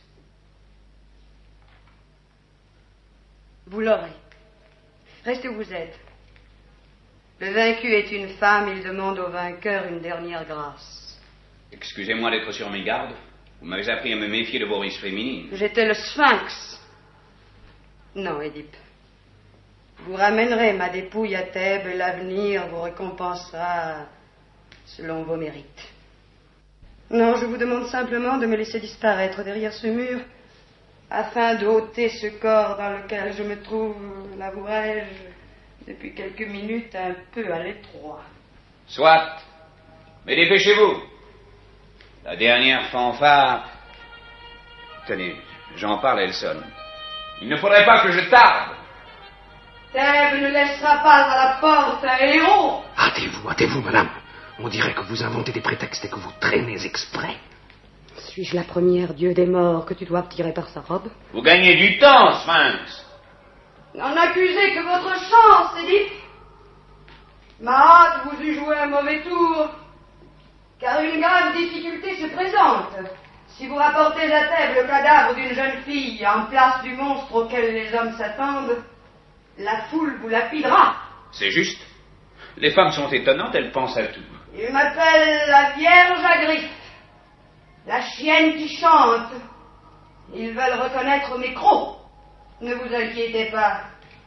Vous l'aurez. Restez où vous êtes. Le vaincu est une femme, il demande au vainqueur une dernière grâce. Excusez-moi d'être sur mes gardes. Vous m'avez appris à me méfier de vos rises féminines. J'étais le sphinx. Non, Édipe. Vous ramènerez ma dépouille à Thèbes et l'avenir vous récompensera selon vos mérites. Non, je vous demande simplement de me laisser disparaître derrière ce mur afin d'ôter ce corps dans lequel je me trouve, l'avouerai-je, depuis quelques minutes un peu à l'étroit. Soit. Mais dépêchez-vous. La dernière fanfare... Tenez, j'en parle, elle sonne. Il ne faudrait pas que je tarde. Thèbes ne laissera pas à la porte un héros. Hâtez-vous, madame. On dirait que vous inventez des prétextes et que vous traînez exprès. Suis-je la première dieu des morts que tu dois tirer par sa robe? Vous gagnez du temps, Sphinx. N'en accusez que votre chance, Édipe. Ma hâte vous eût joué un mauvais tour, car une grave difficulté se présente. Si vous rapportez à Thèbes le cadavre d'une jeune fille en place du monstre auquel les hommes s'attendent, la foule vous lapidera. C'est juste. Les femmes sont étonnantes, elles pensent à tout. Ils m'appellent la Vierge à griffes, la chienne qui chante. Ils veulent reconnaître mes crocs. Ne vous inquiétez pas.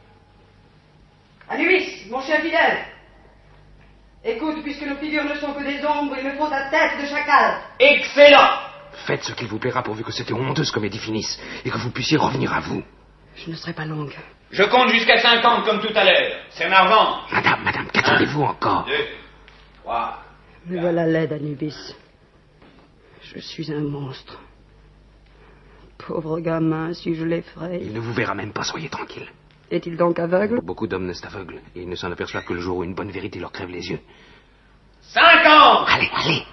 Anubis, mon chien fidèle. Écoute, puisque nos figures ne sont que des ombres, il me faut ta tête de chacal. Excellent. Faites ce qu'il vous plaira pourvu que cette honteuse comédie finisse et que vous puissiez revenir à vous. Je ne serai pas longue. Je compte jusqu'à 50 comme tout à l'heure. C'est ma revanche. Madame, qu'attendez-vous encore? 2, 3. Me voilà laide, Anubis. Je suis un monstre. Pauvre gamin, si je l'effraie. Il ne vous verra même pas, soyez tranquille. Est-il donc aveugle? Beaucoup d'hommes naissent aveugles et ils ne s'en aperçoivent que le jour où une bonne vérité leur crève les yeux. 50. Allez.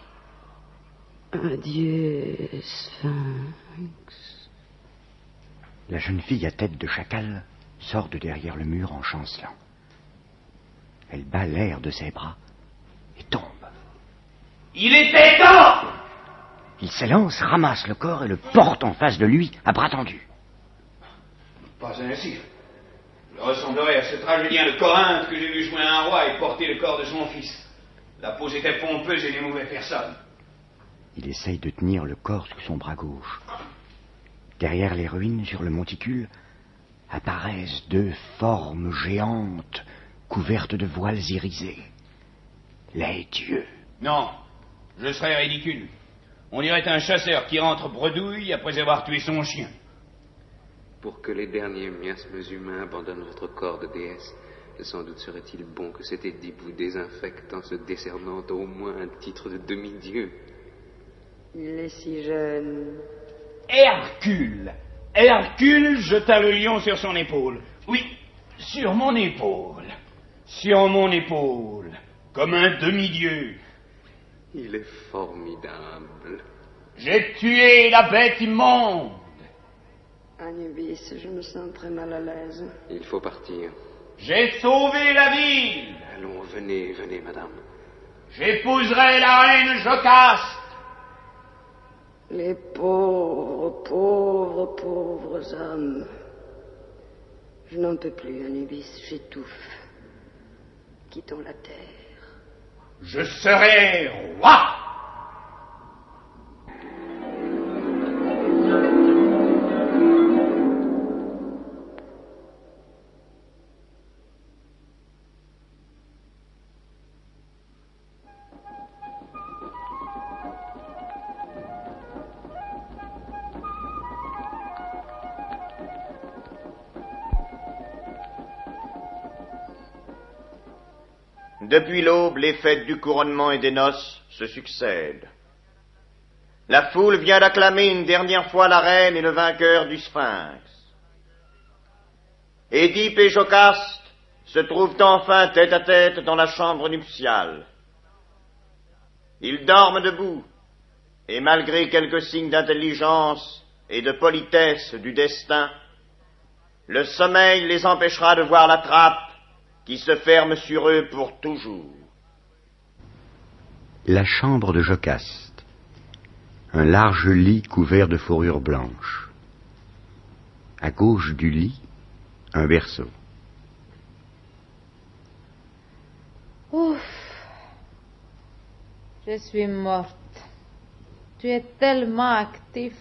Adieu, Sphinx. La jeune fille à tête de chacal sort de derrière le mur en chancelant. Elle bat l'air de ses bras et tombe. Il était temps. Il s'élance, ramasse le corps et le porte en face de lui, à bras tendus. Pas ainsi. Je ressemblerais à ce tragédien de Corinthe que j'ai vu jouer un roi et porter le corps de son fils. La pose était pompeuse et n'émouvait personne. Il essaye de tenir le corps sous son bras gauche. Derrière les ruines, sur le monticule, apparaissent 2 formes géantes, couvertes de voiles irisés. Les dieux. Non, je serais ridicule. On dirait un chasseur qui rentre bredouille après avoir tué son chien. Pour que les derniers miasmes humains abandonnent votre corps de déesse, sans doute serait-il bon que cet Édipe vous désinfecte en se décernant au moins un titre de demi-dieu. Il est si jeune. Hercule jeta le lion sur son épaule. Oui, sur mon épaule. sur mon épaule, comme un demi-dieu. Il est formidable. J'ai tué la bête immonde. Anubis, je me sens très mal à l'aise. Il faut partir. J'ai sauvé la ville. Allons, venez, venez, madame. J'épouserai la reine Jocaste. Les pauvres, pauvres, pauvres hommes. Je n'en peux plus, Anubis, j'étouffe. Quittons la terre. Je serai roi. Depuis l'aube, les fêtes du couronnement et des noces se succèdent. La foule vient d'acclamer une dernière fois la reine et le vainqueur du Sphinx. Édipe et Jocaste se trouvent enfin tête à tête dans la chambre nuptiale. Ils dorment debout, et malgré quelques signes d'intelligence et de politesse du destin, le sommeil les empêchera de voir la trappe qui se ferme sur eux pour toujours. La chambre de Jocaste. Un large lit couvert de fourrure blanche. À gauche du lit, un berceau. Ouf. Je suis morte. Tu es tellement actif.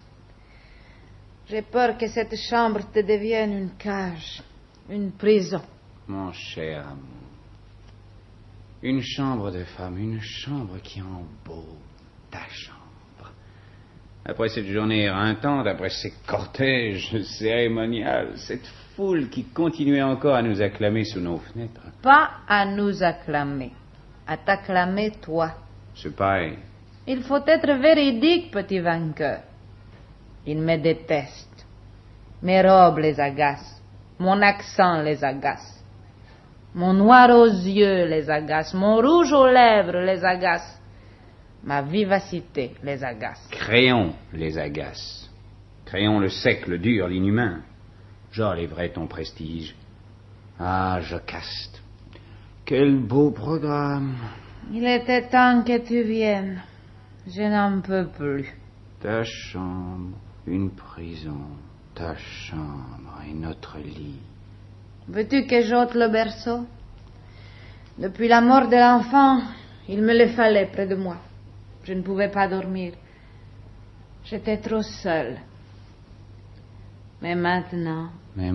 J'ai peur que cette chambre te devienne une cage, une prison. Mon cher amour, une chambre de femme, une chambre qui embaume ta chambre. Après cette journée éreintante, après ces cortèges cérémoniaux, cette foule qui continuait encore à nous acclamer sous nos fenêtres. Pas à nous acclamer, à t'acclamer toi. C'est pareil. Il faut être véridique, petit vainqueur. Ils me détestent. Mes robes les agacent. Mon accent les agace. Mon noir aux yeux les agace, mon rouge aux lèvres les agace, ma vivacité les agace. Créon les agace. Créon le sec, le dur, l'inhumain. J'enlèverai ton prestige. Ah, Jocaste, quel beau programme. Il était temps que tu viennes. Je n'en peux plus. Ta chambre, une prison, ta chambre et notre lit. Veux-tu que j'ôte le berceau? Depuis la mort de l'enfant, il me le fallait près de moi. Je ne pouvais pas dormir. J'étais trop seule. Mais maintenant...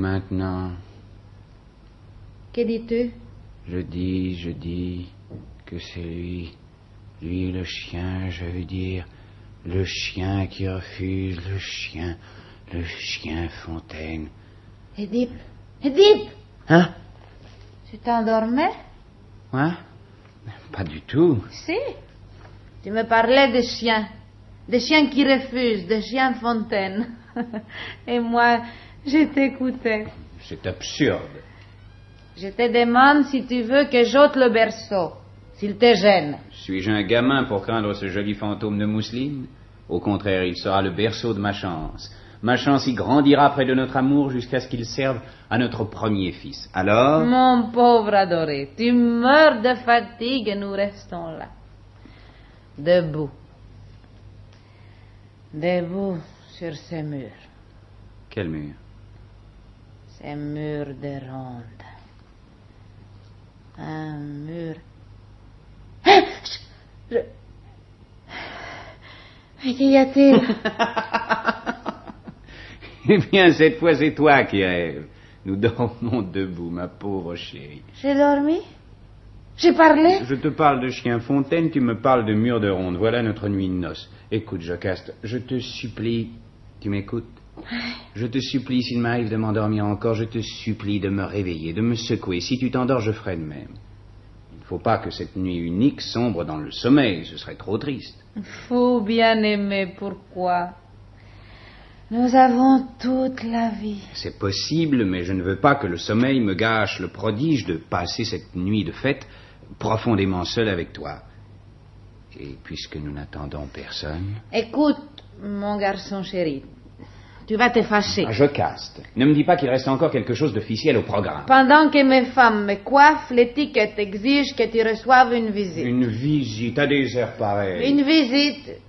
Que dis-tu? Je dis que c'est lui le chien, je veux dire, le chien qui refuse, le chien Fontaine. Édipe! Hein? Tu t'endormais? Hein? Pas du tout. Si. Tu me parlais de chiens qui refusent, de chiens Fontaine. Et moi, je t'écoutais. C'est absurde. Je te demande si tu veux que j'ôte le berceau, s'il te gêne. Suis-je un gamin pour craindre ce joli fantôme de mousseline? Au contraire, il sera le berceau de ma chance. Ma chance y grandira près de notre amour jusqu'à ce qu'il serve à notre premier fils. Alors... Mon pauvre adoré, tu meurs de fatigue et nous restons là. Debout. Debout sur ces murs. Quel mur? Ces murs de ronde. Un mur... Mais qu'y a-t-il? Eh bien, cette fois, c'est toi qui rêves. Nous dormons debout, ma pauvre chérie. J'ai dormi? J'ai parlé? Je te parle de chien Fontaine, tu me parles de mur de ronde. Voilà notre nuit de noces. Écoute, Jocaste, je te supplie... Tu m'écoutes? Je te supplie, s'il m'arrive de m'endormir encore, je te supplie de me réveiller, de me secouer. Si tu t'endors, je ferai de même. Il ne faut pas que cette nuit unique sombre dans le sommeil, ce serait trop triste. Fou bien-aimé, pourquoi? Nous avons toute la vie. C'est possible, mais je ne veux pas que le sommeil me gâche le prodige de passer cette nuit de fête profondément seul avec toi. Et puisque nous n'attendons personne... Écoute, mon garçon chéri, tu vas te fâcher. Je caste. Ne me dis pas qu'il reste encore quelque chose d'officiel au programme. Pendant que mes femmes me coiffent, l'étiquette exige que tu reçoives une visite. Une visite à des heures pareilles. Une visite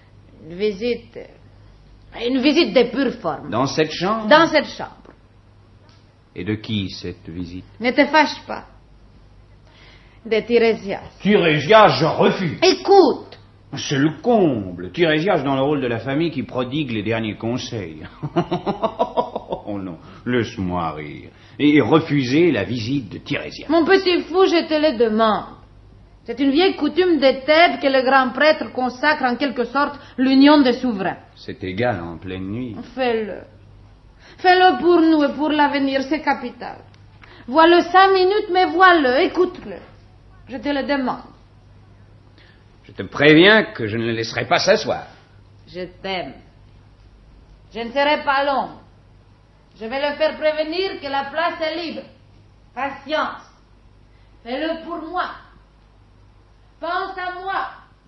de pure forme. Dans cette chambre? Dans cette chambre. Et de qui, cette visite? Ne te fâche pas. De Tirésias. Tirésias, je refuse. Écoute. C'est le comble. Tirésias dans le rôle de la famille qui prodigue les derniers conseils. Oh non, laisse-moi rire. Et refuser la visite de Tirésias. Mon petit fou, je te le demande. C'est une vieille coutume de Thèbes que le grand prêtre consacre en quelque sorte l'union des souverains. C'est égal en pleine nuit. Fais-le. Fais-le pour nous et pour l'avenir, c'est capital. Vois-le 5 minutes, mais vois-le, écoute-le. Je te le demande. Je te préviens que je ne le laisserai pas s'asseoir. Je t'aime. Je ne serai pas long. Je vais le faire prévenir que la place est libre. Patience. Fais-le pour moi. Pense à moi.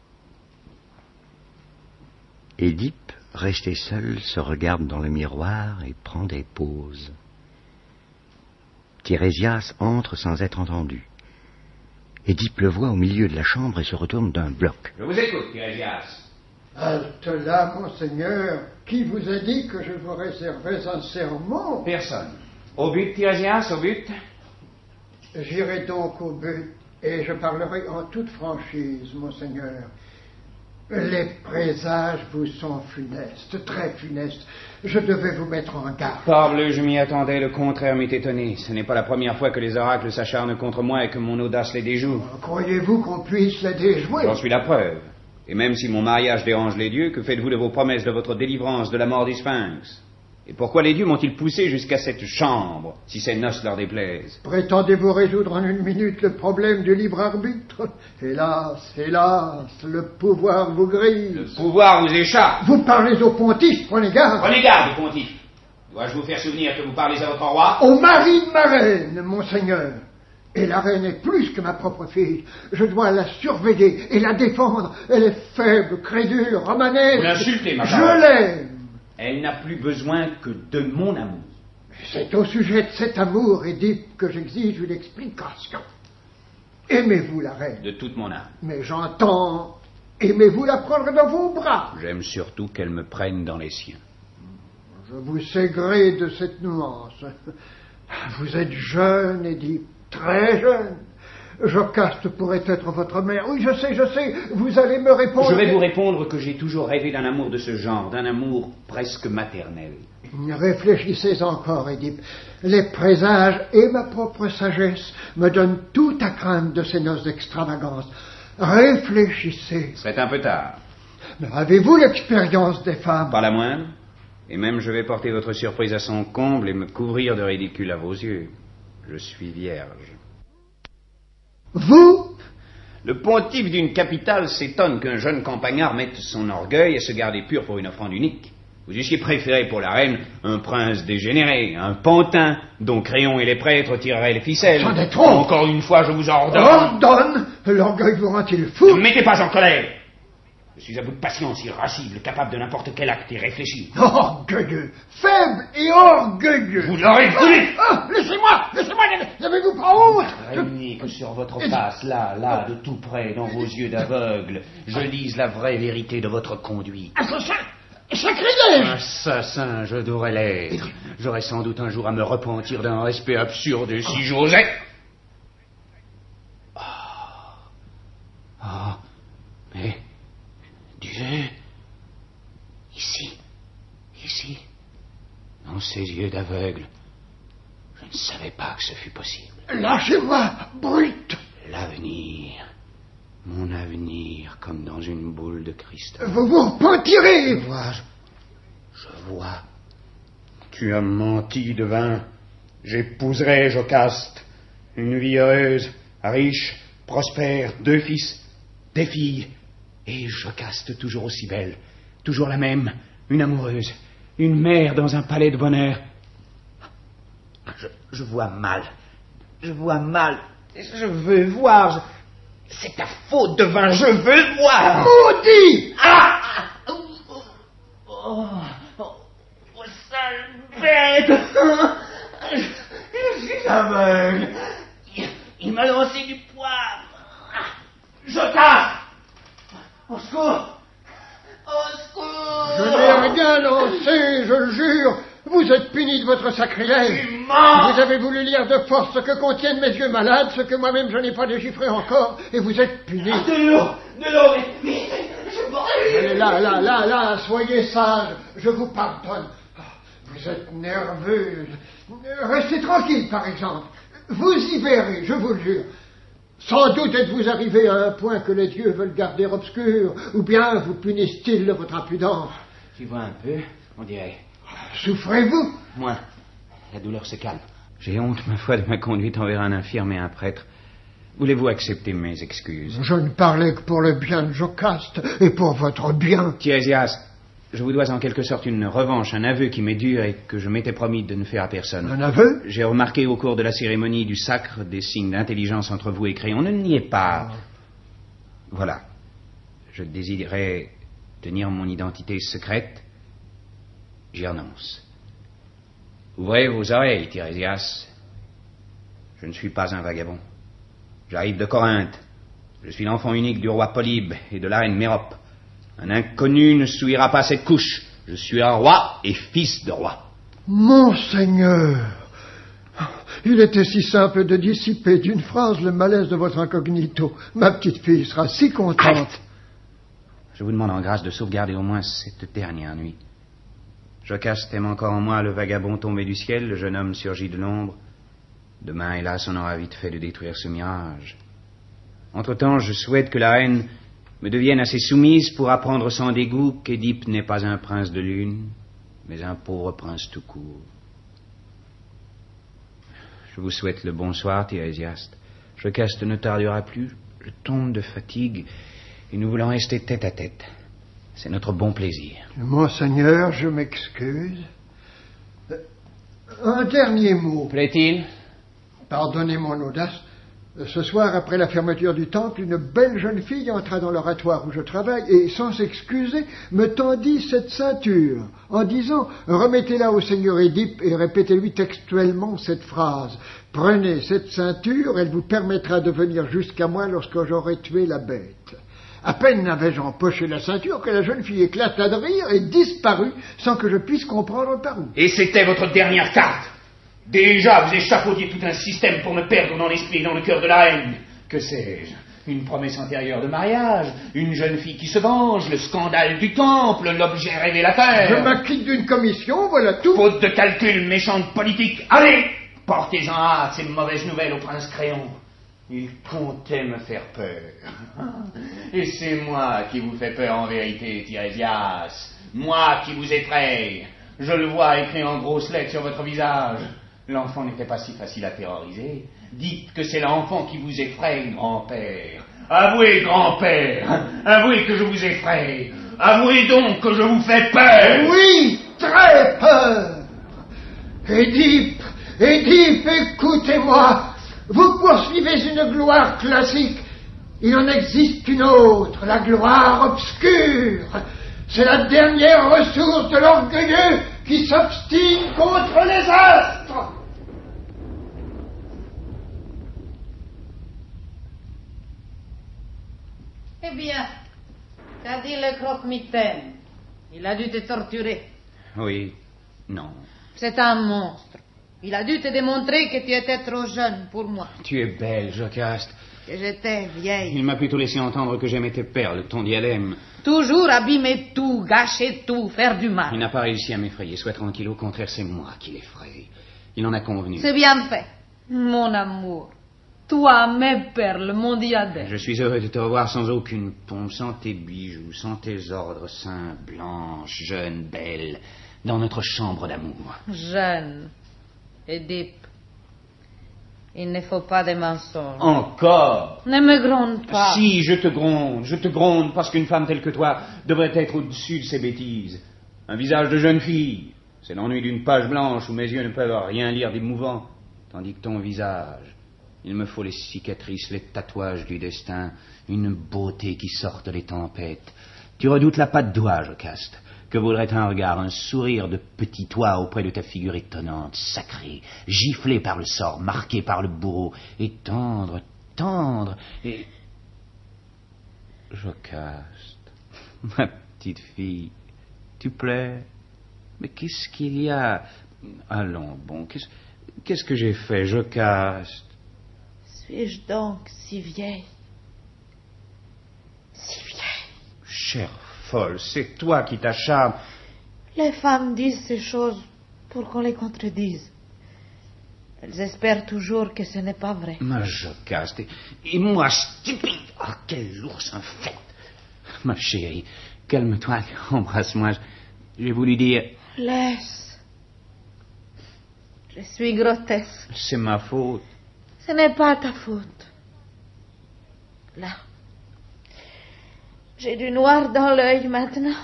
Édipe, resté seul, se regarde dans le miroir et prend des pauses. Tirésias entre sans être entendu. Édipe le voit au milieu de la chambre et se retourne d'un bloc. Je vous écoute, Tirésias. Halte là, monseigneur. Qui vous a dit que je vous réservais un sermon? Personne. Au but, Tirésias, au but? J'irai donc au but, et je parlerai en toute franchise, monseigneur. Les présages vous sont funestes, très funestes. Je devais vous mettre en garde. Parbleu, je m'y attendais, le contraire m'est étonné. Ce n'est pas la première fois que les oracles s'acharnent contre moi et que mon audace les déjoue. Croyez-vous qu'on puisse les déjouer? J'en suis la preuve. Et même si mon mariage dérange les dieux, que faites-vous de vos promesses de votre délivrance de la mort du Sphinx? Et pourquoi les dieux m'ont-ils poussé jusqu'à cette chambre, si ces noces leur déplaisent? Prétendez-vous résoudre en une minute le problème du libre arbitre? Hélas, hélas, le pouvoir vous grise. Le pouvoir vous échappe. Vous parlez au pontife, prenez garde. Prenez garde, pontife. Dois-je vous faire souvenir que vous parlez à votre roi? Au mari de ma reine, monseigneur. Et la reine est plus que ma propre fille. Je dois la surveiller et la défendre. Elle est faible, crédule, romanesque. Vous l'insultez, ma parole. Je l'aime. Elle n'a plus besoin que de mon amour. C'est au sujet de cet amour, Édipe, que j'exige une explication. Aimez-vous la reine? De toute mon âme. Mais j'entends. Aimez-vous la prendre dans vos bras? J'aime surtout qu'elle me prenne dans les siens. Je vous sais gré de cette nuance. Vous êtes jeune, Édipe, très jeune. Jocaste pourrait être votre mère. Oui, je sais, vous allez me répondre... Je vais vous répondre que j'ai toujours rêvé d'un amour de ce genre, d'un amour presque maternel. Réfléchissez encore, Édipe. Les présages et ma propre sagesse me donnent tout à craindre de ces noces d'extravagance. Réfléchissez. Ce serait un peu tard. Mais avez-vous l'expérience des femmes? Pas la moindre. Et même je vais porter votre surprise à son comble et me couvrir de ridicule à vos yeux. Je suis vierge. Vous? Le pontife d'une capitale s'étonne qu'un jeune campagnard mette son orgueil et se garder pur pour une offrande unique. Vous eussiez préféré pour la reine un prince dégénéré, un pantin dont Créon et les prêtres tireraient les ficelles. C'en est trop. Encore une fois, je vous ordonne. Ordonne? L'orgueil vous rend-il fou? Ne me mettez pas en colère. Je suis à bout de patience, irascible, capable de n'importe quel acte et réfléchi. Orgueilleux, faible et orgueilleux. Vous l'aurez voulu. Laissez-moi, n'avez-vous pas honte? Craignez que sur votre face, là, de tout près, dans vos yeux d'aveugle, je lise la vraie vérité de votre conduite. Assassin! Sacrilège! Assassin, je devrais l'être. J'aurais sans doute un jour à me repentir d'un respect absurde si j'osais. Mais... Dieu... Ici... Dans ces yeux d'aveugle... Je ne savais pas que ce fût possible. Lâchez-moi, brute! L'avenir... Mon avenir, comme dans une boule de cristal. Vous vous repentirez! Je vois. Tu as menti, devin. J'épouserai Jocaste. Une vie heureuse, riche, prospère, 2 fils, des filles. Et Jocaste toujours aussi belle, toujours la même, une amoureuse. Une mère dans un palais de bonheur. Je vois mal. Je vois mal. Je veux voir. C'est ta faute de vin, je veux voir. Maudit! Ah! Oh, sale bête! Je suis aveugle. Il m'a lancé du poivre. Je casse! Au secours! Au secours! Je n'ai rien lancé, je le jure. Vous êtes puni de votre sacrilège. Tu mens! Vous avez voulu lire de force ce que contiennent mes yeux malades, ce que moi-même je n'ai pas déchiffré encore, et vous êtes puni. De l'eau, mais je Allez, là, soyez sage, je vous pardonne. Vous êtes nerveuse. Restez tranquille, par exemple. Vous y verrez, je vous le jure. Sans doute êtes-vous arrivé à un point que les dieux veulent garder obscur, ou bien vous punissent-ils de votre impudence. Tu vois un peu, on dirait. Souffrez-vous? Moins. La douleur se calme. J'ai honte, ma foi, de ma conduite envers un infirme et un prêtre. Voulez-vous accepter mes excuses? Je ne parlais que pour le bien de Jocaste, et pour votre bien. Tirésias, je vous dois en quelque sorte une revanche, un aveu qui m'est dur et que je m'étais promis de ne faire à personne. Un aveu? J'ai remarqué au cours de la cérémonie du sacre des signes d'intelligence entre vous et Créon. Ne niez pas. Voilà. Je désirais tenir mon identité secrète. J'y renonce. Ouvrez vos oreilles, Tirésias. Je ne suis pas un vagabond. J'arrive de Corinthe. Je suis l'enfant unique du roi Polybe et de la reine Mérope. Un inconnu ne souillera pas cette couche. Je suis un roi et fils de roi. Monseigneur, il était si simple de dissiper d'une phrase le malaise de votre incognito. Ma petite fille sera si contente. Arrête. Je vous demande en grâce de sauvegarder au moins cette dernière nuit. Jocaste aime encore en moi le vagabond tombé du ciel, le jeune homme surgi de l'ombre. Demain, hélas, on aura vite fait de détruire ce mirage. Entre-temps, je souhaite que la reine me devienne assez soumise pour apprendre sans dégoût qu'Édipe n'est pas un prince de lune, mais un pauvre prince tout court. Je vous souhaite le bonsoir, Tirésiaste. Jocaste ne tardera plus, je tombe de fatigue, et nous voulons rester tête à tête. C'est notre bon plaisir. Monseigneur, je m'excuse. Un dernier mot. Plaît-il? Pardonnez mon audace. Ce soir, après la fermeture du temple, une belle jeune fille entra dans l'oratoire où je travaille et, sans s'excuser, me tendit cette ceinture en disant « Remettez-la au seigneur Édipe et répétez-lui textuellement cette phrase. Prenez cette ceinture, elle vous permettra de venir jusqu'à moi lorsque j'aurai tué la bête. » À peine n'avais-je empoché la ceinture que la jeune fille éclata de rire et disparut sans que je puisse comprendre par où. Et c'était votre dernière carte. Déjà, vous échafaudiez tout un système pour me perdre dans l'esprit et dans le cœur de la reine. Que sais-je? Une promesse antérieure de mariage, une jeune fille qui se venge, le scandale du temple, l'objet révélateur. Je m'acquitte d'une commission, voilà tout. Faute de calcul, méchante politique. Allez, portez-en hâte ces mauvaises nouvelles au prince Créon. Il comptait me faire peur. Et c'est moi qui vous fais peur en vérité, Tirésias. Moi qui vous effraie. Je le vois écrit en grosses lettres sur votre visage. L'enfant n'était pas si facile à terroriser. Dites que c'est l'enfant qui vous effraie, grand-père. Avouez, grand-père. Avouez que je vous effraie. Avouez donc que je vous fais peur. Oui, très peur. Édipe, écoutez-moi. Vous poursuivez une gloire classique. Il en existe une autre, la gloire obscure. C'est la dernière ressource de l'orgueilleux qui s'obstine contre les astres. Eh bien, qu'a dit le croque-mitaine? Il a dû te torturer. Oui, non. C'est un monstre. Il a dû te démontrer que tu étais trop jeune pour moi. Tu es belle, Jocaste. Que j'étais vieille. Il m'a plutôt laissé entendre que j'aimais tes perles, ton diadème. Toujours abîmer tout, gâcher tout, faire du mal. Il n'a pas réussi à m'effrayer. Sois tranquille, au contraire, c'est moi qui l'effraie. Il en a convenu. C'est bien fait, mon amour. Toi, mes perles, mon diadème. Je suis heureux de te revoir sans aucune pompe, sans tes bijoux, sans tes ordres saints, blanche, jeune, belle, dans notre chambre d'amour. Jeune, Édipe, il ne faut pas de mensonges. Encore? Ne me gronde pas. Si, je te gronde parce qu'une femme telle que toi devrait être au-dessus de ces bêtises. Un visage de jeune fille. C'est l'ennui d'une page blanche où mes yeux ne peuvent rien lire d'émouvant. Tandis que ton visage, il me faut les cicatrices, les tatouages du destin, une beauté qui sorte des tempêtes. Tu redoutes la patte d'oie, Jocaste. Que vaudrait un regard, un sourire de petit toit auprès de ta figure étonnante, sacrée, giflée par le sort, marquée par le bourreau, et tendre, tendre, et... Jocaste, ma petite fille, tu plais? Mais qu'est-ce qu'il y a? Allons, bon, qu'est-ce que j'ai fait, Jocaste? Suis-je donc si vieille? Si vieille? Chère folle, c'est toi qui t'acharnes. Les femmes disent ces choses pour qu'on les contredise. Elles espèrent toujours que ce n'est pas vrai. Ma Jocaste, et moi, stupide. Ah, quel ours infect. Ma chérie, calme-toi, embrasse-moi. J'ai voulu dire... Laisse. Je suis grotesque. C'est ma faute. Ce n'est pas ta faute. Là. J'ai du noir dans l'œil maintenant.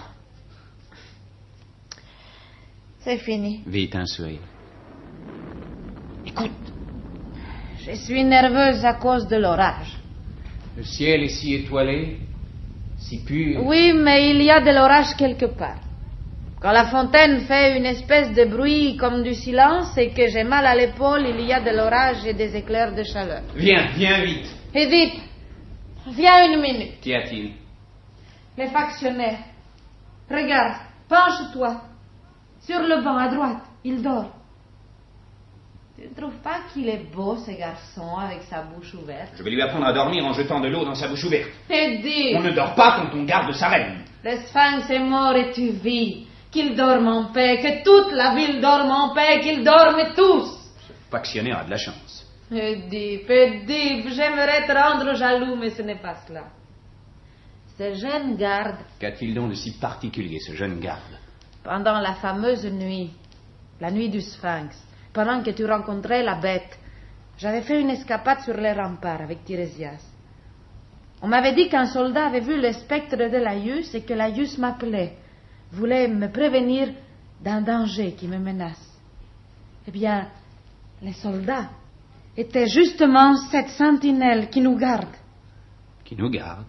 C'est fini. Vite, un sourire. Écoute. Je suis nerveuse à cause de l'orage. Le ciel est si étoilé, si pur. Oui, mais il y a de l'orage quelque part. Quand la fontaine fait une espèce de bruit comme du silence et que j'ai mal à l'épaule, il y a de l'orage et des éclairs de chaleur. Viens, viens vite. Et vite. Viens une minute. Qu'y a-t-il? Les factionnaires. Regarde, penche-toi. Sur le banc à droite, il dort. Tu ne trouves pas qu'il est beau, ce garçon, avec sa bouche ouverte? Je vais lui apprendre à dormir en jetant de l'eau dans sa bouche ouverte. Teddy! On ne dort pas quand on garde sa reine. Le sphinx est mort et tu vis. Qu'il dorme en paix, que toute la ville dorme en paix, qu'ils dorment tous. Ce factionnaire a de la chance. Oedipe, j'aimerais te rendre jaloux, mais ce n'est pas cela. Ce jeune garde... Qu'a-t-il donc de si particulier, ce jeune garde? Pendant la fameuse nuit, la nuit du sphinx, pendant que tu rencontrais la bête, j'avais fait une escapade sur les remparts avec Tirésias. On m'avait dit qu'un soldat avait vu le spectre de Laïus et que Laïus m'appelait, voulait me prévenir d'un danger qui me menace. Eh bien, les soldats étaient justement cette sentinelle qui nous garde. Qui nous garde?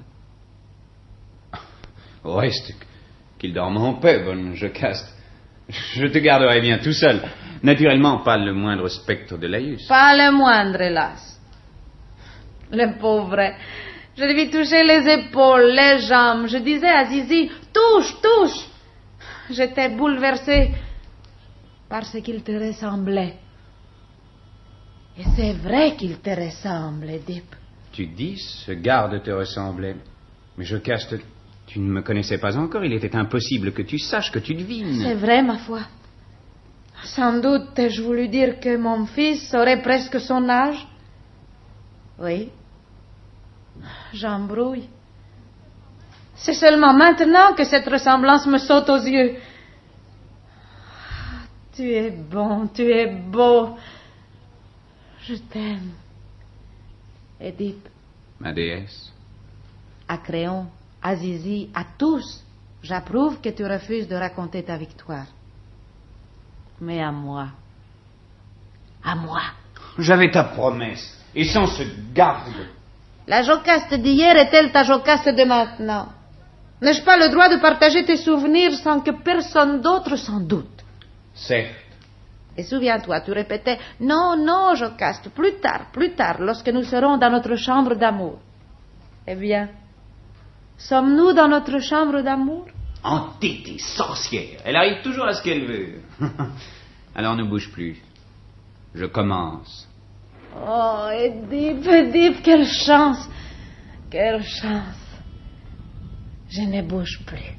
Au reste, qu'il dorme en paix, bonne Jocaste. Je te garderai bien tout seul. Naturellement, pas le moindre spectre de Laïus. Pas le moindre, hélas. Le pauvre. Je lui touchais les épaules, les jambes. Je disais à Zizi, touche, touche. J'étais bouleversée parce qu'il te ressemblait. Et c'est vrai qu'il te ressemble, Oedipe. Tu dis, ce garde te ressemblait. Mais Jocaste, tu ne me connaissais pas encore. Il était impossible que tu saches, que tu devines. C'est vrai, ma foi. Sans doute ai-je voulu dire que mon fils aurait presque son âge. Oui. J'embrouille. C'est seulement maintenant que cette ressemblance me saute aux yeux. Tu es bon, tu es beau. Je t'aime. Oedipe. Ma déesse. À Créon, à Zizi, à tous, j'approuve que tu refuses de raconter ta victoire. Mais à moi. À moi. J'avais ta promesse. Et sans ce garde. La Jocaste d'hier est-elle ta Jocaste de maintenant? N'ai-je pas le droit de partager tes souvenirs sans que personne d'autre s'en doute? Certes. Et souviens-toi, tu répétais, non, non, Jocaste, plus tard, lorsque nous serons dans notre chambre d'amour. Eh bien, sommes-nous dans notre chambre d'amour? Entêtée, sorcière. Elle arrive toujours à ce qu'elle veut. Alors ne bouge plus. Je commence. Oh, Oedipe, quelle chance! Quelle chance! Je ne bouge plus.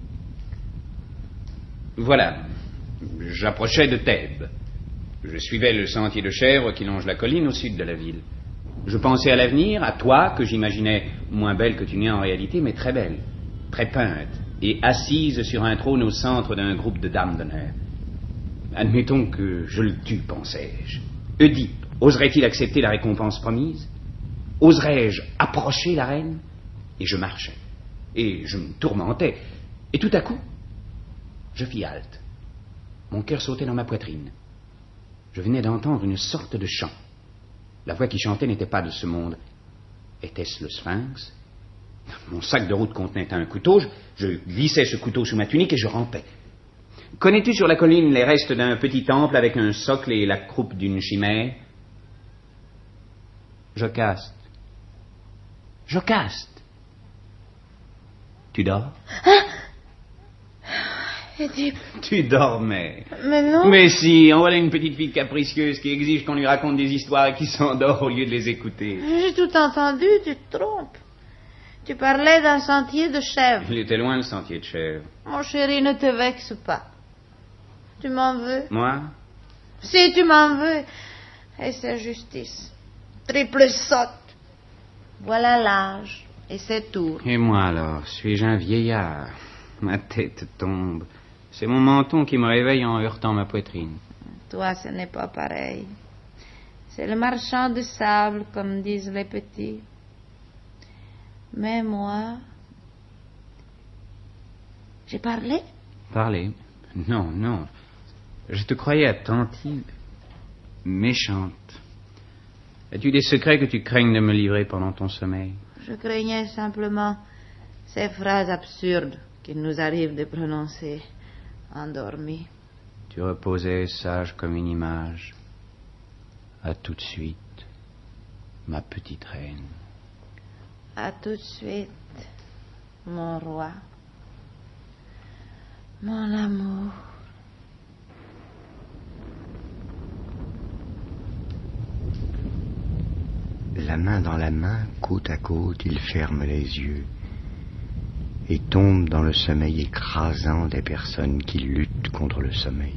Voilà. J'approchais de Thèbes. Je suivais le sentier de chèvres qui longe la colline au sud de la ville. Je pensais à l'avenir, à toi, que j'imaginais moins belle que tu n'es en réalité, mais très belle, très peinte, et assise sur un trône au centre d'un groupe de dames d'honneur. Admettons que je le tue, pensais-je. Oedipe oserait-il accepter la récompense promise? Oserais-je approcher la reine? Et je marchais. Et je me tourmentais. Et tout à coup, Je fis halte. Mon cœur sautait dans ma poitrine. Je venais d'entendre une sorte de chant. La voix qui chantait n'était pas de ce monde. Était-ce le sphinx? Mon sac de route contenait un couteau. Je glissais ce couteau sous ma tunique et je rampais. Connais-tu sur la colline les restes d'un petit temple avec un socle et la croupe d'une chimère? Jocaste. Jocaste. Tu dors? Hein? Édipe. Tu dormais. Mais non. Mais si, en voilà une petite fille capricieuse qui exige qu'on lui raconte des histoires et qui s'endort au lieu de les écouter. J'ai tout entendu, tu te trompes. Tu parlais d'un sentier de chèvres. Il était loin le sentier de chèvres. Mon chéri, ne te vexe pas. Tu m'en veux? Moi? Si, tu m'en veux. Et c'est justice. Triple sotte. Voilà l'âge. Et c'est tout. Et moi alors, suis-je un vieillard? Ma tête tombe. C'est mon menton qui me réveille en heurtant ma poitrine. Toi, ce n'est pas pareil. C'est le marchand de sable, comme disent les petits. Mais moi... J'ai parlé? Parler? Non, non. Je te croyais attentive, méchante. As-tu des secrets que tu craignes de me livrer pendant ton sommeil? Je craignais simplement ces phrases absurdes qu'il nous arrive de prononcer endormis. Tu reposais sage comme une image. À tout de suite, ma petite reine. À tout de suite, mon roi. Mon amour. La main dans la main, côte à côte, ils ferment les yeux et tombent dans le sommeil écrasant des personnes qui luttent contre le sommeil.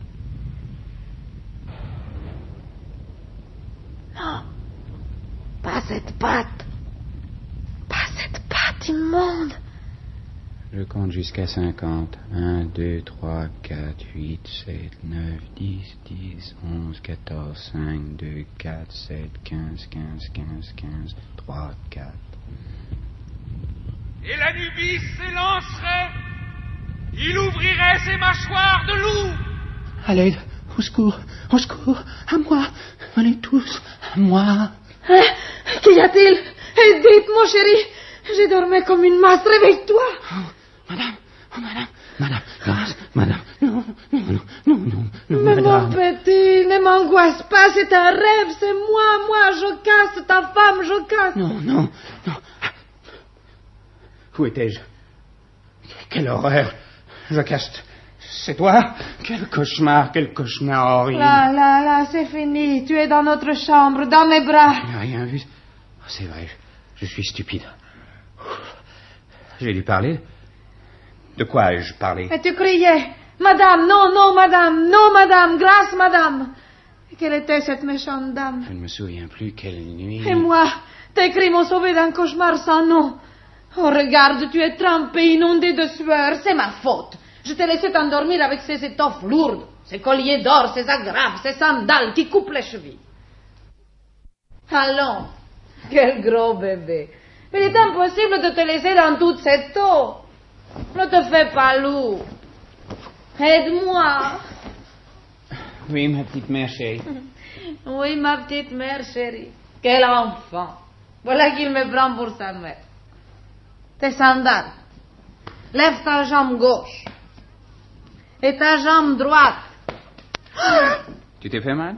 Non, pas cette patte. Pas cette patte immonde. Je compte jusqu'à 50. 1, 2, 3, 4, 8, 7, 9, 10, 10, 11, 14, 5, 2, 4, 7, 15, 15, 15, 15, 3, 4. Et l'Anubis s'élancerait. Il ouvrirait ses mâchoires de loup. À l'aide, au secours, à moi, venez tous, à moi. Hein? Qu'y a-t-il? Edith, mon chéri, j'ai dormi comme une masse, réveille-toi. Madame, non, Mais mon petit, ne m'angoisse pas, c'est un rêve, c'est moi, Jocaste, ta femme, Jocaste. Non. Où étais-je? Quelle horreur! Jocaste, c'est toi? Quel cauchemar horrible! Là, c'est fini, tu es dans notre chambre, dans mes bras. Je n'ai rien vu. C'est vrai, je suis stupide. J'ai dû parler. De quoi ai-je parlé? Et tu criais, madame, non, madame, grâce, madame. Et quelle était cette méchante dame? Je ne me souviens plus quelle nuit... Et moi, tes cris m'ont sauvé d'un cauchemar sans nom. Oh, regarde, tu es trempé, inondé de sueur, c'est ma faute. Je t'ai laissé t'endormir avec ces étoffes lourdes, ces colliers d'or, ces agrafes, ces sandales qui coupent les chevilles. Allons, quel gros bébé. Mais il est impossible de te laisser dans toute cette eau. Ne te fais pas lourd. Aide-moi. Oui, ma petite mère chérie. Oui, ma petite mère chérie. Quel enfant. Voilà qu'il me prend pour sa mère. Tes sandales. Lève ta jambe gauche. Et ta jambe droite. Tu t'es fait mal?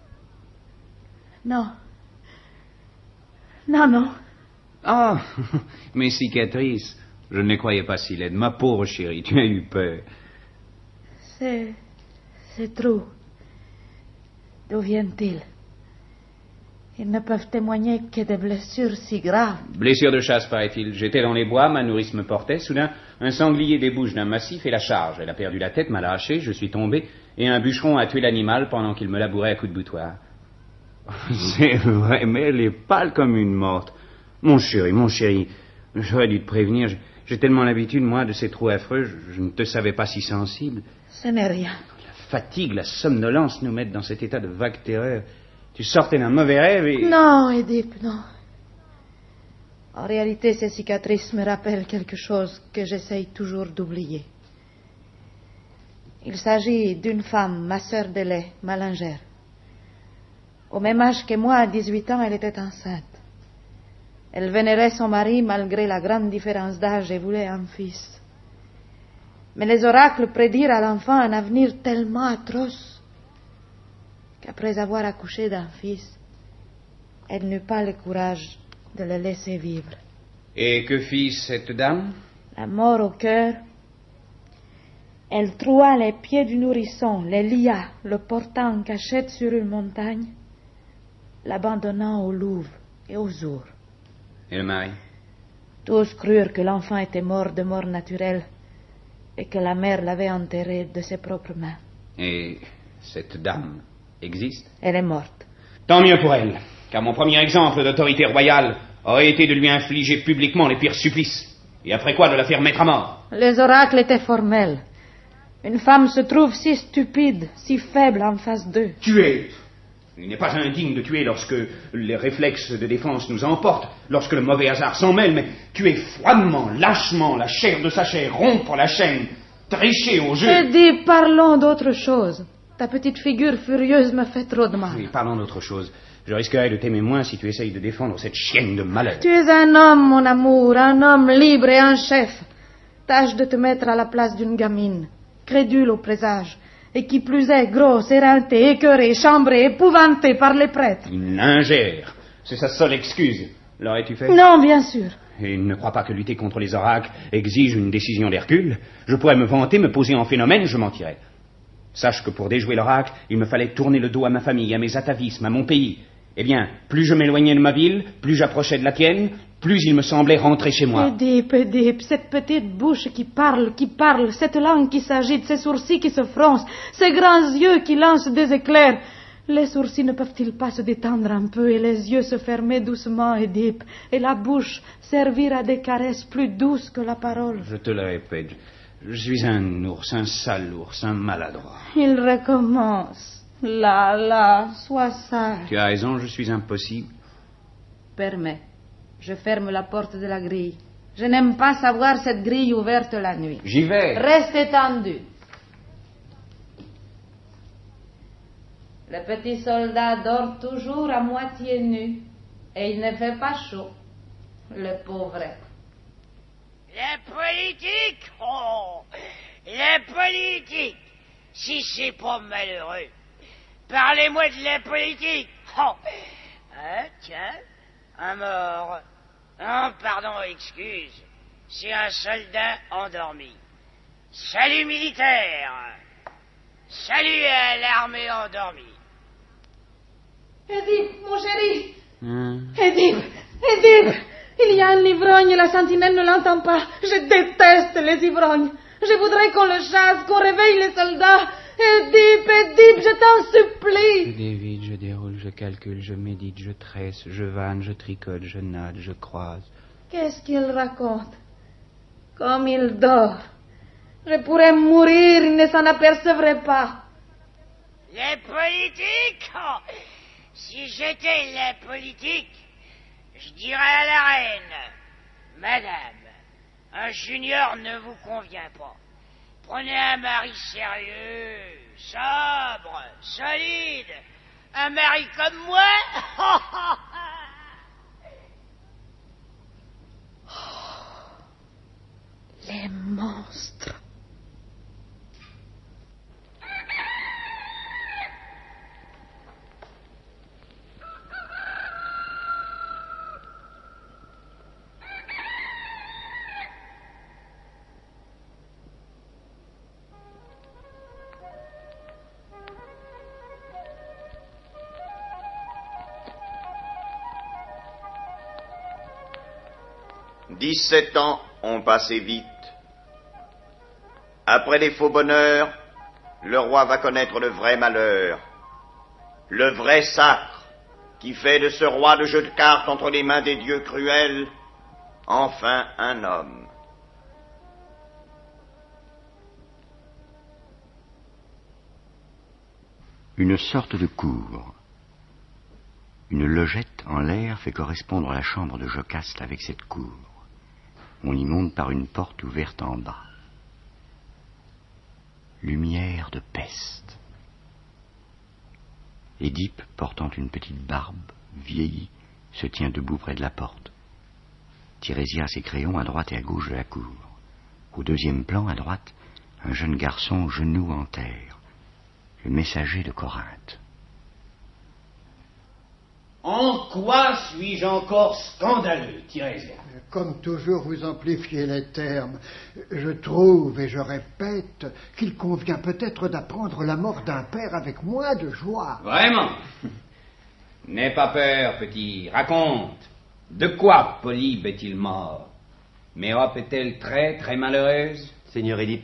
Non. Oh, mes cicatrices. Je ne les croyais pas si laides. Ma pauvre chérie, tu as eu peur. C'est trop. D'où viennent-ils? Ils ne peuvent témoigner que des blessures si graves. Blessure de chasse, paraît-il. J'étais dans les bois, ma nourrice me portait. Soudain, un sanglier débouche d'un massif et la charge. Elle a perdu la tête, m'a lâché, je suis tombé, et un bûcheron a tué l'animal pendant qu'il me labourait à coups de boutoir. C'est vrai, mais elle est pâle comme une morte. Mon chéri, j'aurais dû te prévenir. J'ai tellement l'habitude, moi, de ces trous affreux, je ne te savais pas si sensible. Ce n'est rien. La fatigue, la somnolence nous mettent dans cet état de vague terreur. Tu sortais d'un mauvais rêve et... Non, Édipe, non. En réalité, ces cicatrices me rappellent quelque chose que j'essaye toujours d'oublier. Il s'agit d'une femme, ma sœur de lait, ma lingère. Au même âge que moi, à 18 ans, elle était enceinte. Elle vénérait son mari malgré la grande différence d'âge et voulait un fils. Mais les oracles prédirent à l'enfant un avenir tellement atroce qu'après avoir accouché d'un fils, elle n'eut pas le courage de le laisser vivre. Et que fit cette dame? La mort au cœur, elle troua les pieds du nourrisson, les lia, le porta en cachette sur une montagne, l'abandonnant aux louves et aux ours. Et le mari? Tous crurent que l'enfant était mort de mort naturelle et que la mère l'avait enterré de ses propres mains. Et cette dame existe? Elle est morte. Tant mieux pour elle, car mon premier exemple d'autorité royale aurait été de lui infliger publiquement les pires supplices, et après quoi de la faire mettre à mort. Les oracles étaient formels. Une femme se trouve si stupide, si faible en face d'eux. Tuer! Il n'est pas indigne de tuer lorsque les réflexes de défense nous emportent, lorsque le mauvais hasard s'en mêle, mais tuer froidement, lâchement, la chair de sa chair, rompre la chaîne, tricher au jeu... Eddie, parlons d'autre chose. Ta petite figure furieuse me fait trop de mal. Oui, parlons d'autre chose. Je risquerais de t'aimer moins si tu essayes de défendre cette chienne de malheur. Tu es un homme, mon amour, un homme libre et un chef. Tâche de te mettre à la place d'une gamine, crédule au présage, et qui plus est grosse, éreintée, écœurée, chambrée, épouvantée par les prêtres. Une lingère. C'est sa seule excuse. L'aurais-tu fait? Non, bien sûr. Et ne crois pas que lutter contre les oracles exige une décision d'Hercule. Je pourrais me vanter, me poser en phénomène, je mentirais. Sache que pour déjouer l'oracle, il me fallait tourner le dos à ma famille, à mes atavismes, à mon pays. Eh bien, plus je m'éloignais de ma ville, plus j'approchais de la tienne, plus il me semblait rentrer chez moi. Édipe, cette petite bouche qui parle, cette langue qui s'agite, ces sourcils qui se froncent, ces grands yeux qui lancent des éclairs. Les sourcils ne peuvent-ils pas se détendre un peu et les yeux se fermer doucement, Édipe, et la bouche servir à des caresses plus douces que la parole? Je te le répète, je suis un ours, un sale ours, un maladroit. Il recommence. Là, sois sage. Tu as raison, je suis impossible. Permets. Je ferme la porte de la grille. Je n'aime pas savoir cette grille ouverte la nuit. J'y vais. Reste étendu. Le petit soldat dort toujours à moitié nu et il ne fait pas chaud. Le pauvre. La politique? Oh, la politique. Si c'est pas malheureux. Parlez-moi de la politique. Oh. Ah, tiens, un mort. Non, pardon, excuse. C'est un soldat endormi. Salut militaire. Salut à l'armée endormie. Édipe, mon chéri. Édipe, il y a un ivrogne et la sentinelle ne l'entend pas. Je déteste les ivrognes. Je voudrais qu'on le chasse, qu'on réveille les soldats. Édipe, je t'en supplie. Je dévide, je déroule, je calcule, je médite, je tresse, je vanne, je tricote, je nade, je croise. Qu'est-ce qu'il raconte? Comme il dort. Je pourrais mourir, il ne s'en apercevrait pas. La politique? Oh, si j'étais la politique, je dirais à la reine, Madame, un junior ne vous convient pas. Prenez un mari sérieux, sobre, solide. Un mari comme moi. Les monstres. Dix-sept ans ont passé vite. Après les faux bonheurs, le roi va connaître le vrai malheur, le vrai sacre, qui fait de ce roi le jeu de cartes entre les mains des dieux cruels, enfin un homme. Une sorte de cour. Une logette en l'air fait correspondre la chambre de Jocaste avec cette cour. On y monte par une porte ouverte en bas. lumière de peste. Édipe, portant une petite barbe, vieillie, se tient debout près de la porte. Tirésias et Créon à droite et à gauche de la cour. Au deuxième plan, à droite, un jeune garçon genou en terre, le messager de Corinthe. En quoi suis-je encore scandaleux, Tirésias? Comme toujours, vous amplifiez les termes. Je trouve, et je répète, qu'il convient peut-être d'apprendre la mort d'un père avec moins de joie. Vraiment? N'aie pas peur, petit. Raconte. De quoi Polybe est-il mort? Mérope est-elle très, très malheureuse? Seigneur Édipe,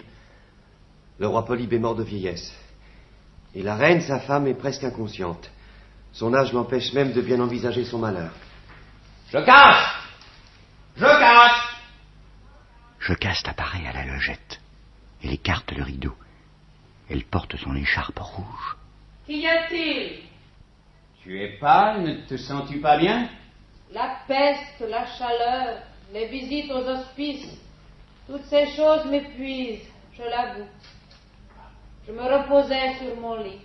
le roi Polybe est mort de vieillesse. Et la reine, sa femme, est presque inconsciente. Son âge l'empêche même de bien envisager son malheur. Jocaste! Jocaste! Jocaste apparaît à la logette. Elle écarte le rideau. Elle porte son écharpe rouge. Qu'y a-t-il? Tu es pâle, ne te sens-tu pas bien? La peste, la chaleur, les visites aux hospices, toutes ces choses m'épuisent, je l'avoue. Je me reposais sur mon lit.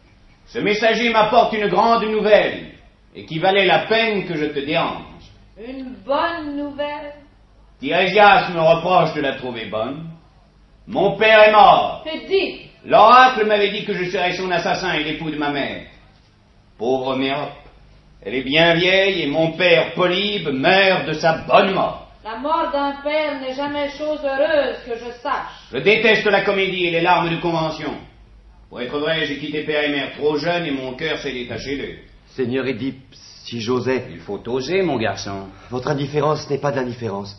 Ce messager m'apporte une grande nouvelle, et qui valait la peine que je te dérange. Une bonne nouvelle? Tirésias me reproche de la trouver bonne. Mon père est mort. Édipe! L'oracle m'avait dit que je serais son assassin et l'époux de ma mère. Pauvre Mérope, elle est bien vieille et mon père Polybe meurt de sa bonne mort. La mort d'un père n'est jamais chose heureuse que je sache. Je déteste la comédie et les larmes de convention. Pour être vrai, j'ai quitté père et mère trop jeune et mon cœur s'est détaché d'eux. Seigneur Édipe, si j'osais... Il faut oser, mon garçon. Votre indifférence n'est pas de l'indifférence.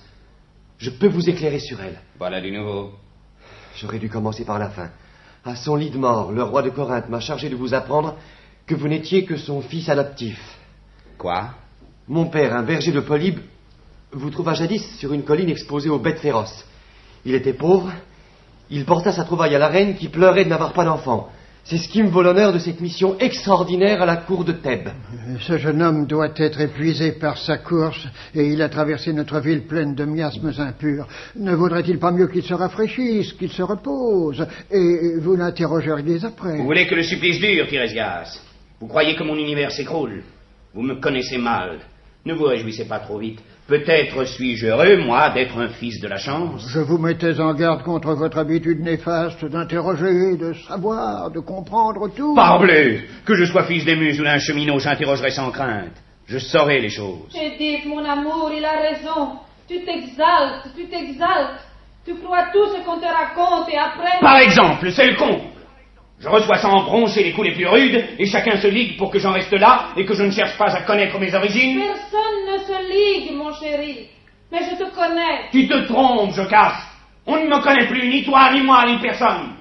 Je peux vous éclairer sur elle. Voilà du nouveau. J'aurais dû commencer par la fin. À son lit de mort, le roi de Corinthe m'a chargé de vous apprendre que vous n'étiez que son fils adoptif. Quoi? Mon père, un berger de Polybe, vous trouva jadis sur une colline exposée aux bêtes féroces. Il était pauvre, il porta sa trouvaille à la reine qui pleurait de n'avoir pas d'enfant. C'est ce qui me vaut l'honneur de cette mission extraordinaire à la cour de Thèbes. Ce jeune homme doit être épuisé par sa course et il a traversé notre ville pleine de miasmes impurs. Ne vaudrait-il pas mieux qu'il se rafraîchisse, qu'il se repose et vous l'interrogeriez après? Vous voulez que le supplice dure, Tirésias? Vous croyez que mon univers s'écroule? Vous me connaissez mal. Ne vous réjouissez pas trop vite. Peut-être suis-je heureux, moi, d'être un fils de la chance. Je vous mettais en garde contre votre habitude néfaste d'interroger, de savoir, de comprendre tout. Parbleu! Que je sois fils des muses ou d'un cheminot, j'interrogerai sans crainte. Je saurai les choses. Édipe, mon amour, il a raison. Tu t'exaltes, tu t'exaltes. Tu crois tout ce qu'on te raconte et après... Par exemple, c'est le comble. Je reçois ça en bronze et les coups les plus rudes, et chacun se ligue pour que j'en reste là, et que je ne cherche pas à connaître mes origines. Personne ne se ligue, mon chéri. Mais je te connais. Tu te trompes, Jocaste. On ne me connaît plus, ni toi, ni moi, ni personne.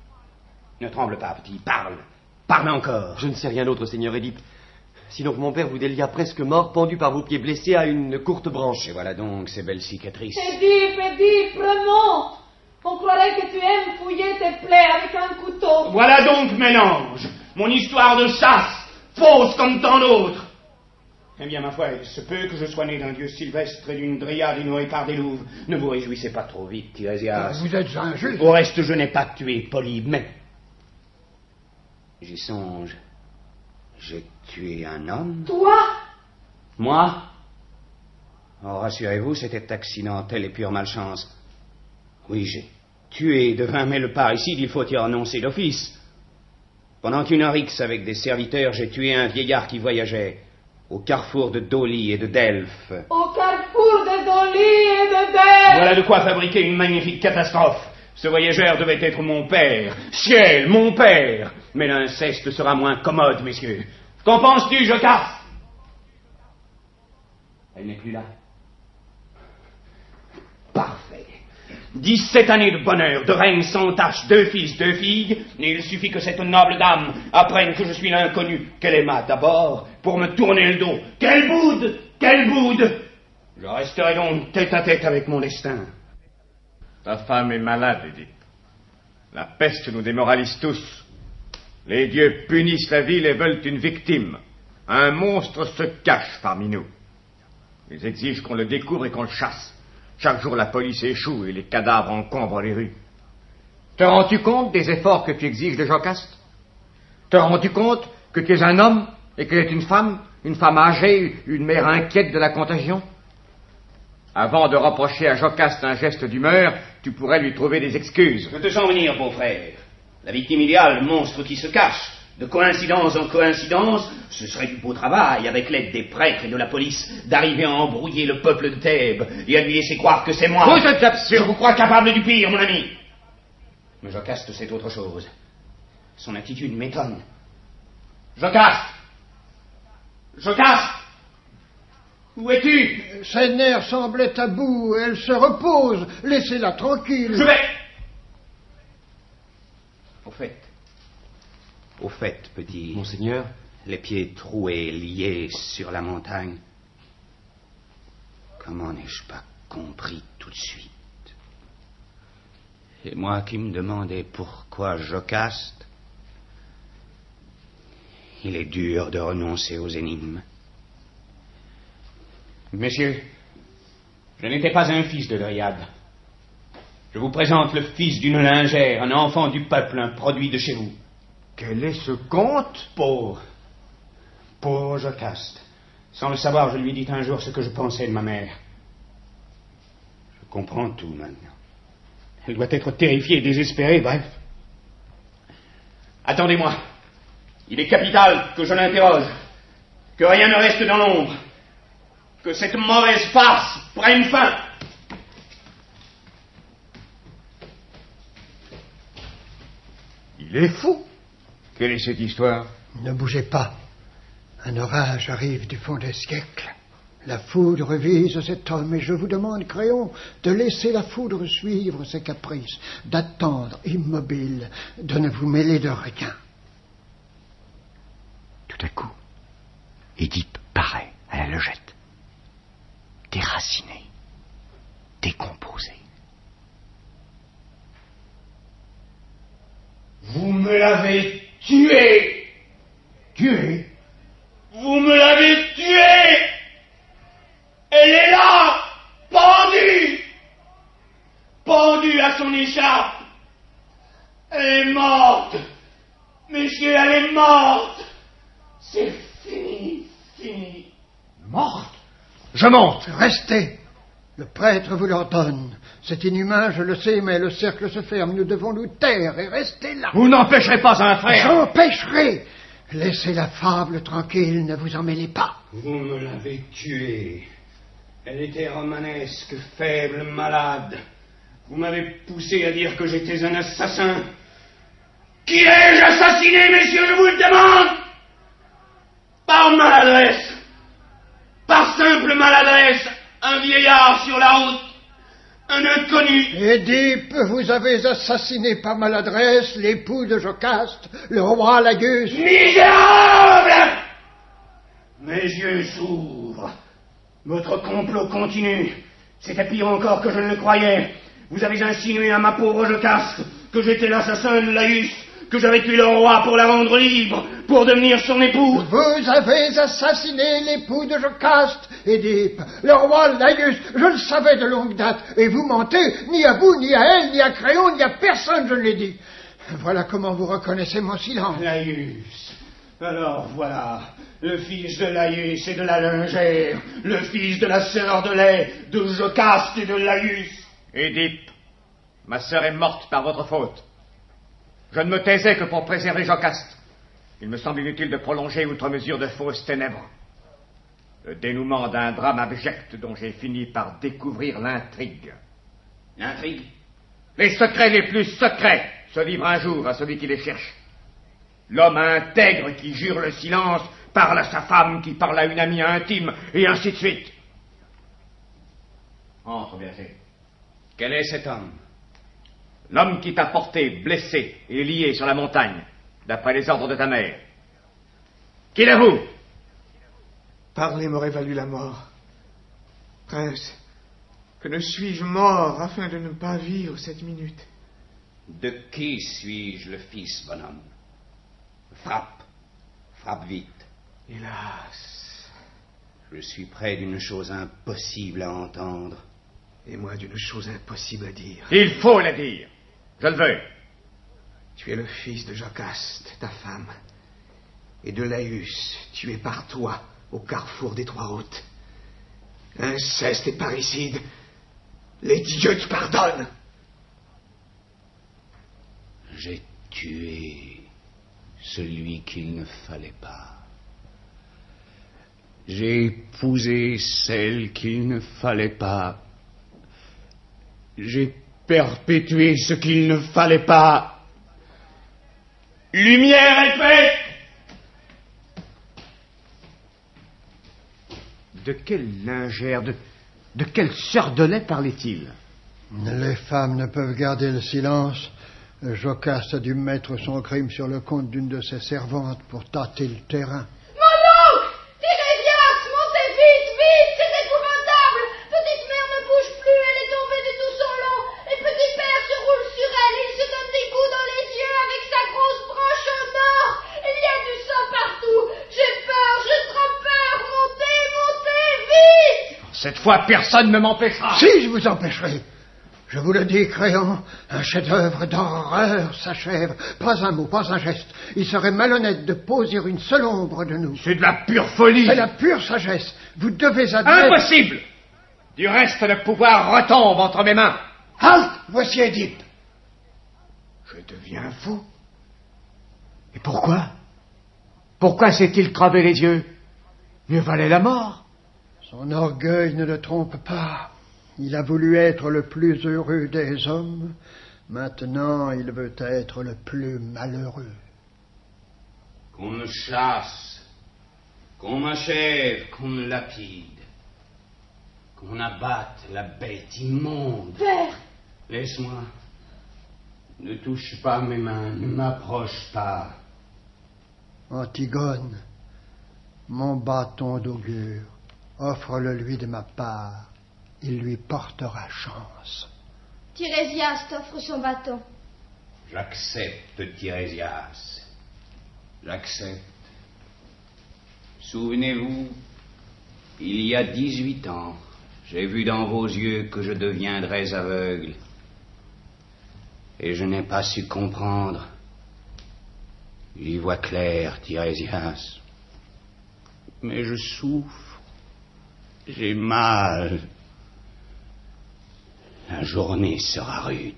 Ne tremble pas, petit, parle. Parle encore. Je ne sais rien d'autre, Seigneur Édipe. Sinon que mon père vous délia presque mort, pendu par vos pieds blessés à une courte branche. Et voilà donc ces belles cicatrices. Édipe, remonte. On croirait que tu aimes fouiller tes plaies avec un couteau. Voilà donc, mélange, mon histoire de chasse, fausse comme tant d'autres. Eh bien, ma foi, il se peut que je sois né d'un dieu sylvestre et d'une dryade et nourri par des louves. Ne vous réjouissez pas trop vite, Tirésias. Vous êtes injuste. Au reste, je n'ai pas tué Polybe, mais... J'y songe. J'ai tué un homme. Toi? Moi? Oh, rassurez-vous, c'était accidentel et pure malchance. Oui, j'ai tué de 20 le parricide, il faut y renoncer d'office. Pendant qu'une rixe avec des serviteurs, j'ai tué un vieillard qui voyageait au carrefour de Doli et de Delphes. Au carrefour de Doli et de Delphes. Voilà de quoi fabriquer une magnifique catastrophe. Ce voyageur devait être mon père. Ciel, mon père. Mais l'inceste sera moins commode, messieurs. Qu'en penses-tu, Jocaste? Elle n'est plus là. Parfait. 17 années de bonheur, de règne sans tache, 2 fils, 2 filles, et il suffit que cette noble dame apprenne que je suis l'inconnu, qu'elle aima d'abord, pour me tourner le dos. Quelle boude! Quelle boude! Je resterai donc tête à tête avec mon destin. Ta femme est malade, Édipe. La peste nous démoralise tous. Les dieux punissent la ville et veulent une victime. Un monstre se cache parmi nous. Ils exigent qu'on le découvre et qu'on le chasse. Chaque jour, la police échoue et les cadavres encombrent les rues. Te rends-tu compte des efforts que tu exiges de Jocaste? Te rends-tu compte que tu es un homme et qu'elle est une femme âgée, une mère inquiète de la contagion? Avant de reprocher à Jocaste un geste d'humeur, tu pourrais lui trouver des excuses. Je te sens venir, beau-frère. La victime idéale, le monstre qui se cache. De coïncidence en coïncidence, ce serait du beau travail, avec l'aide des prêtres et de la police, d'arriver à embrouiller le peuple de Thèbes et à lui laisser croire que c'est moi. Vous êtes absurde. Je vous crois capable du pire, mon ami. Mais Jocaste, c'est autre chose. Son attitude m'étonne. Jocaste! Jocaste! Où es-tu? Ses nerfs semblaient à bout, elle se repose. Laissez-la tranquille. Je vais... Au fait, petit... Monseigneur? Les pieds troués, liés sur la montagne. Comment n'ai-je pas compris tout de suite? Et moi qui me demandais pourquoi Jocaste, il est dur de renoncer aux énigmes. Messieurs, je n'étais pas un fils de dryade. Je vous présente le fils d'une lingère, un enfant du peuple, un produit de chez vous. Quel est ce conte? Pauvre Jocaste. Sans le savoir, je lui ai dit un jour ce que je pensais de ma mère. Je comprends tout maintenant. Elle doit être terrifiée et désespérée, bref. Attendez-moi. Il est capital que je l'interroge. Que rien ne reste dans l'ombre. Que cette mauvaise farce prenne fin. Il est fou. Quelle est cette histoire? Ne bougez pas. Un orage arrive du fond des siècles. La foudre vise cet homme et je vous demande, Créon, de laisser la foudre suivre ses caprices, d'attendre immobile, de ne vous mêler de rien. Tout à coup, Édipe paraît à la logette, déraciné, décomposé. Vous me l'avez tué! Tué? Vous me l'avez tué! Elle est là! Pendue! Pendue à son écharpe! Elle est morte! Monsieur, elle est morte! C'est fini, fini. Morte? Je monte! Restez! Le prêtre vous l'ordonne. C'est inhumain, je le sais, mais le cercle se ferme. Nous devons nous taire et rester là. Vous n'empêcherez pas un frère. J'empêcherai. Laissez la fable tranquille, ne vous en mêlez pas. Vous me l'avez tuée. Elle était romanesque, faible, malade. Vous m'avez poussé à dire que j'étais un assassin. Qui ai-je assassiné, messieurs, je vous le demande? Par maladresse. Par simple maladresse. Un vieillard sur la route. Un inconnu. Édipe, vous avez assassiné par maladresse l'époux de Jocaste, le roi Laïus. Misérable! Mes yeux s'ouvrent. Votre complot continue. C'était pire encore que je ne le croyais. Vous avez insinué à ma pauvre Jocaste que j'étais l'assassin de Laïus, que j'avais tué le roi pour la rendre libre, pour devenir son époux. Vous avez assassiné l'époux de Jocaste, Édipe, le roi Laïus. Je le savais de longue date, et vous mentez, ni à vous, ni à elle, ni à Créon, ni à personne, je l'ai dit. Voilà comment vous reconnaissez mon silence. Laïus. Alors voilà, le fils de Laïus et de la lingère, le fils de la sœur de lait, de Jocaste et de Laïus. Édipe, ma sœur est morte par votre faute. Je ne me taisais que pour préserver Jocaste. Il me semble inutile de prolonger outre mesure de fausses ténèbres. Le dénouement d'un drame abject dont j'ai fini par découvrir l'intrigue. L'intrigue? Les secrets les plus secrets se livrent un jour à celui qui les cherche. L'homme intègre qui jure le silence parle à sa femme qui parle à une amie intime, et ainsi de suite. Entre, Berger. Quel est cet homme? L'homme qui t'a porté, blessé et lié sur la montagne, d'après les ordres de ta mère. Qui l'avoue? Parler m'aurait valu la mort. Prince, que ne suis-je mort afin de ne pas vivre cette minute? De qui suis-je le fils, bonhomme? Frappe. Frappe vite. Hélas. Je suis près d'une chose impossible à entendre. Et moi d'une chose impossible à dire. Il faut la dire. Je le veux. Tu es le fils de Jocaste, ta femme, et de Laïus, tué par toi au carrefour des trois routes. Inceste et parricide, les dieux te pardonnent. J'ai tué celui qu'il ne fallait pas. J'ai épousé celle qu'il ne fallait pas. J'ai perpétué ce qu'il ne fallait pas. Lumière est faite! De quelle lingère, de quelle sœur de lait parlait-il? Les femmes ne peuvent garder le silence. Jocaste a dû mettre son crime sur le compte d'une de ses servantes pour tâter le terrain. Mon oncle! Tirésias, montez vite, vite! C'est épouvantable! Petite mère ne bouge plus, elle est tombée de tout son long. Et petit père se roule sur elle, il se donne des coups dans les yeux avec sa grosse branche en or. Il y a du sang partout. J'ai peur, j'ai trop peur. Montez, montez, vite! Cette fois, personne ne m'empêchera. Si, je vous empêcherai. Je vous le dis, Créon, un chef-d'œuvre d'horreur s'achève. Pas un mot, pas un geste. Il serait malhonnête de poser une seule ombre de nous. C'est de la pure folie. C'est la pure sagesse. Vous devez admettre... Impossible! Du reste, le pouvoir retombe entre mes mains. Halte! Voici Édipe. Je deviens fou. Et pourquoi? Pourquoi s'est-il crevé les yeux? Mieux valait la mort. Son orgueil ne le trompe pas. Il a voulu être le plus heureux des hommes. Maintenant, il veut être le plus malheureux. Qu'on me chasse, qu'on m'achève, qu'on me lapide, qu'on abatte la bête immonde. Père! Laisse-moi. Ne touche pas mes mains, ne m'approche pas. Antigone, mon bâton d'augure, offre-le lui de ma part. Il lui portera chance. Tirésias t'offre son bâton. J'accepte, Tirésias. J'accepte. Souvenez-vous, il y a 18 ans, j'ai vu dans vos yeux que je deviendrais aveugle. Et je n'ai pas su comprendre. J'y vois clair, Tirésias. Mais je souffre. J'ai mal. La journée sera rude.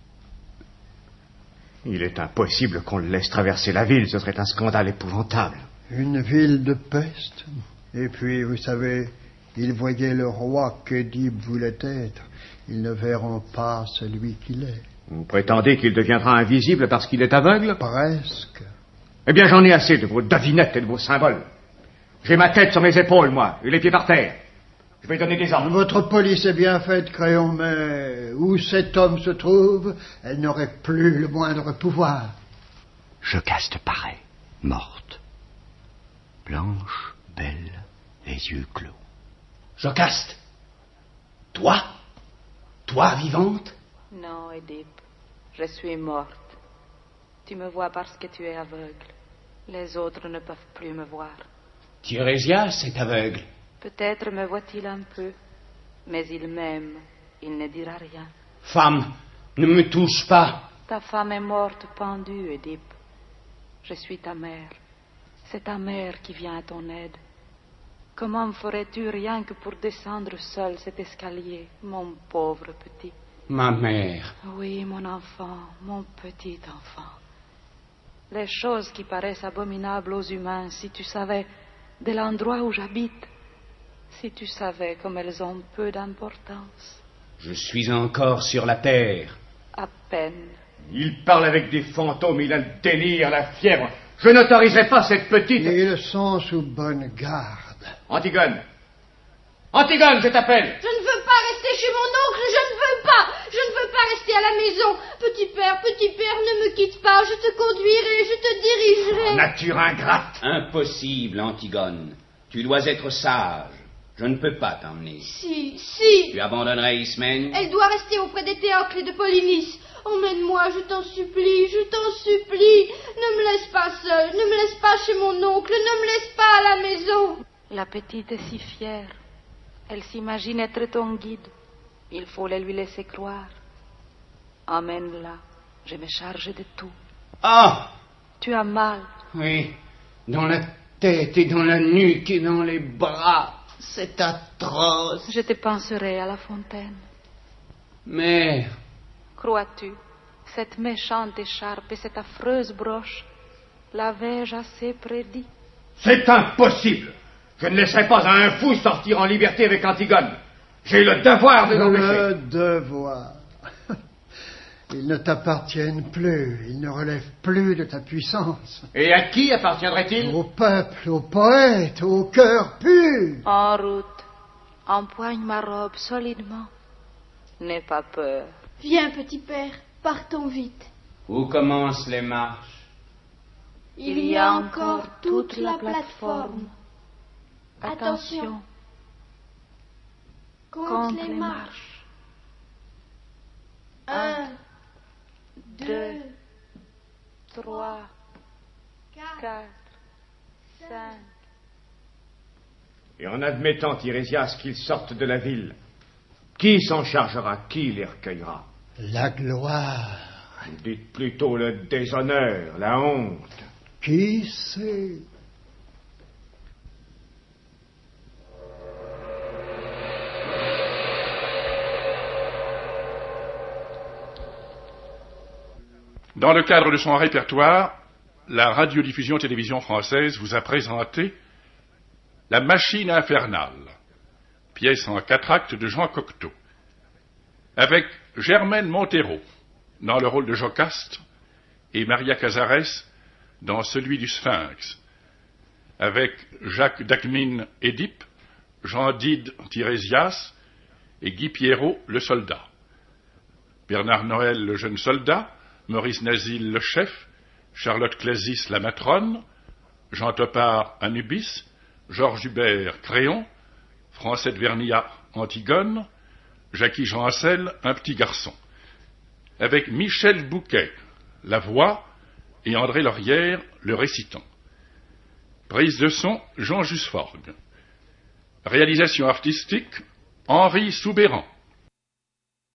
Il est impossible qu'on le laisse traverser la ville, ce serait un scandale épouvantable. Une ville de peste. Et puis, vous savez, ils voyaient le roi qu'Édipe voulait être. Ils ne verront pas celui qu'il est. Vous prétendez qu'il deviendra invisible parce qu'il est aveugle? Presque. Eh bien, j'en ai assez de vos devinettes et de vos symboles. J'ai ma tête sur mes épaules, moi, et les pieds par terre. Je vais donner des ordres. Votre police est bien faite, Créon, mais où cet homme se trouve, elle n'aurait plus le moindre pouvoir. Jocaste paraît, morte. Blanche, belle, les yeux clos. Jocaste, toi vivante? Non, Édipe, je suis morte. Tu me vois parce que tu es aveugle. Les autres ne peuvent plus me voir. Tirésias est aveugle. Peut-être me voit-il un peu, mais il m'aime. Il ne dira rien. Femme, ne me touche pas. Ta femme est morte pendue, Édipe. Je suis ta mère. C'est ta mère qui vient à ton aide. Comment ferais-tu rien que pour descendre seul cet escalier, mon pauvre petit? Ma mère. Oui, mon enfant, mon petit enfant. Les choses qui paraissent abominables aux humains, si tu savais de l'endroit où j'habite, si tu savais comme elles ont peu d'importance. Je suis encore sur la terre. À peine. Il parle avec des fantômes, il a le délire, la fièvre. Je n'autoriserai pas cette petite... Ils sont sous bonne garde. Antigone, je t'appelle. Je ne veux pas rester chez mon oncle, je ne veux pas. Je ne veux pas rester à la maison. Petit père, ne me quitte pas. Je te conduirai, je te dirigerai. Nature ingrate. Impossible, Antigone. Tu dois être sage. Je ne peux pas t'emmener. Si. Tu abandonnerais Ismène? Elle doit rester auprès des Théocles et de Polynice. Emmène-moi, je t'en supplie, je t'en supplie. Ne me laisse pas seule, ne me laisse pas chez mon oncle, ne me laisse pas à la maison. La petite est si fière. Elle s'imagine être ton guide. Il faut le lui laisser croire. Emmène-la, je me charge de tout. Ah! Tu as mal. Oui, dans la tête et dans la nuque et dans les bras. C'est atroce. Je te penserai à la fontaine. Mais... Crois-tu, cette méchante écharpe et cette affreuse broche l'avais-je assez prédit? C'est impossible. Je ne laisserai pas un fou sortir en liberté avec Antigone. J'ai le devoir de l'empêcher. Le devoir. Ils ne t'appartiennent plus. Ils ne relèvent plus de ta puissance. Et à qui appartiendrait-il? Au peuple, aux poètes, au cœur pur. En route, empoigne ma robe solidement. N'aie pas peur. Viens, petit père, partons vite. Où commencent les marches? Il y a encore toute la plateforme. Attention. Compte les marches. 1, 2, 3, 4, 5. Et en admettant, Tirésias, qu'ils sortent de la ville, qui s'en chargera? Qui les recueillera? La gloire. Dites plutôt le déshonneur, la honte. Qui sait? Dans le cadre de son répertoire, la radiodiffusion-télévision française vous a présenté La Machine infernale, pièce en 4 actes de Jean Cocteau, avec Germaine Montero dans le rôle de Jocaste et Maria Cazares dans celui du Sphinx, avec Jacques Dacmine Édipe, Jean Dide Tirésias et Guy Pierrot le soldat, Bernard Noël le jeune soldat, Maurice Nazil le chef, Charlotte Clasis la matrone, Jean Topard Anubis, Georges Hubert Créon, Francette Verniat Antigone, Jackie Jean Hassel un petit garçon, avec Michel Bouquet la voix et André Laurière le récitant. Prise de son Jean Jusforgue. Réalisation artistique Henri Soubéran.